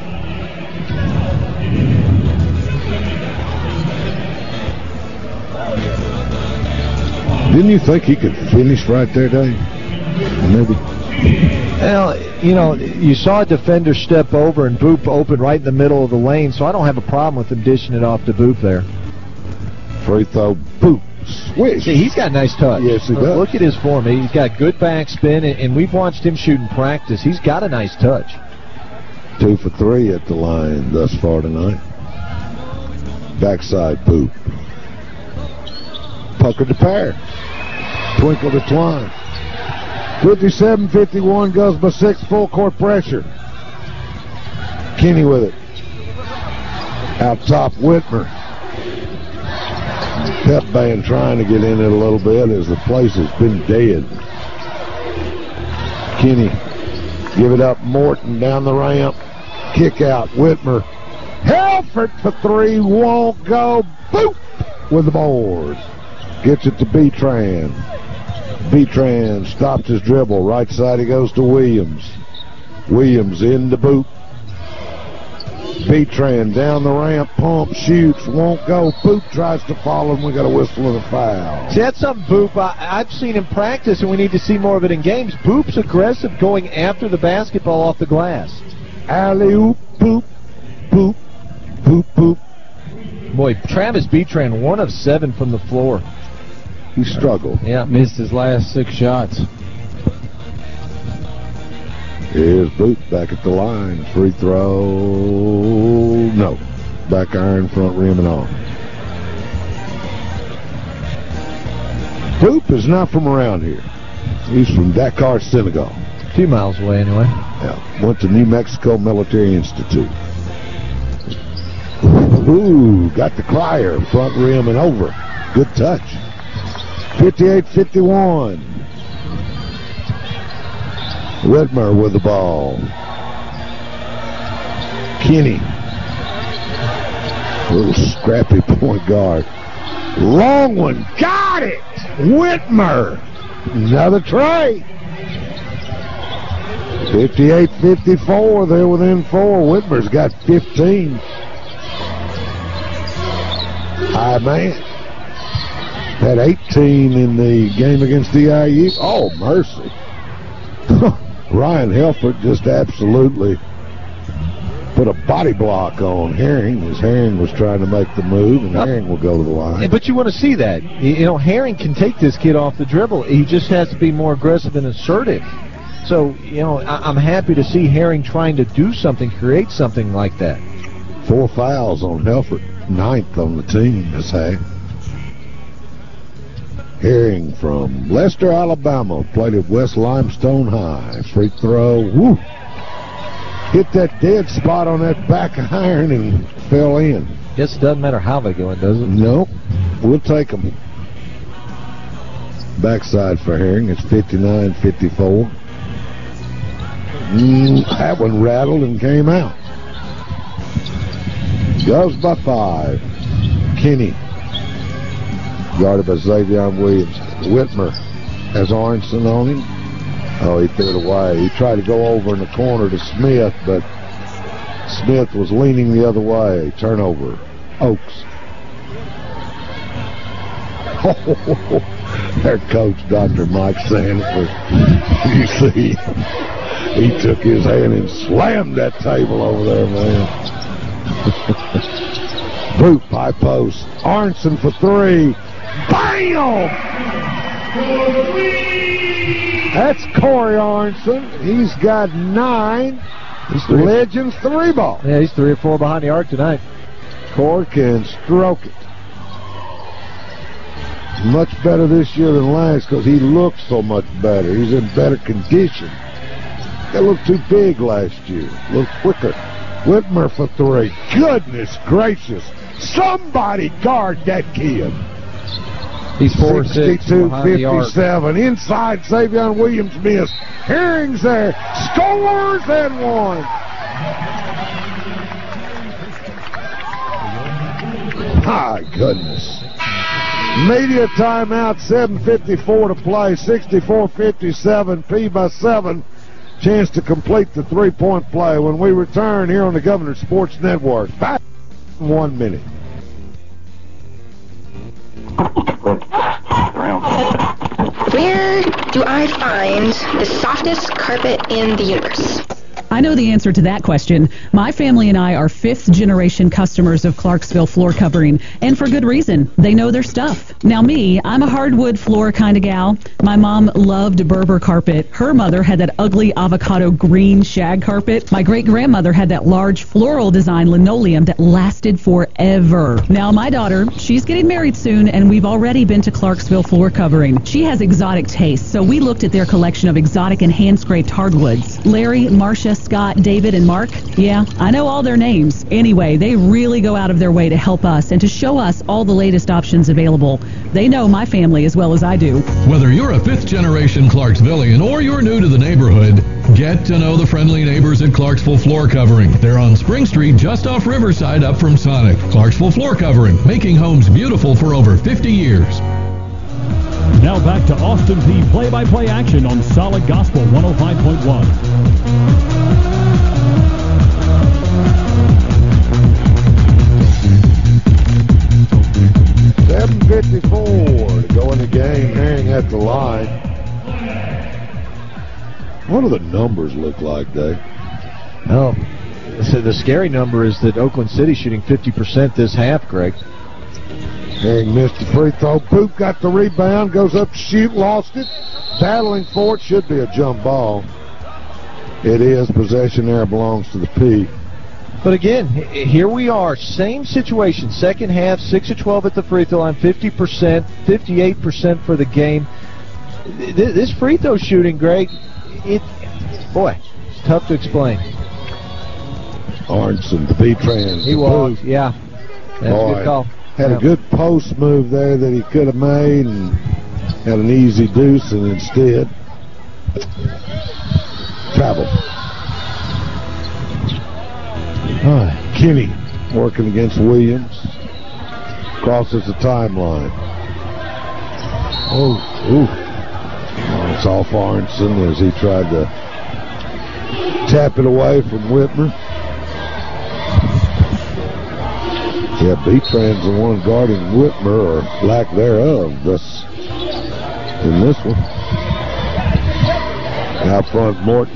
Didn't you think he could finish right there, Dave? Maybe. Well, you know, you saw a defender step over and Boop open right in the middle of the lane, so I don't have a problem with him dishing it off to Boop there. Free throw, Boop, swish. See, he's got a nice touch. Yes, he does. Look at his form. He's got good backspin, and we've watched him shoot in practice. He's got a nice touch. 2 for 3 at the line thus far tonight. Backside, Boop. Pucker to pair. Twinkle to Twine. 57-51, goes by 6, full court pressure. Kinney with it. Out top, Whitmer. Pep band trying to get in it a little bit as the place has been dead. Kinney, give it up, Morton down the ramp. Kick out, Whitmer. Helford for 3, won't go. Boop with the board. Gets it to Betran. Betran stops his dribble. Right side he goes to Williams. Williams into Boop. Betran down the ramp, pump, shoots, won't go. Boop tries to follow him. We got a whistle and a foul. See, that's something Boop I've seen in practice, and we need to see more of it in games. Boop's aggressive going after the basketball off the glass. Alley-oop, Boop, Boop, Boop, Boop. Boy, Travis Betran, 1 of 7 from the floor. He struggled. Yeah, missed his last 6 shots. Here's Boop back at the line. Free throw. No. Back iron, front rim and all. Boop is not from around here. He's from Dakar, Senegal. 2 miles away anyway. Yeah. Went to New Mexico Military Institute. Ooh, got the crier, front rim and over. Good touch. 58-51. Whitmer with the ball. Kinney. A little scrappy point guard. Long one. Got it. Whitmer. Another tray. 58-54. They're within 4. Whitmer's got 15. High man. Had 18 in the game against EIU. Oh, mercy. Ryan Helford just absolutely put a body block on Herring as Herring was trying to make the move, and Herring will go to the line. But you want to see that. You know, Herring can take this kid off the dribble. He just has to be more aggressive and assertive. So, you know, I'm happy to see Herring trying to do something, create something like that. 4 fouls on Helford, 9th on the team this half. Herring from Lester, Alabama, played at West Limestone High. Free throw, woo! Hit that dead spot on that back iron and fell in. Guess it doesn't matter how they go in, does it? Nope. We'll take them. Backside for Herring. It's 59-54. That one rattled and came out. Goes by 5. Kenny. Guarded by Xavier Williams. Whitmer has Arnson on him. Oh, he threw it away. He tried to go over in the corner to Smith, but Smith was leaning the other way. Turnover. Oaks. Their coach, Dr. Mike Sanford. You see, he took his hand and slammed that table over there, man. Boot high post. Arnson for 3. Bam! That's Corey Arnson. He's got 9. He's Legends 3 ball. Yeah, he's 3 or 4 behind the arc tonight. Corey can stroke it. Much better this year than last because he looks so much better. He's in better condition. Got a little too big last year. A little quicker. Whitmer for 3. Goodness gracious. Somebody guard that kid. He's 4'6", 62-57. Inside, Xavier Williams missed. Herring's there. Scores and 1. My goodness. Media timeout, 7:54 to play, 64-57, P by 7. Chance to complete the three-point play when we return here on the Governor Sports Network. Back in 1 minute. Where do I find the softest carpet in the universe? I know the answer to that question. My family and I are 5th-generation customers of Clarksville Floor Covering, and for good reason. They know their stuff. Now me, I'm a hardwood floor kind of gal. My mom loved Berber carpet. Her mother had that ugly avocado green shag carpet. My great-grandmother had that large floral design linoleum that lasted forever. Now my daughter, she's getting married soon, and we've already been to Clarksville Floor Covering. She has exotic tastes, so we looked at their collection of exotic and hand-scraped hardwoods. Larry, Marcia, Scott, David, and Mark. Yeah, I know all their names. Anyway, they really go out of their way to help us and to show us all the latest options available. They know my family as well as I do. Whether you're a 5th-generation Clarksvillian or you're new to the neighborhood, get to know the friendly neighbors at Clarksville Floor Covering. They're on Spring Street just off Riverside up from Sonic. Clarksville Floor Covering, making homes beautiful for over 50 years. Now back to Austin Peay play-by-play action on Solid Gospel 105.1. 7:54 to go in the game. Herring at the line. What do the numbers look like, Dave? Oh, so the scary number is that Oakland City's shooting 50% this half, Greg. Herring missed the free throw. Boop got the rebound, goes up to shoot, lost it. Battling for it, should be a jump ball. It is. Possession there belongs to the P. But again, here we are, same situation. Second half, 6 of 12 at the free throw line, 50%, 58% for the game. This free throw shooting, Greg, it's tough to explain. Arnson, the B-Trans. He walked, yeah. That's a good call. Had a good post move there that he could have made and had an easy deuce, and instead travel. Kenny working against Williams. Crosses the timeline. It's off Arnson as he tried to tap it away from Whitmer. Yeah, B-Tran's the one guarding Whitmer, or lack thereof, in this one. Out front, Morton.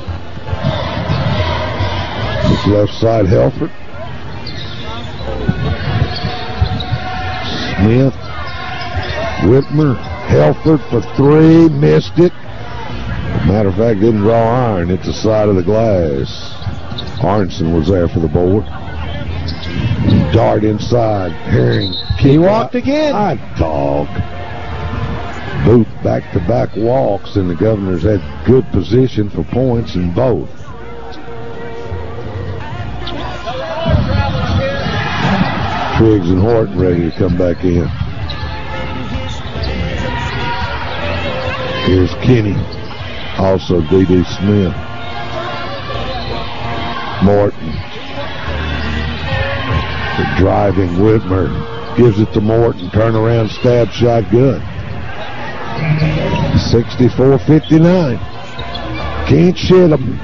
His left side, Helford. Smith. Whitmer. Helford for 3. Missed it. Matter of fact, didn't draw iron. Hit the side of the glass. Arnson was there for the board. Dart inside. Herring. He walked again. Hot dog. boot back-to-back walks, and the Governors had good position for points in both. Triggs and Horton ready to come back in. Here's Kenny, also D.D. Smith. Morton. The driving Whitmer gives it to Morton. Turnaround stab shot good. 64-59. Can't shit them.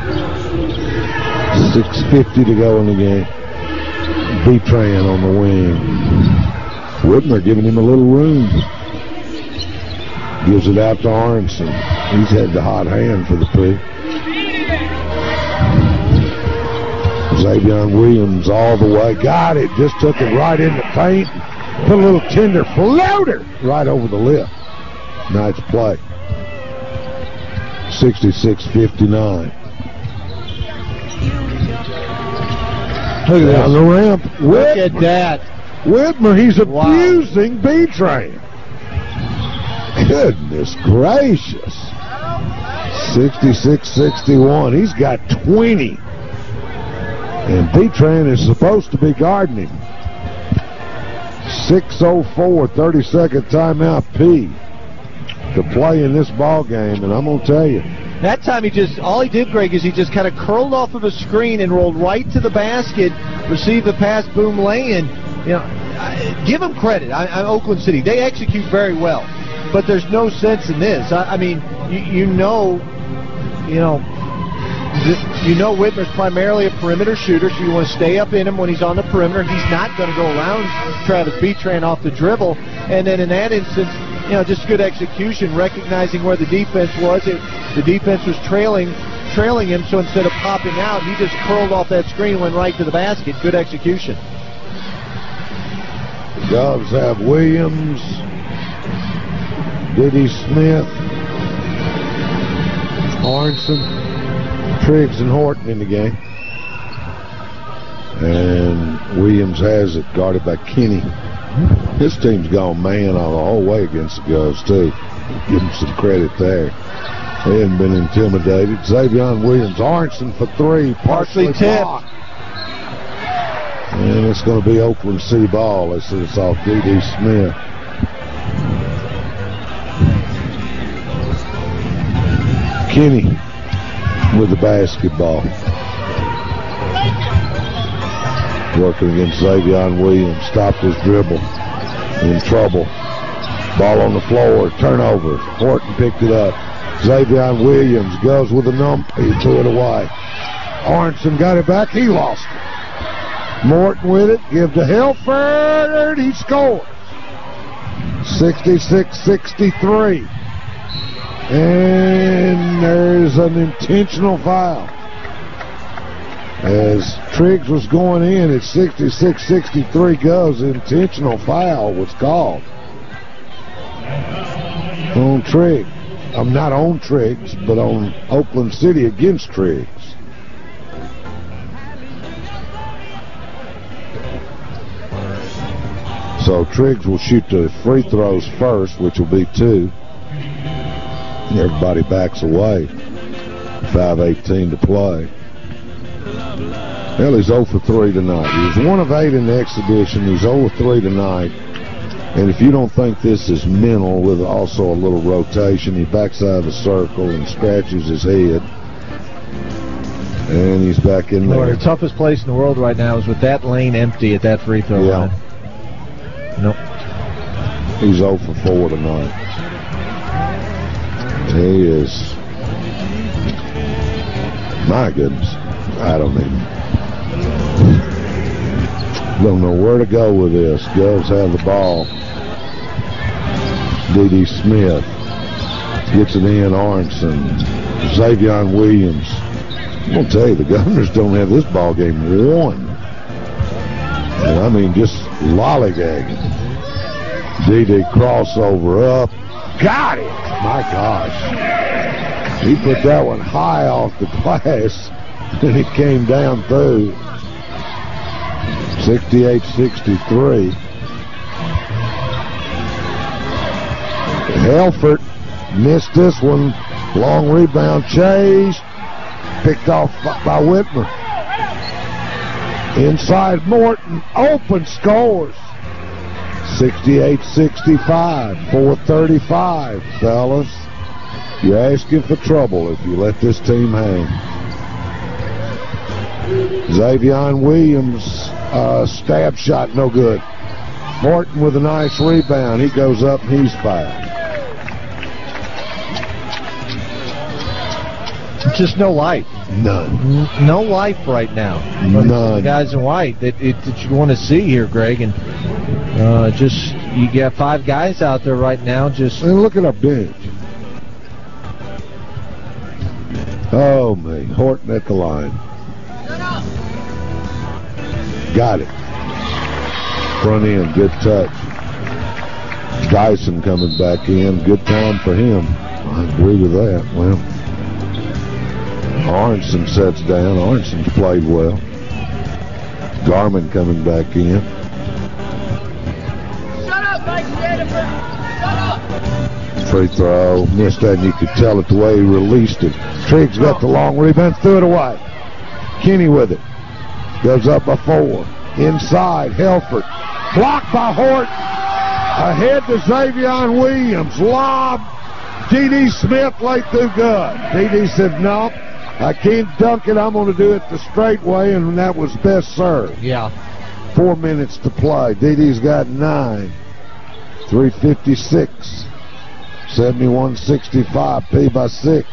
6:50 to go in the game. B-Tran on the wing. Whitmer giving him a little room. Gives it out to Arnson. He's had the hot hand for the pick. Xavier Williams all the way. Got it. Just took it right in the paint. Put a little tender floater right over the lip. Nice play. 66-59. Look at that. On the ramp. Look at that. Whitmer, he's abusing B-Train. Goodness gracious. 66-61. He's got 20. And B-Train is supposed to be guarding him. 6:04, 30-second timeout P to play in this ball game, and I'm going to tell you. That time all he did, Greg, is he just kind of curled off of a screen and rolled right to the basket, received the pass, boom, lay-in. You know, give them credit. Oakland City, they execute very well, but there's no sense in this. I mean, you know Whitmer's primarily a perimeter shooter, so you want to stay up in him when he's on the perimeter. He's not going to go around Travis B-Tran off the dribble. And then in that instance, just good execution, recognizing where the defense was. The defense was trailing him, so instead of popping out, he just curled off that screen and went right to the basket. Good execution. The Govs have Williams, D.D. Smith, Arnson, Triggs and Horton in the game. And Williams has it, guarded by Kenny. His team's gone man all the whole way against the Govs, too. Give him some credit there. They haven't been intimidated. Xavier Williams, Arnson for three, partially tipped. And it's going to be Oakland City ball. They said it's off D.D. Smith. Kenny with the basketball. Working against Xavier Williams. Stopped his dribble. In trouble. Ball on the floor. Turnover. Horton picked it up. Xavier Williams goes with a he threw it away. Arnson got it back. He lost it. Morton with it. Give to Hilford. He scores. 66-63. And there's an intentional foul. As Triggs was going in at 66-63 goes, intentional foul was called on Triggs. I'm not on Triggs, but on Oakland City against Triggs. So Triggs will shoot the free throws first, which will be 2. Everybody backs away. 5:18 to play. Well, he's 0 for 3 tonight. He was 1 of 8 in the exhibition. He's 0 for 3 tonight. And if you don't think this is mental, with also a little rotation, he backs out of the circle and scratches his head. And he's back in there. The toughest place in the world right now is with that lane empty at that free throw line. Nope. He's 0 for 4 tonight. He is. My goodness. I don't know where to go with this. Govs have the ball. D.D. Smith gets it in. Arnson. Xavier Williams. I'm going to tell you, the Governors don't have this ball game won. And I mean, just lollygagging. D.D. crossover up. Got it! My gosh. He put that one high off the glass, and it came down through. 68-63. Helfert missed this one. Long rebound chase. Picked off by Whitmer. Inside Morton. Open scores. 68-65. 4:35, fellas. You're asking for trouble if you let this team hang. Xavion Williams, stab shot, no good. Morton with a nice rebound. He goes up and he's fouled. Just no life. None. No life right now. None. The guys in white that you want to see here, Greg. And just, you got 5 guys out there right now. Just and look at our bench. Oh, me. Horton at the line. Got it. Front end, good touch. Dyson coming back in. Good time for him. I agree with that. Well, Arnson sets down. Arnson's played well. Garmin coming back in. Shut up, Mike Jennifer! Shut up! Free throw. Missed that, and you could tell it the way he released it. Triggs got the long rebound, threw it away. Kenny with it. Goes up by 4. Inside, Helfert. Blocked by Hort. Ahead to Xavion Williams. Lob. D.D. Smith laid through good. D.D. said, no, I can't dunk it. I'm going to do it the straight way, and that was best served. Yeah. 4 minutes to play. D.D.'s got 9. 3:56. 71-65. P by 6.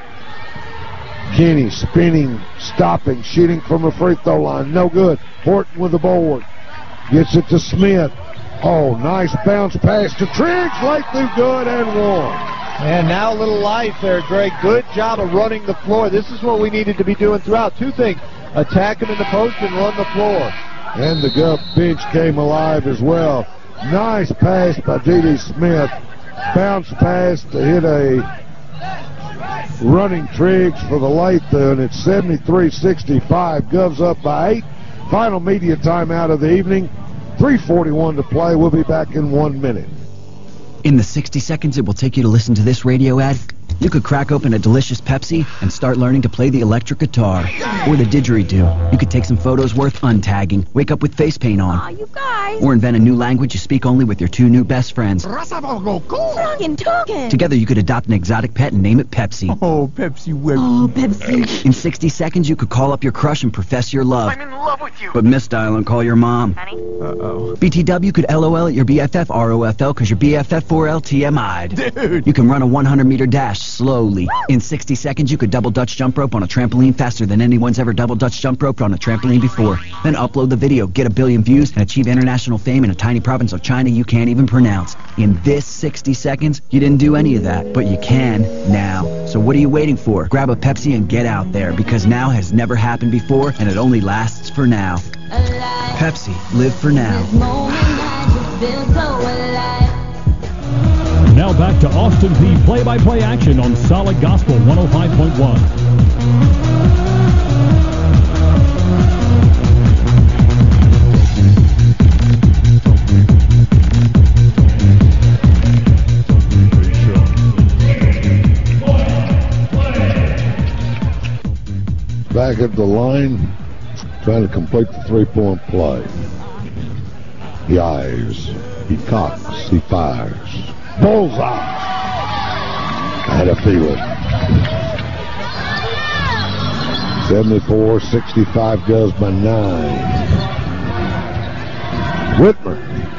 Kenny spinning, stopping, shooting from the free throw line. No good. Horton with the board. Gets it to Smith. Oh, nice bounce pass to Triggs. Late through good and one. And now a little life there, Greg. Good job of running the floor. This is what we needed to be doing throughout. 2 things. Attack him in the post and run the floor. And the Gulf bench came alive as well. Nice pass by D.D. Smith. Bounce pass to hit a running Triggs for the late through, and it's 73-65. Govs up by 8. Final media timeout of the evening. 3:41 to play. We'll be back in 1 minute. In the 60 seconds it will take you to listen to this radio ad, you could crack open a delicious Pepsi and start learning to play the electric guitar. Or the didgeridoo. You could take some photos worth untagging, wake up with face paint on. Aw, you guys. Or invent a new language you speak only with your 2 new best friends. Talking. Together you could adopt an exotic pet and name it Pepsi. Oh, Pepsi. Oh, Pepsi. In 60 seconds you could call up your crush and profess your love. I'm in love with you. But misdial and call your mom. Honey? Uh-oh. BTW could LOL at your BFF ROFL because your BFF 4LTMI'd. Dude. You can run a 100-meter dash slowly. In 60 seconds, you could double Dutch jump rope on a trampoline faster than anyone's ever double Dutch jump roped on a trampoline before. Then upload the video, get 1 billion views, and achieve international fame in a tiny province of China you can't even pronounce. In this 60 seconds, you didn't do any of that, but you can now. So what are you waiting for? Grab a Pepsi and get out there, because now has never happened before, and it only lasts for now. Pepsi, live for now. Now back to Austin Peay play-by-play action on Solid Gospel 105.1. Back at the line, trying to complete the 3-point play. He eyes, he cocks, he fires. Bullseye. I had a feeling. 74-65 goes by 9. Whitmer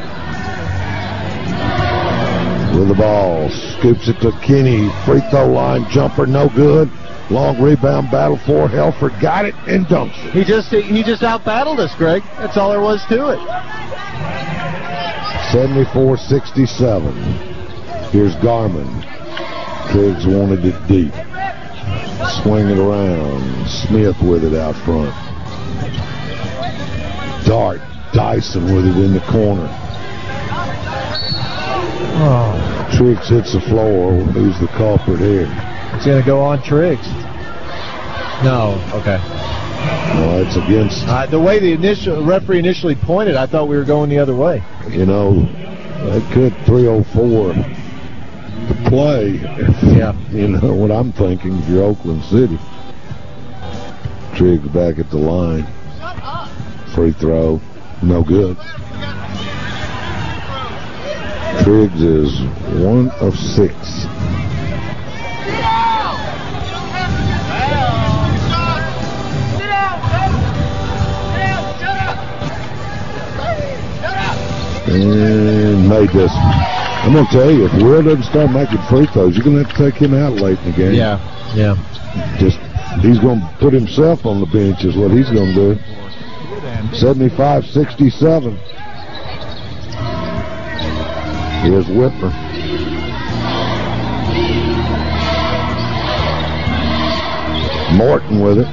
with the ball. Scoops it to Kenny. Free throw line jumper, no good. Long rebound battle for Helfert. Got it and dunks it. He just out-battled us, Greg. That's all there was to it. 74-67. Here's Garmin. Triggs wanted it deep. Swing it around. Smith with it out front. Dart. Dyson with it in the corner. Oh. Triggs hits the floor. Who's the culprit here? It's going to go on Triggs. No. Okay. No, it's against... the way the referee initially pointed, I thought we were going the other way. You know, it could 3:04 the play. Yeah. You know what I'm thinking if you're Oakland City. Triggs back at the line. Free throw. No good. Triggs is 1 of 6. And made this. I'm going to tell you, if Will doesn't start making free throws, you're going to have to take him out late in the game. Yeah. Just, he's going to put himself on the bench is what he's going to do. 75-67. Here's Whitmer. Morton with it.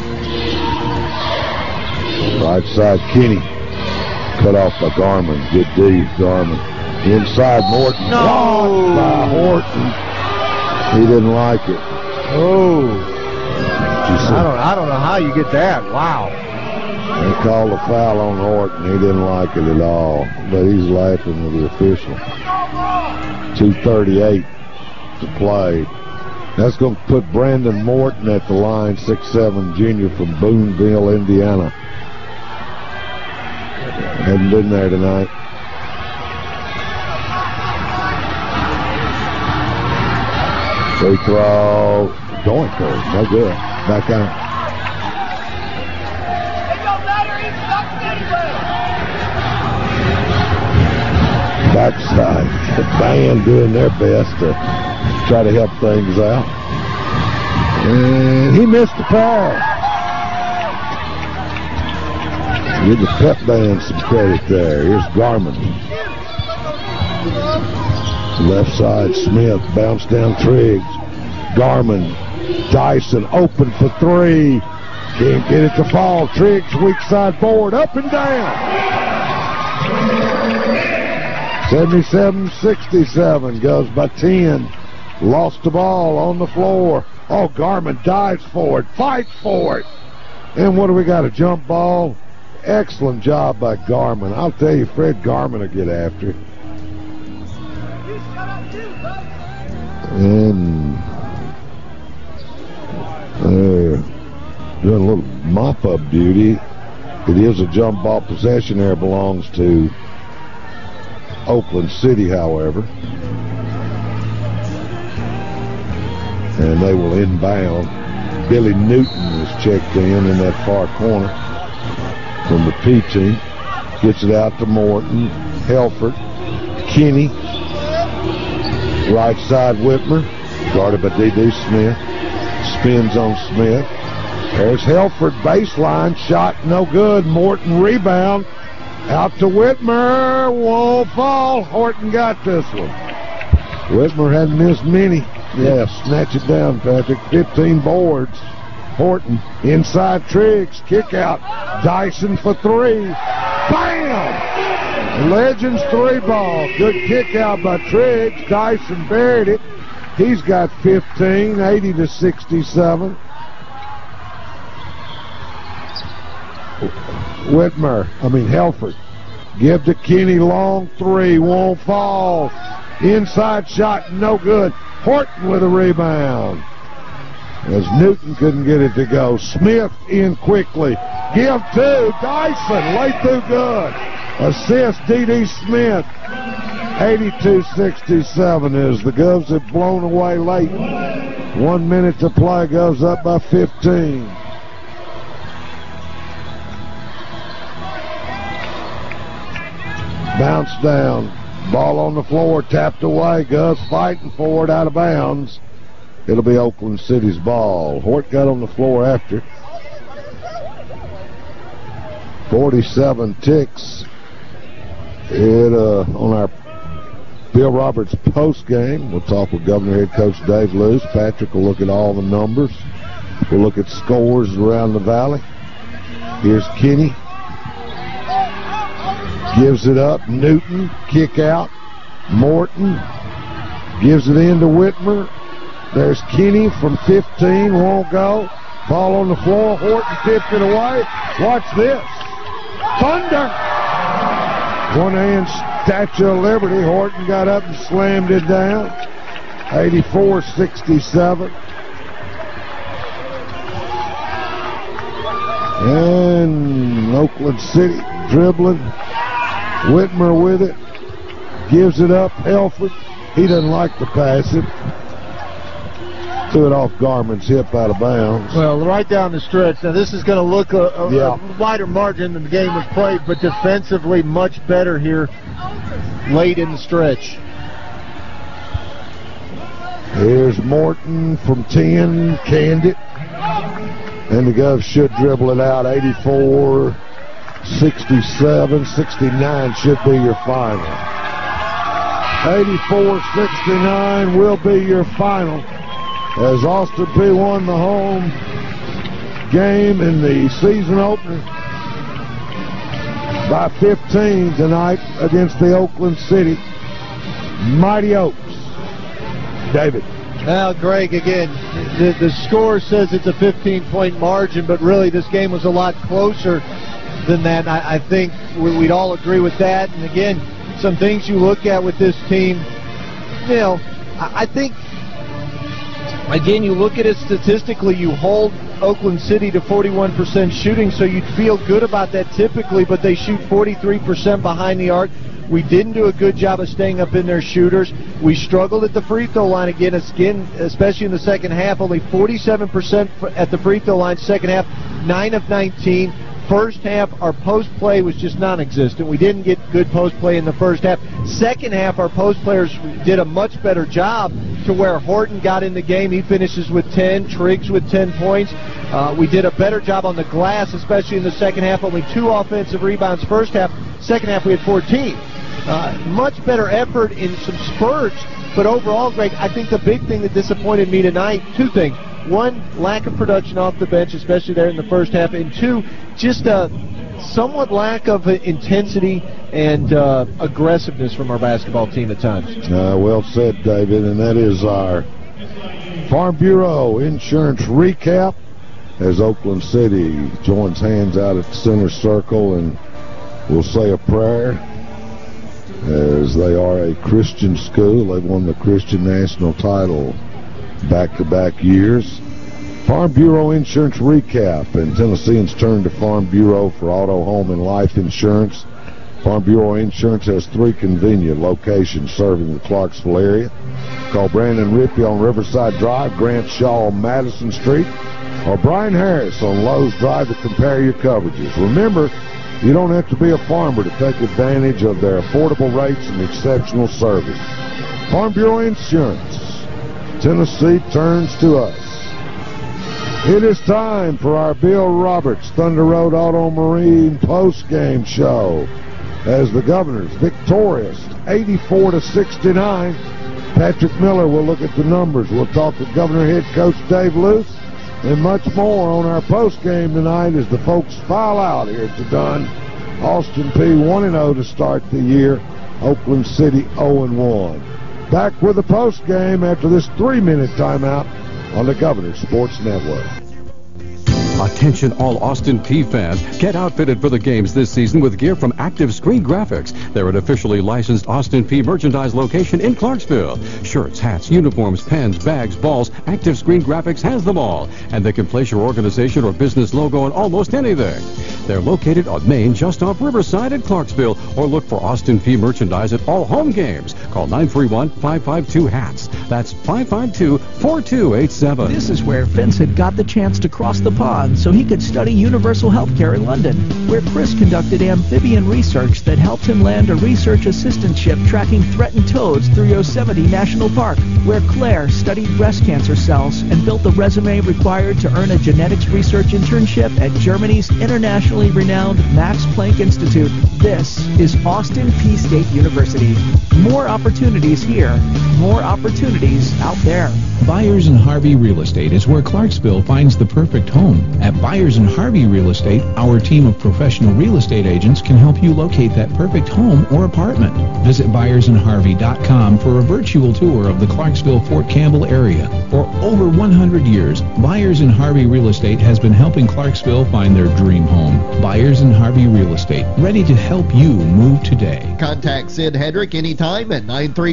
Right side, Kenny. Cut off by Garman. Good D, Garman. Inside, Morton. No! By Horton. He didn't like it. Oh. I don't know how you get that. Wow. They called a foul on Horton. He didn't like it at all. But he's laughing with the official. 2:38 to play. That's going to put Brandon Morton at the line, 6'7", junior from Boonville, Indiana. Hadn't been there tonight. Free throw. Doinker. No good. Back out. Backside. The band doing their best to try to help things out. And he missed the pass. Give the pep band some credit there. Here's Garman. Left side, Smith. Bounce down Triggs. Garman. Dyson open for three. Can't get it to fall. Triggs weak side board. Up and down. 77-67. Goes by 10. Lost the ball on the floor. Oh, Garman dives for it. Fights for it. And what do we got? A jump ball? Excellent job by Garman. I'll tell you, Fred Garman will get after it. And doing a little mop-up duty. It is a jump ball possession there. Belongs to Oakland City, however. And they will inbound. Billy Newton is checked in that far corner from the P team. Gets it out to Morton. Helford. Kenny. Right side, Whitmer. Guarded by D.D. Smith. Spins on Smith. There's Helford. Baseline. Shot no good. Morton rebound. Out to Whitmer. Won't fall. Horton got this one. Whitmer hadn't missed many. Yeah, snatch it down, Patrick. 15 boards. Horton inside Triggs. Kick out. Dyson for three. Bam! Legends three ball. Good kick out by Triggs. Dyson buried it. He's got 15, 80-67. Helford. Give to Kenny, long three, won't fall. Inside shot, no good. Horton with a rebound. As Newton couldn't get it to go. Smith in quickly. Give to Dyson, lay through good. Assist D.D. Smith. 82-67 as the Govs have blown away late. 1 minute to play, goes up by 15. Bounce down. Ball on the floor, tapped away. Govs fighting for it, out of bounds. It'll be Oakland City's ball. Hort got on the floor after. 47 ticks. On our Bill Roberts post game, we'll talk with Governor Head Coach Dave Luce. Patrick will look at all the numbers. We'll look at scores around the valley. Here's Kenny. Gives it up. Newton. Kick out. Morton. Gives it in to Whitmer. There's Kenny from 15. Won't go. Ball on the floor. Horton tipped it away. Watch this. Thunder. One hand Statue of Liberty. Horton got up and slammed it down. 84-67. And Oakland City dribbling. Whitmer with it. Gives it up. Helford. He doesn't like to pass it. Threw it off Garman's hip out of bounds. Well, right down the stretch. Now, this is going to look a wider margin than the game was played, but defensively much better here late in the stretch. Here's Morton from 10, canned it. And the Govs should dribble it out. 84-67, 69 should be your final. 84-69 will be your final as Austin Peay won the home game in the season opener by 15 tonight against the Oakland City Mighty Oaks. David. Now, Greg, again, the score says it's a 15-point margin, but really this game was a lot closer than that. I think we'd all agree with that. And again, some things you look at with this team, you know, I think, again, you look at it statistically, you hold Oakland City to 41% shooting, so you'd feel good about that typically, but they shoot 43% behind the arc. We didn't do a good job of staying up in their shooters. We struggled at the free throw line again, especially in the second half. Only 47% at the free throw line second half, 9 of 19. First half, our post play was just non-existent. We didn't get good post play in the first half. Second half, our post players did a much better job to where Horton got in the game. He finishes with 10, Triggs with 10 points. We did a better job on the glass, especially in the second half. Only 2 offensive rebounds first half. Second half, we had 14. Much better effort in some spurts, but overall, Greg, I think the big thing that disappointed me tonight, 2 things. 1, lack of production off the bench, especially there in the first half, and 2, just a somewhat lack of intensity and aggressiveness from our basketball team at times. Well said, David, and that is our Farm Bureau Insurance recap as Oakland City joins hands out at the center circle, and we'll say a prayer as they are a Christian school. They've won the Christian national title back-to-back years. Farm Bureau Insurance recap, and Tennesseans turn to Farm Bureau for auto, home, and life insurance. Farm Bureau Insurance has 3 convenient locations serving the Clarksville area. Call Brandon Rippey on Riverside Drive, Grant Shaw on Madison Street, or Brian Harris on Lowe's Drive to compare your coverages. Remember, you don't have to be a farmer to take advantage of their affordable rates and exceptional service. Farm Bureau Insurance. Tennessee turns to us. It is time for our Bill Roberts Thunder Road Auto Marine post-game show as the Governors victorious 84-69. Patrick Miller will look at the numbers. We'll talk to Governor head coach Dave Luce and much more on our post-game tonight as the folks file out here at the Dunn. Austin Peay 1-0 to start the year. Oakland City 0-1. Back with the post-game after this 3-minute timeout on the Governor Sports Network. Attention all Austin Peay fans. Get outfitted for the games this season with gear from Active Screen Graphics. They're an officially licensed Austin Peay merchandise location in Clarksville. Shirts, hats, uniforms, pens, bags, balls, Active Screen Graphics has them all. And they can place your organization or business logo on almost anything. They're located on Main just off Riverside in Clarksville, or look for Austin Peay merchandise at all home games. Call 931-552-HATS. That's 552-4287. This is where Vincent got the chance to cross the pond so he could study universal healthcare in London, where Chris conducted amphibian research that helped him land a research assistantship tracking threatened toads through Yosemite National Park, where Claire studied breast cancer cells and built the resume required to earn a genetics research internship at Germany's internationally renowned Max Planck Institute. This is Austin Peay State University. More opportunities here, more opportunities out there. Byers and Harvey Real Estate is where Clarksville finds the perfect home. At Byers and Harvey Real Estate, our team of professional real estate agents can help you locate that perfect home or apartment. Visit ByersandHarvey.com for a virtual tour of the Clarksville-Fort Campbell area. For over over 100 years, Byers and Harvey Real Estate has been helping Clarksville find their dream home. Byers and Harvey Real Estate, ready to help you move today. Contact Sid Hedrick anytime at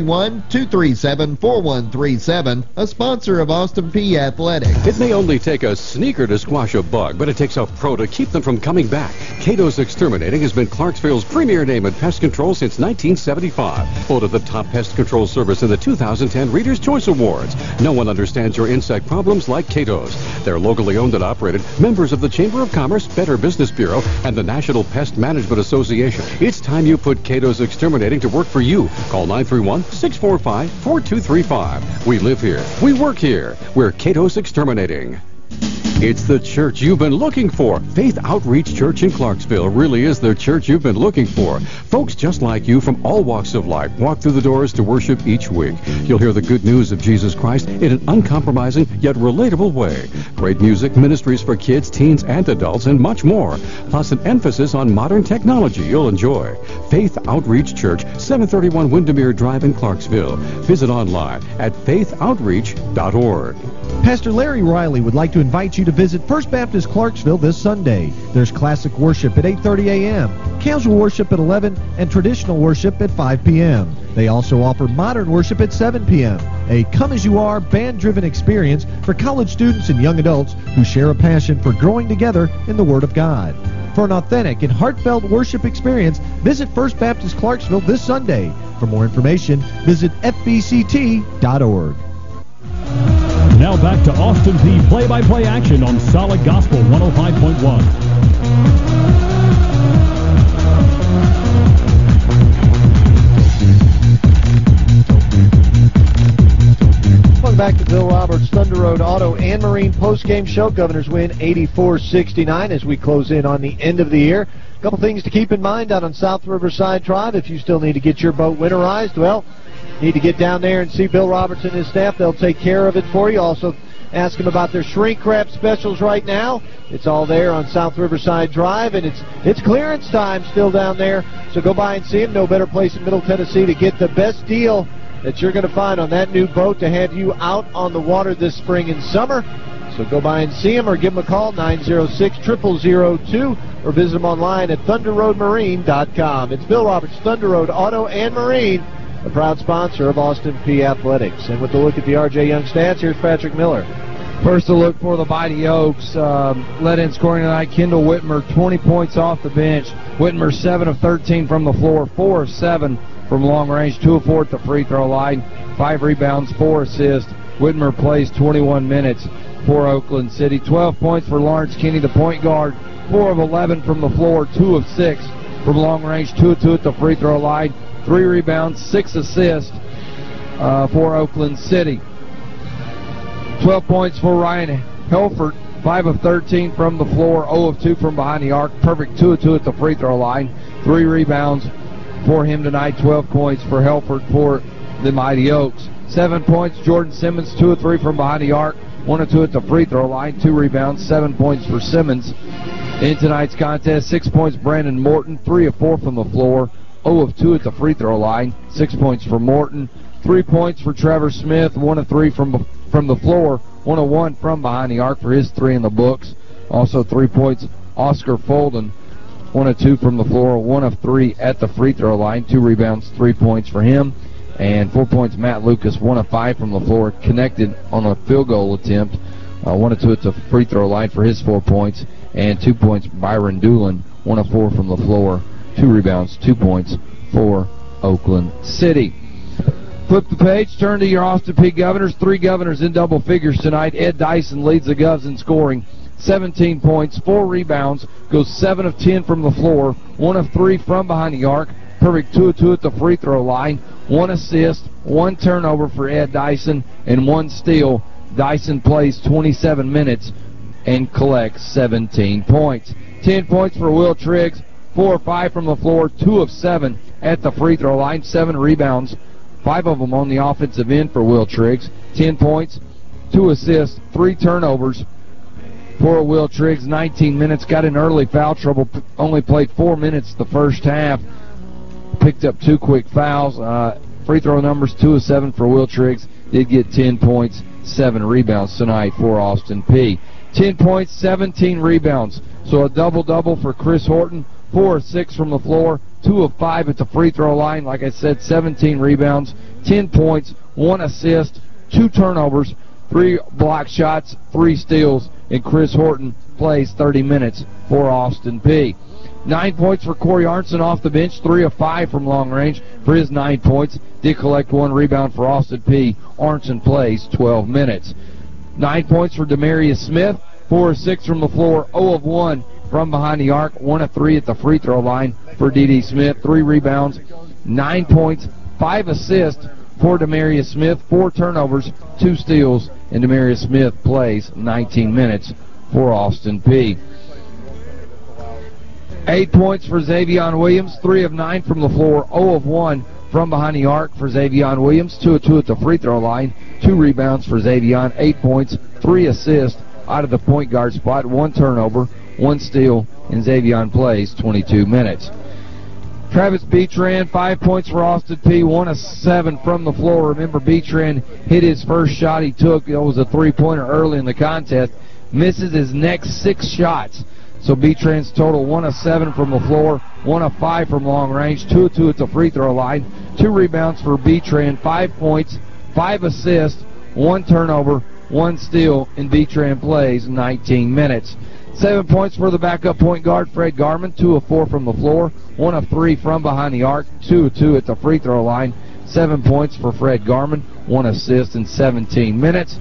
931-237-4137, a sponsor of Austin Peay Athletics. It may only take a sneaker to squash a bug, but it takes a pro to keep them from coming back. Cato's Exterminating has been Clarksville's premier name in pest control since 1975. Voted the top pest control service in the 2010 Reader's Choice Awards. No one understands your insect problems like Cato's. They're locally owned and operated, members of the Chamber of Commerce, Better Business Bureau, and the National Pest Management Association. It's time you put Cato's Exterminating to work for you. Call 931-645-4235. We live here. We work here. We're Cato's Exterminating. It's the church you've been looking for. Faith Outreach Church in Clarksville really is the church you've been looking for. Folks just like you from all walks of life walk through the doors to worship each week. You'll hear the good news of Jesus Christ in an uncompromising yet relatable way. Great music, ministries for kids, teens, and adults, and much more. Plus an emphasis on modern technology you'll enjoy. Faith Outreach Church, 731 Windermere Drive in Clarksville. Visit online at faithoutreach.org. Pastor Larry Riley would like to invite you to visit First Baptist Clarksville this Sunday. There's classic worship at 8:30 a.m., casual worship at 11, and traditional worship at 5 p.m. They also offer modern worship at 7 p.m., a come-as-you-are, band-driven experience for college students and young adults who share a passion for growing together in the Word of God. For an authentic and heartfelt worship experience, visit First Baptist Clarksville this Sunday. For more information, visit fbct.org. Now back to Austin Peay play-by-play action on Solid Gospel 105.1. Welcome back to Bill Roberts Thunder Road Auto and Marine post-game show. Governors win 84-69 as we close in on the end of the year. A couple things to keep in mind out on South Riverside Drive. If you still need to get your boat winterized, well, need to get down there and see Bill Roberts and his staff. They'll take care of it for you. Also, ask them about their shrink wrap specials right now. It's all there on South Riverside Drive, and it's clearance time still down there. So go by and see them. No better place in Middle Tennessee to get the best deal that you're going to find on that new boat to have you out on the water this spring and summer. So go by and see them or give them a call, 906-0002, or visit them online at thunderroadmarine.com. It's Bill Roberts, Thunder Road Auto and Marine, a proud sponsor of Austin Peay Athletics. And with a look at the R.J. Young stats, here's Patrick Miller. First a look for the Mighty Oaks. Led in scoring tonight, Kendall Whitmer, 20 points off the bench. Whitmer, 7 of 13 from the floor, 4 of 7 from long range, 2 of 4 at the free throw line, 5 rebounds, 4 assists. Whitmer plays 21 minutes for Oakland City. 12 points for Lawrence Kinney, the point guard, 4 of 11 from the floor, 2 of 6 from long range, 2 of 2 at the free throw line, 3 rebounds, 6 assists for Oakland City. 12 points for Ryan Helfert, 5 of 13 from the floor, 0 of 2 from behind the arc, perfect 2 of 2 at the free throw line, 3 rebounds for him tonight, 12 points for Helfert for the Mighty Oaks. 7 points, Jordan Simmons, 2 of 3 from behind the arc, 1 of 2 at the free throw line, 2 rebounds, 7 points for Simmons. In tonight's contest, 6 points, Brandon Morton, 3 of 4 from the floor, 0 of 2 at the free throw line, 6 points for Morton, 3 points for Trevor Smith, 1 of 3 from the floor, 1 of 1 from behind the arc for his 3 in the books. Also 3 points, Oscar Folden, 1 of 2 from the floor, 1 of 3 at the free throw line, 2 rebounds, 3 points for him. And 4 points, Matt Lucas, 1 of 5 from the floor, connected on a field goal attempt, 1 of 2 at the free throw line for his 4 points. And 2 points, Byron Doolin, 1 of 4 from the floor, 2 rebounds, 2 points for Oakland City. Flip the page, turn to your Austin Peay Governors. 3 Governors in double figures tonight. Ed Dyson leads the Govs in scoring. 17 points, 4 rebounds, goes 7 of 10 from the floor, 1 of 3 from behind the arc, perfect 2 of 2 at the free throw line, 1 assist, 1 turnover for Ed Dyson, and 1 steal. Dyson plays 27 minutes and collects 17 points. 10 points for Will Triggs, 4 of 5 from the floor, 2 of 7 at the free throw line, 7 rebounds, 5 of them on the offensive end for Will Triggs. 10 points, 2 assists, 3 turnovers for Will Triggs. 19 minutes, got in early foul trouble, only played 4 minutes the first half. Picked up 2 quick fouls. Free throw numbers, 2 of 7 for Will Triggs. Did get 10 points 7 rebounds tonight for Austin Peay. 10 points, 17 rebounds. So a double-double for Chris Horton. 4 of 6 from the floor, 2 of 5 at the free throw line. Like I said, 17 rebounds, 10 points, 1 assist, 2 turnovers, 3 block shots, 3 steals, and Chris Horton plays 30 minutes for Austin Peay. 9 points for Corey Arnson off the bench, 3 of 5 from long range for his 9 points. Did collect 1 rebound for Austin Peay. Arnson plays 12 minutes. 9 points for Demarius Smith, 4 of 6 from the floor, 0 of 1 from behind the arc, 1 of 3 at the free throw line for D.D. Smith. 3 rebounds, 9 points, 5 assists for Demarius Smith, 4 turnovers, 2 steals, and Demarius Smith plays 19 minutes for Austin Peay. 8 points for Xavion Williams, 3 of 9 from the floor, 0 of 1 from behind the arc for Xavion Williams, 2 of 2 at the free throw line, 2 rebounds for Xavion, 8 points, 3 assists out of the point guard spot, 1 turnover, 1 steal, and Xavion plays 22 minutes. Travis Beatran, 5 points for Austin Peay, 1 of 7 from the floor. Remember, Beatran hit his first shot he took. It was a three-pointer early in the contest. Misses his next 6 shots. So Beatran's total 1 of 7 from the floor, 1 of 5 from long range, 2 of 2 at the free throw line, 2 rebounds for Beatran, 5 points, 5 assists, 1 turnover, 1 steal, and Beatran plays 19 minutes. 7 points for the backup point guard, Fred Garman, 2 of 4 from the floor, 1 of 3 from behind the arc, 2 of 2 at the free throw line. 7 points for Fred Garman, 1 assist in 17 minutes.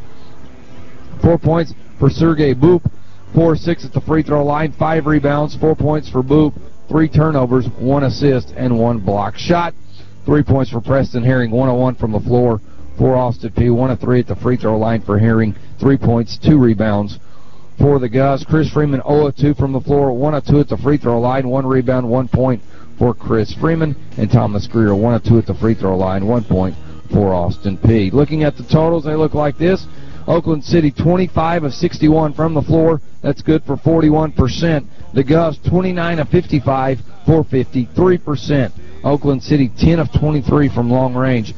4 points for Sergey Boop, 4 of 6 at the free throw line, 5 rebounds, 4 points for Boop, 3 turnovers, 1 assist, and 1 block shot. 3 points for Preston Herring, 1 of 1 from the floor for Austin Peay, 1 of 3 at the free throw line for Herring, 3 points, 2 rebounds for the Govs. Chris Freeman, 0 of 2 from the floor, 1 of 2 at the free throw line, 1 rebound, 1 point for Chris Freeman. And Thomas Greer, 1 of 2 at the free throw line, 1 point for Austin Peay. Looking at the totals, they look like this. Oakland City, 25 of 61 from the floor. That's good for 41%. The Govs, 29 of 55 for 53%. Oakland City, 10 of 23 from long range,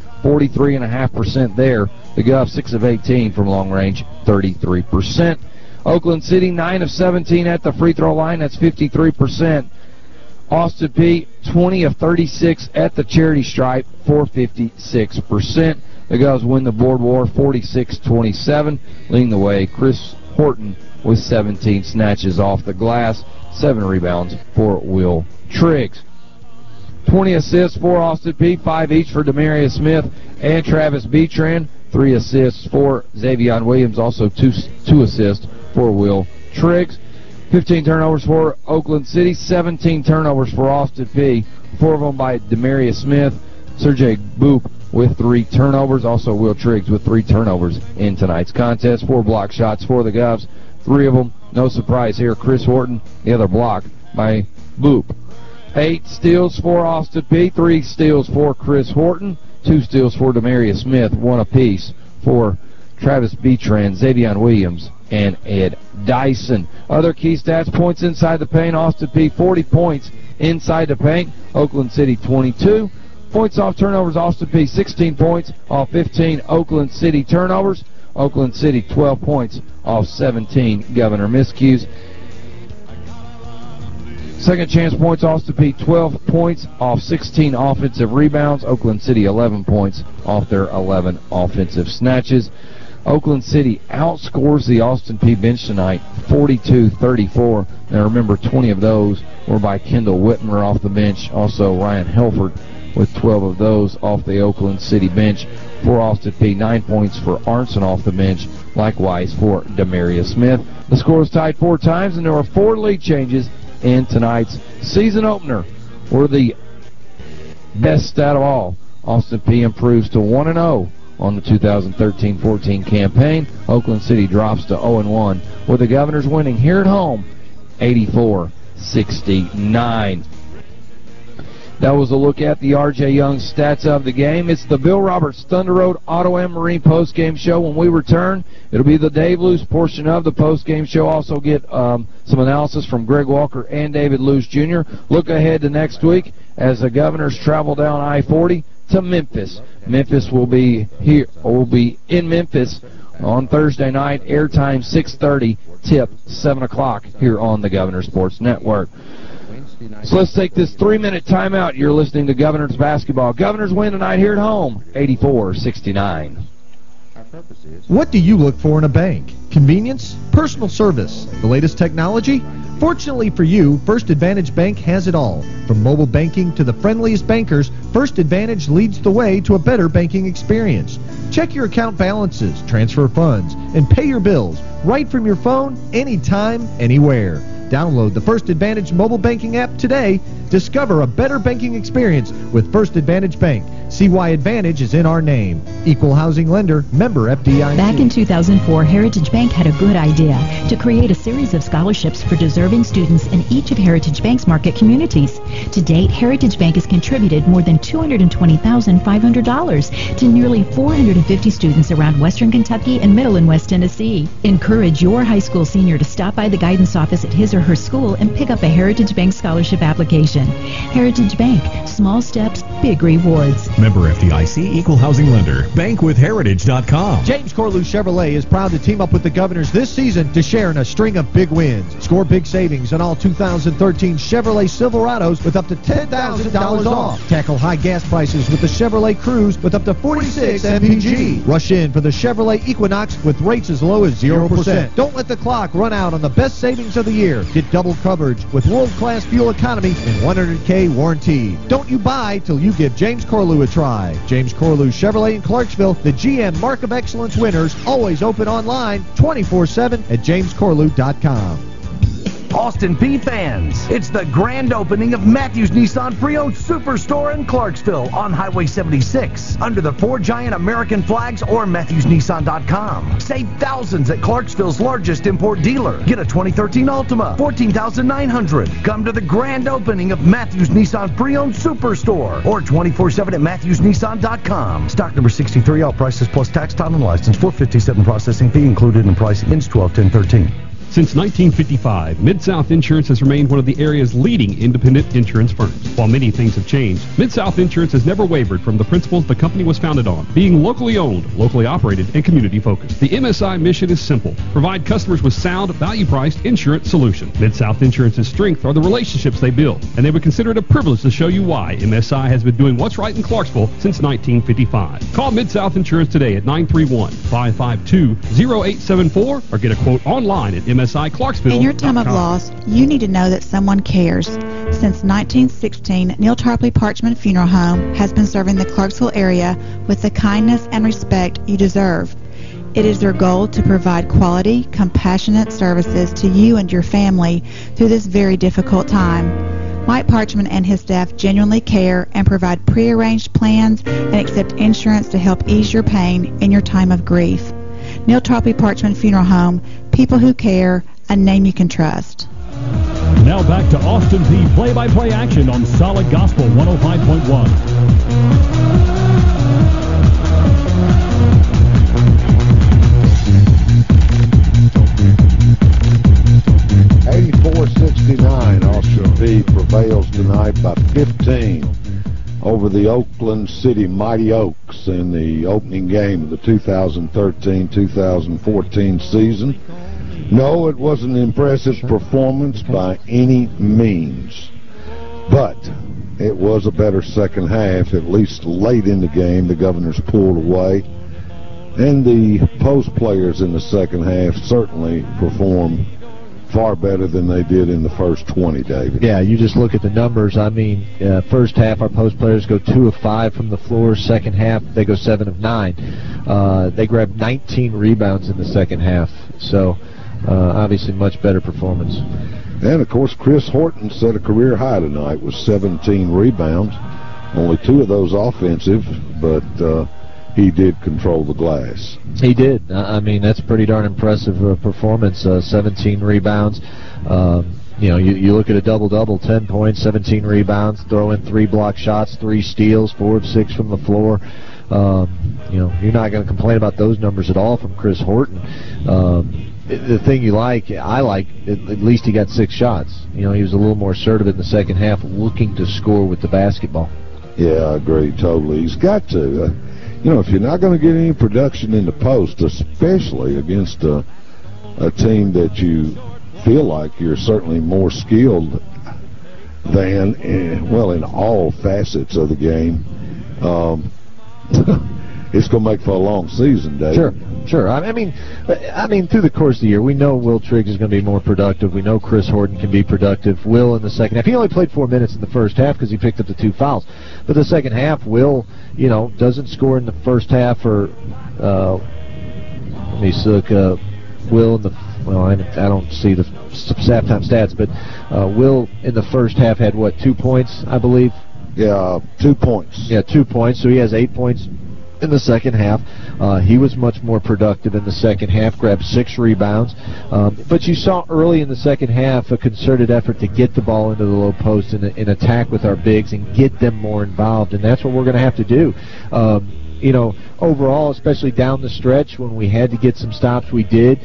43.5% there. The Govs, 6 of 18 from long range, 33%. Oakland City, 9 of 17 at the free throw line. That's 53%. Austin Peay, 20 of 36 at the charity stripe for 56%. The Govs win the board war 46-27. Leading the way, Chris Horton with 17 snatches off the glass. 7 rebounds for Will Triggs. 20 assists for Austin Peay, 5 each for Demarius Smith and Travis Beatran. 3 assists for Xavion Williams, also 2 assists for Will Triggs. 15 turnovers for Oakland City, 17 turnovers for Austin Peay, 4 of them by Demarius Smith. Sergey Boop with 3 turnovers, also Will Triggs with 3 turnovers in tonight's contest. 4 block shots for the Govs, 3 of them, no surprise here, Chris Horton, the other block by Boop. 8 steals for Austin Peay, 3 steals for Chris Horton, 2 steals for Demarius Smith, 1 apiece for Travis Beatran, Xavion Williams, and Ed Dyson. Other key stats, points inside the paint, Austin Peay 40 points inside the paint, Oakland City 22. Points off turnovers, Austin Peay 16 points off 15 Oakland City turnovers. Oakland City 12 points off 17 Governor miscues. Second chance points, Austin Peay 12 points off 16 offensive rebounds. Oakland City 11 points off their 11 offensive snatches. Oakland City outscores the Austin Peay bench tonight 42-34. Now remember, 20 of those were by Kendall Whitmer off the bench. Also Ryan Helford with 12 of those off the Oakland City bench. For Austin Peay, 9 points for Arnson off the bench. Likewise for Demarius Smith. The score is tied 4 times, and there are 4 lead changes in tonight's season opener. We're the best stat of all. Austin Peay improves to 1-0 on the 2013-14 campaign. Oakland City drops to 0-1, with the Governors winning here at home 84-69. That was a look at the R.J. Young stats of the game. It's the Bill Roberts Thunder Road Auto and Marine postgame show. When we return, it'll be the Dave Luce portion of the postgame show. Also get some analysis from Greg Walker and David Luce Jr. Look ahead to next week as the Governors travel down I-40 to Memphis. Memphis will be here, will be in Memphis on Thursday night. Airtime 6:30, tip 7 o'clock here on the Governor Sports Network. So let's take this 3-minute timeout. You're listening to Governors basketball. Governors win tonight here at home, 84-69. What do you look for in a bank? Convenience? Personal service? The latest technology? Fortunately for you, First Advantage Bank has it all. From mobile banking to the friendliest bankers, First Advantage leads the way to a better banking experience. Check your account balances, transfer funds, and pay your bills right from your phone, anytime, anywhere. Download the First Advantage mobile banking app today. Discover a better banking experience with First Advantage Bank. See why Advantage is in our name. Equal housing lender, member FDIC. Back in 2004, Heritage Bank had a good idea to create a series of scholarships for deserving students in each of Heritage Bank's market communities. To date, Heritage Bank has contributed more than $220,500 to nearly 450 students around Western Kentucky and Middle and West Tennessee. Encourage your high school senior to stop by the guidance office at his or her school and pick up a Heritage Bank scholarship application. Heritage Bank, small steps, big rewards. Member FDIC, equal housing lender. Bankwithheritage.com. James Corlew Chevrolet is proud to team up with the Governors this season to share in a string of big wins. Score big savings on all 2013 Chevrolet Silverados with up to $10,000 off. Tackle high gas prices with the Chevrolet Cruze with up to 46 MPG. Rush in for the Chevrolet Equinox with rates as low as 0%. Don't let the clock run out on the best savings of the year. Get double coverage with world-class fuel economy and 100K warranty. Don't you buy till you give James Corlew a try. James Corlew Chevrolet in Clarksville, the GM Mark of Excellence winners, always open online 24/7 at jamescorlew.com. Austin Peay fans, it's the grand opening of Matthews Nissan Pre-Owned Superstore in Clarksville on Highway 76 under the 4 giant American flags or MatthewsNissan.com. Save thousands at Clarksville's largest import dealer. Get a 2013 Altima, $14,900. Come to the grand opening of Matthews Nissan Pre-Owned Superstore or 24/7 at MatthewsNissan.com. Stock number 63, all prices plus tax, title, and license. $457 processing fee included in price. Ends 12/10/13. Since 1955, Mid-South Insurance has remained one of the area's leading independent insurance firms. While many things have changed, Mid-South Insurance has never wavered from the principles the company was founded on, being locally owned, locally operated, and community-focused. The MSI mission is simple: provide customers with sound, value-priced insurance solutions. Mid-South Insurance's strength are the relationships they build, and they would consider it a privilege to show you why MSI has been doing what's right in Clarksville since 1955. Call Mid-South Insurance today at 931-552-0874 or get a quote online at MSI. In your time of loss, you need to know that someone cares. Since 1916, Neil Tarpley Parchman Funeral Home has been serving the Clarksville area with the kindness and respect you deserve. It is their goal to provide quality, compassionate services to you and your family through this very difficult time. Mike Parchman and his staff genuinely care and provide prearranged plans and accept insurance to help ease your pain in your time of grief. Neil Tarpley Parchman Funeral Home, people who care, a name you can trust. Now back to Austin Peay play-by-play action on Solid Gospel 105.1. 84-69, Austin Peay prevails tonight by 15 over the Oakland City Mighty Oaks in the opening game of the 2013-2014 season. No, it wasn't an impressive performance by any means, but it was a better second half. At least late in the game, the Governors pulled away, and the post players in the second half certainly performed far better than they did in the first 20, David. Yeah, you just look at the numbers. I mean, first half, our post players go 2 of 5 from the floor. Second half, they go 7 of 9. They grabbed 19 rebounds in the second half. So, obviously, much better performance. And, of course, Chris Horton set a career high tonight with 17 rebounds. Only 2 of those offensive, but he did control the glass. He did. I mean, that's pretty darn impressive performance. 17 rebounds. You know, you look at a double-double, 10 points, 17 rebounds, throw in 3 block shots, 3 steals, 4 of 6 from the floor. You know, you're not going to complain about those numbers at all from Chris Horton. The thing I like, at least he got 6 shots. You know, he was a little more assertive in the second half, looking to score with the basketball. Yeah, I agree totally. He's got to. if you're not going to get any production in the post, especially against a team that you feel like you're certainly more skilled than, in all facets of the game, it's going to make for a long season, Dave. Sure. I mean, through the course of the year, we know Will Triggs is going to be more productive. We know Chris Horton can be productive. Will in the second half. He only played 4 minutes in the first half because he picked up the 2 fouls. But the second half, Will, doesn't score in the first half or, let me look, Will in the, I don't see the halftime stats, but Will in the first half had, 2 points, I believe? Yeah, 2 points. Yeah, 2 points. So he has 8 points in the second half. He was much more productive in the second half, grabbed 6 rebounds. But you saw early in the second half a concerted effort to get the ball into the low post and attack with our bigs and get them more involved, and that's what we're going to have to do. Overall, especially down the stretch when we had to get some stops, we did.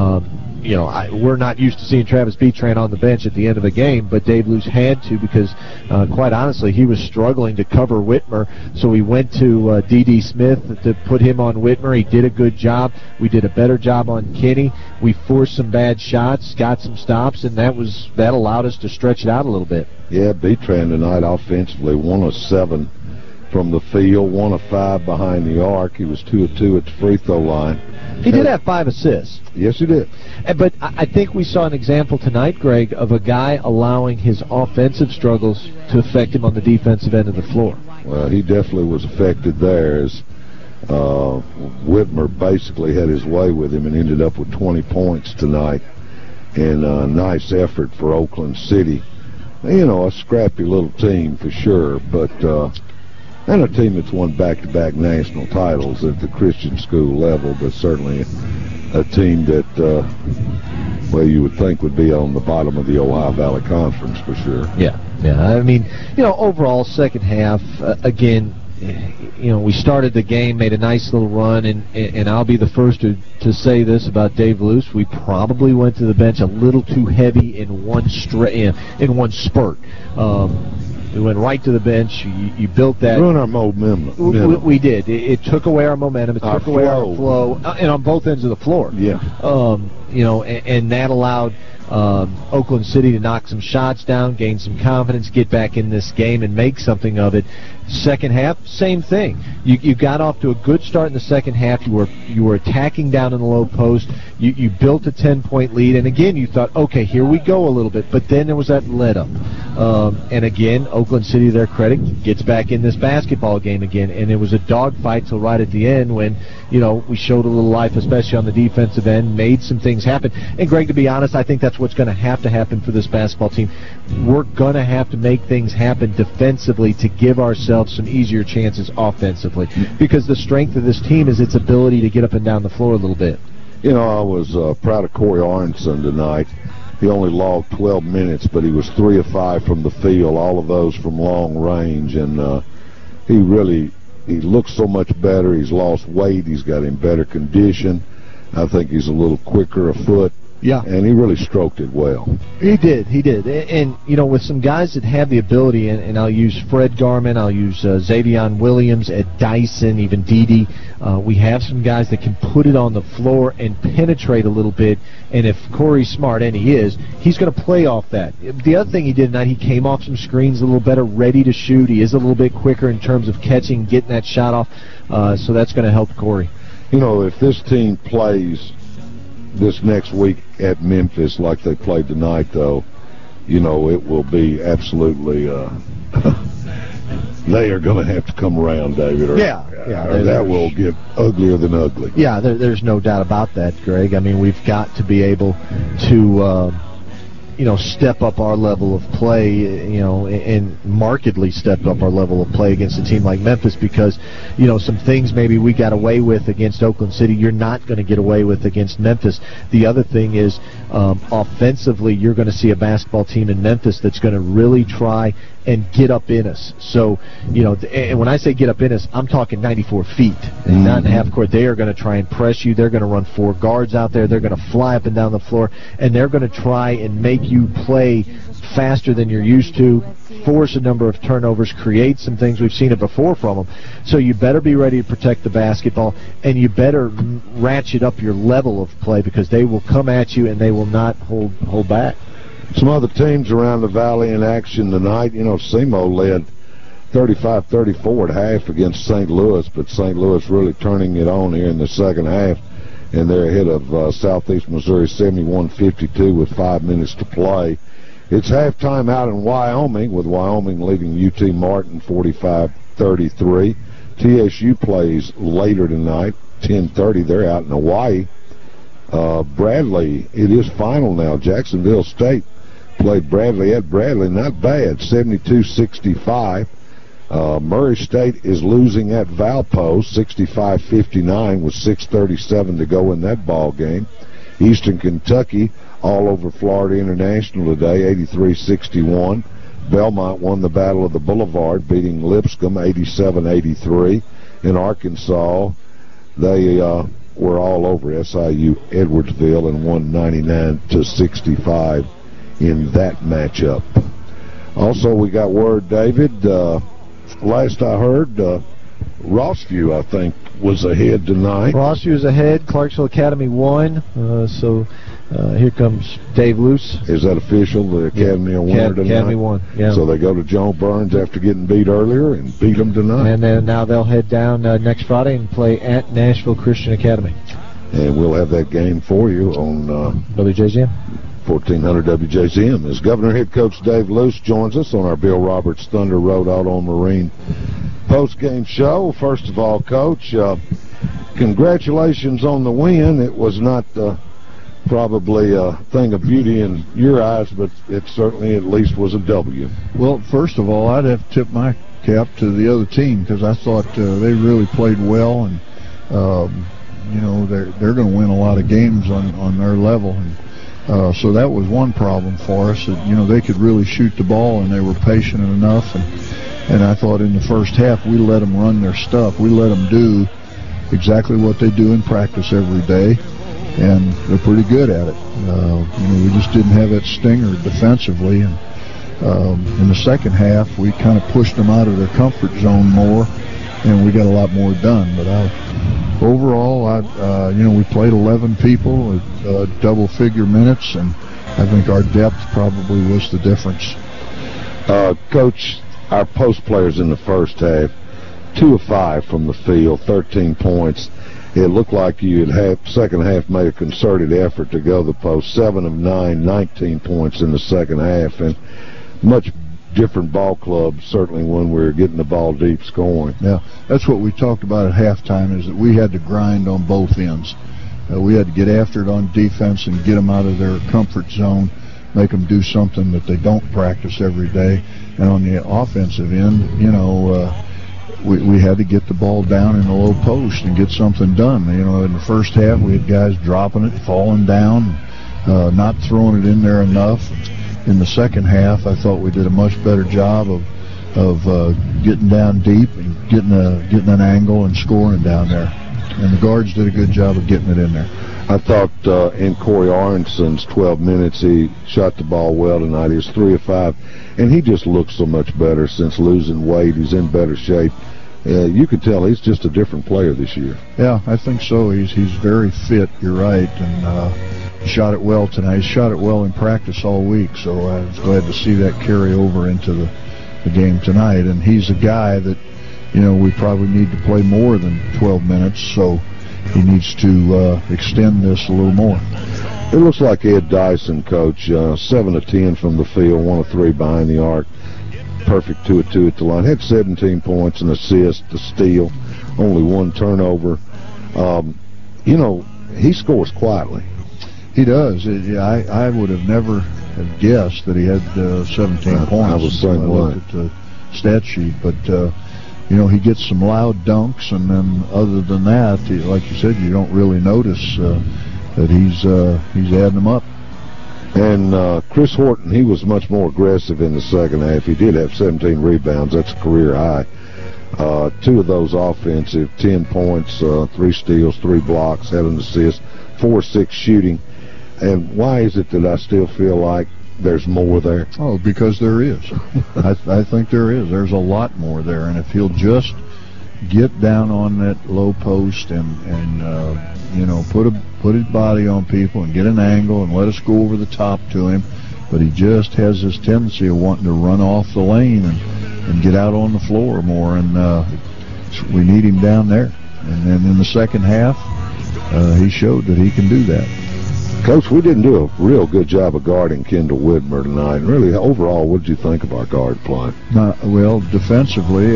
We're not used to seeing Travis Betran on the bench at the end of a game, but Dave Luce had to because, quite honestly, he was struggling to cover Whitmer. So we went to D.D. Smith to put him on Whitmer. He did a good job. We did a better job on Kenny. We forced some bad shots, got some stops, and that allowed us to stretch it out a little bit. Yeah, Betran tonight offensively, 1 of 7 from the field, 1 of 5 behind the arc. He was 2 of 2 at the free throw line. He did have 5 assists. Yes, he did. But I think we saw an example tonight, Greg, of a guy allowing his offensive struggles to affect him on the defensive end of the floor. Well, he definitely was affected there as Whitmer basically had his way with him and ended up with 20 points tonight. And a nice effort for Oakland City. A scrappy little team for sure, but and a team that's won back-to-back national titles at the Christian school level, but certainly a team that, you would think would be on the bottom of the Ohio Valley Conference for sure. Yeah. I mean, overall, second half, again, we started the game, made a nice little run, and I'll be the first to say this about Dave Luce. We probably went to the bench a little too heavy in one spurt. We went right to the bench. You built that. Ruined our momentum. We did. It took away our momentum. It took away our flow, and on both ends of the floor. Yeah. And that allowed Oakland City to knock some shots down, gain some confidence, get back in this game, and make something of it. Second half, same thing. You got off to a good start in the second half. You were attacking down in the low post. You built a 10-point lead, and again you thought, okay, here we go a little bit. But then there was that let up, and again Oakland City, to their credit, gets back in this basketball game again, and it was a dogfight till right at the end when we showed a little life, especially on the defensive end, made some things happen. And Greg, to be honest, I think that's what's going to happen for this basketball team. We're going to have to make things happen defensively to give ourselves some easier chances offensively, because the strength of this team is its ability to get up and down the floor a little bit. I was proud of Corey Arnson tonight. He only logged 12 minutes, but he was 3 of 5 from the field, all of those from long range, and he looks so much better. He's lost weight. He's got in better condition. I think he's a little quicker of foot. Yeah. And he really stroked it well. He did. And with some guys that have the ability, and I'll use Fred Garman, I'll use Xavion Williams at Dyson, even Dede. We have some guys that can put it on the floor and penetrate a little bit, and if Corey's smart, and he is, he's going to play off that. The other thing he did tonight, he came off some screens a little better, ready to shoot. He is a little bit quicker in terms of catching, getting that shot off, so that's going to help Corey. If this team plays this next week at Memphis like they played tonight, though, it will be absolutely they are going to have to come around, David. Or that will get uglier than ugly. Yeah, there's no doubt about that, Greg. I mean, we've got to be able to step up our level of play, and markedly step up our level of play against a team like Memphis, because, some things maybe we got away with against Oakland City, you're not going to get away with against Memphis. The other thing is, offensively, you're going to see a basketball team in Memphis that's going to really try and get up in us. So, and when I say get up in us, I'm talking 94 feet, and not in half court. They are going to try and press you. They're going to run 4 guards out there. They're going to fly up and down the floor, and they're going to try and make you play faster than you're used to, force a number of turnovers, create some things. We've seen it before from them. So you better be ready to protect the basketball, and you better ratchet up your level of play because they will come at you and they will not hold back. Some other teams around the Valley in action tonight. You know, SEMO led 35-34 at half against St. Louis, but St. Louis really turning it on here in the second half, and they're ahead of Southeast Missouri 71-52 with 5 minutes to play. It's halftime out in Wyoming, with Wyoming leading UT Martin 45-33. TSU plays later tonight, 10:30. They're out in Hawaii. Bradley, it is final now. Jacksonville State played Bradley at Bradley. Not bad, 72-65. Murray State is losing at Valpo, 65-59 with 6:37 to go in that ball game. Eastern Kentucky all over Florida International today, 83-61. Belmont won the Battle of the Boulevard, beating Lipscomb 87-83. In Arkansas, they were all over SIU Edwardsville and won 99-65 in that matchup. Also, we got word, David, last I heard, Rossview, I think, was ahead tonight. Rossview is ahead. Clarksville Academy won. So here comes Dave Luce. Is that official? The Academy are winner tonight? Academy won, yeah. So they go to Joe Burns after getting beat earlier and beat them tonight. And then now they'll head down next Friday and play at Nashville Christian Academy. And we'll have that game for you on WJZM. 1400 WJZM. As Governor Head Coach Dave Luce joins us on our Bill Roberts Thunder Road Auto Marine post-game show. First of all, Coach, congratulations on the win. It was not probably a thing of beauty in your eyes, but it certainly at least was a W. Well, first of all, I'd have to tip my cap to the other team because I thought they really played well, and you know, they're going to win a lot of games on their level. And so that was one problem for us, that, you know, they could really shoot the ball and they were patient enough. And I thought in the first half we let them run their stuff. We let them do exactly what they do in practice every day, and they're pretty good at it. You know, we just didn't have that stinger defensively. And in the second half, we kind of pushed them out of their comfort zone more, and we got a lot more done. But overall, you know, we played 11 people at double-figure minutes, and I think our depth probably was the difference. Coach, our post players in the first half, 2 of 5 from the field, 13 points. It looked like you had second half made a concerted effort to go the post. 7 of 9, 19 points in the second half, and much different ball club, certainly when we were getting the ball deep scoring. Yeah, that's what we talked about at halftime, is that we had to grind on both ends. We had to get after it on defense and get them out of their comfort zone, make them do something that they don't practice every day. And on the offensive end, you know, we had to get the ball down in the low post and get something done. You know, in the first half, we had guys dropping it, falling down, not throwing it in there enough. In the second half, I thought we did a much better job of getting down deep and getting an angle and scoring down there. And the guards did a good job of getting it in there. I thought in Corey Aronson's 12 minutes, he shot the ball well tonight. He was 3 of 5, and he just looks so much better since losing weight. He's in better shape. You could tell he's just a different player this year. Yeah, I think so. He's very fit, you're right, and he shot it well tonight. He shot it well in practice all week, so I was glad to see that carry over into the game tonight. And he's a guy that, you know, we probably need to play more than 12 minutes, so he needs to extend this a little more. It looks like Ed Dyson, Coach, 7 of 10 from the field, 1 of 3 behind the arc. Perfect 2 of 2 at the line. Had 17 points, an assist, a steal, only 1 turnover. You know, he scores quietly. He does. I would have never have guessed that he had 17 points. I was saying I looked at the stat sheet, but you know, he gets some loud dunks, and then other than that, like you said, you don't really notice that he's adding them up. And Chris Horton, he was much more aggressive in the second half. He did have 17 rebounds. That's a career high. 2 of those offensive, 10 points, 3 steals, 3 blocks, had an assist, 4-6 shooting. And why is it that I still feel like there's more there? Oh, because there is. I think there is. There's a lot more there, and if he'll just get down on that low post and you know, put his body on people and get an angle and let us go over the top to him. But he just has this tendency of wanting to run off the lane and get out on the floor more, and we need him down there. And then in the second half, he showed that he can do that. Coach, we didn't do a real good job of guarding Kendall Widmer tonight. And really, overall, what did you think of our guard play? Well, defensively,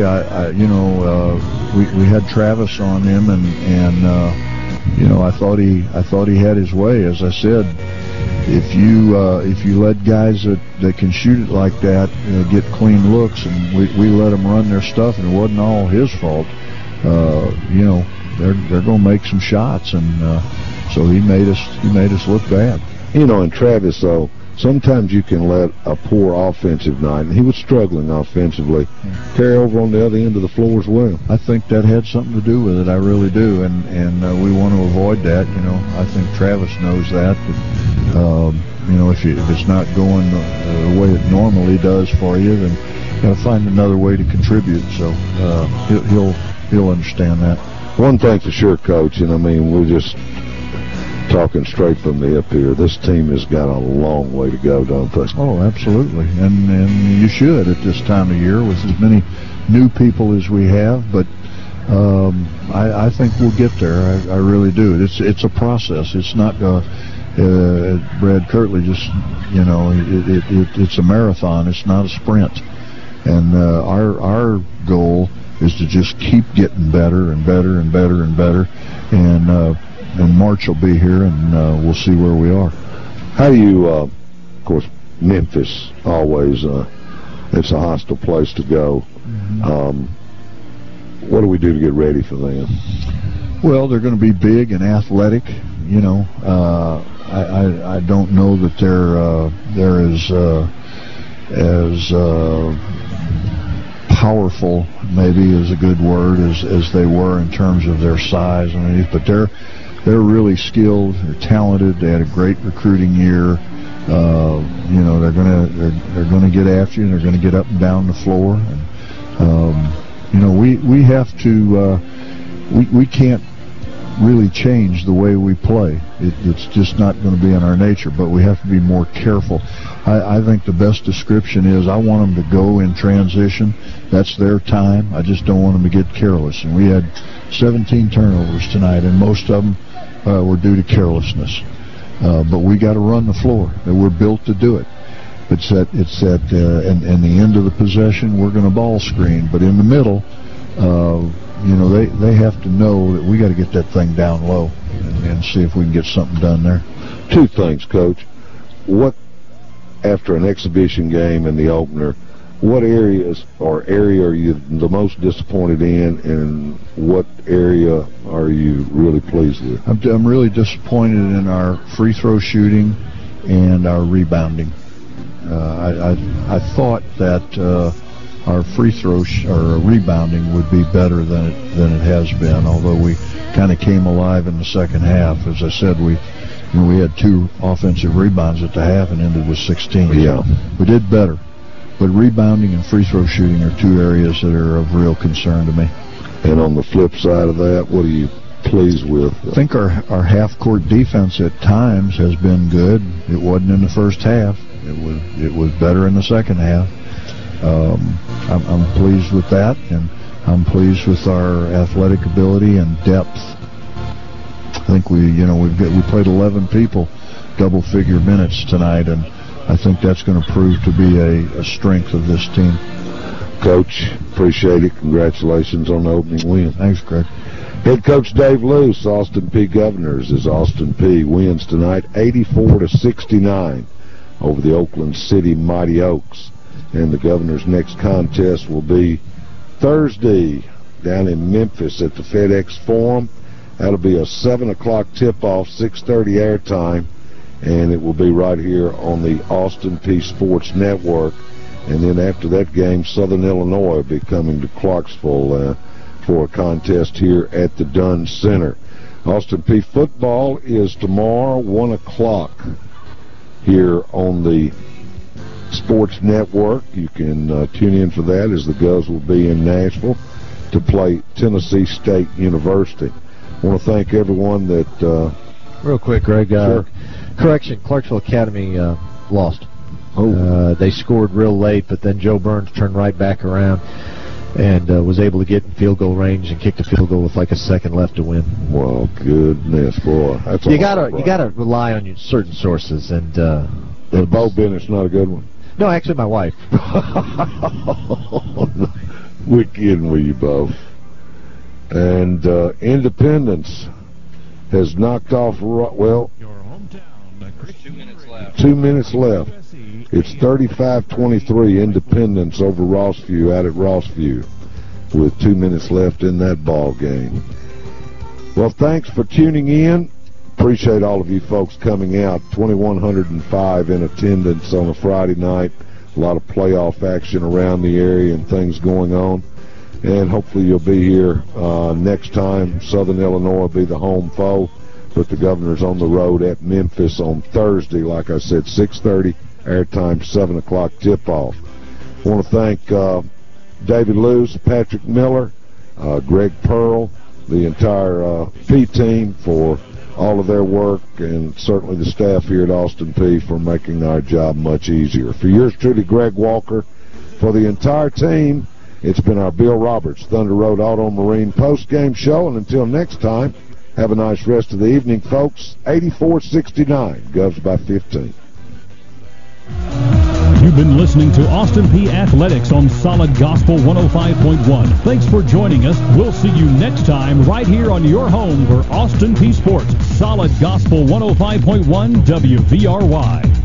we had Travis on him, and you know, I thought he had his way. As I said, if you let guys that can shoot it like that get clean looks, and we let them run their stuff, and it wasn't all his fault, you know, they're going to make some shots, and so he made us look bad. You know, and Travis, though, sometimes you can let a poor offensive night, and he was struggling offensively, carry over on the other end of the floor as well. I think that had something to do with it. I really do, and we want to avoid that. You know, I think Travis knows that. You know, if it's not going the way it normally does for you, then you got to find another way to contribute. So he'll understand that. One thing for sure, Coach, and I mean, we're just talking straight from the hip here, this team has got a long way to go, don't they? Oh, absolutely, and you should at this time of year with as many new people as we have. But I think we'll get there. I really do. It's a process. It's not Brad Kirtley just, you know, it's a marathon. It's not a sprint. And our goal is to just keep getting better and better and better and better. And March will be here, and we'll see where we are. How do you, of course, Memphis always, it's a hostile place to go. What do we do to get ready for them? Well, they're going to be big and athletic. You know, I don't know that they're as powerful, maybe is a good word, as they were in terms of their size underneath, but they're really skilled. They're talented. They had a great recruiting year. You know, they're gonna get after you, and they're gonna get up and down the floor. And you know, we have to we can't really change the way we play. It's just not going to be in our nature, but we have to be more careful. I think the best description is I want them to go in transition. That's their time. I just don't want them to get careless. And we had 17 turnovers tonight, and most of them were due to carelessness. But we got to run the floor. We're built to do it. It's at in the end of the possession, we're going to ball screen. But in the middle, you know, they have to know that we got to get that thing down low and see if we can get something done there. Two things, Coach. What, after an exhibition game and the opener, what area are you the most disappointed in, and what area are you really pleased with? I'm really disappointed in our free throw shooting and our rebounding. I thought that our free throw or rebounding would be better than it has been, although we kind of came alive in the second half. As I said, we had 2 offensive rebounds at the half and ended with 16. Yeah. So we did better. But rebounding and free throw shooting are 2 areas that are of real concern to me. And on the flip side of that, what are you pleased with? I think our half-court defense at times has been good. It wasn't in the first half. It was better in the second half. I'm pleased with that, and I'm pleased with our athletic ability and depth. I think we played 11 people double-figure minutes tonight, and I think that's going to prove to be a strength of this team. Coach, appreciate it. Congratulations on the opening win. Thanks, Greg. Head coach Dave Luce, Austin Peay Governors, as Austin Peay wins tonight 84-69 over the Oakland City Mighty Oaks. And the Governors' next contest will be Thursday down in Memphis at the FedEx Forum. That'll be a 7 o'clock tip-off, 6:30 airtime, and it will be right here on the Austin Peay Sports Network. And then after that game, Southern Illinois will be coming to Clarksville for a contest here at the Dunn Center. Austin Peay football is tomorrow, 1 o'clock, here on the Sports Network. You can tune in for that, as the Govs will be in Nashville to play Tennessee State University. I want to thank everyone that... Real quick, Greg. Sure. Correction, Clarksville Academy lost. They scored real late, but then Joe Burns turned right back around and was able to get in field goal range and kicked a field goal with like a second left to win. Well, goodness, boy. That's you gotta rely on your certain sources, and Bo Bennett's not a good one. No, actually, my wife. We're kidding with you, Bo. And Independence has knocked off, well, 2 minutes left. It's 35-23 Independence over Rossview out at Rossview with 2 minutes left in that ball game. Well, thanks for tuning in. Appreciate all of you folks coming out. 2,105 in attendance on a Friday night. A lot of playoff action around the area and things going on. And hopefully you'll be here next time. Southern Illinois will be the home foe, but the Governor's on the road at Memphis on Thursday. Like I said, 6:30 airtime, 7 o'clock tip-off. I want to thank David Lewis, Patrick Miller, Greg Pearl, the entire P team for all of their work, and certainly the staff here at Austin Peay for making our job much easier. For yours truly, Greg Walker, for the entire team, it's been our Bill Roberts Thunder Road Auto Marine post-game show, and until next time, have a nice rest of the evening, folks. 84-69, Govs by 15. You've been listening to Austin Peay Athletics on Solid Gospel 105.1. Thanks for joining us. We'll see you next time right here on your home for Austin Peay Sports. Solid Gospel 105.1 WVRY.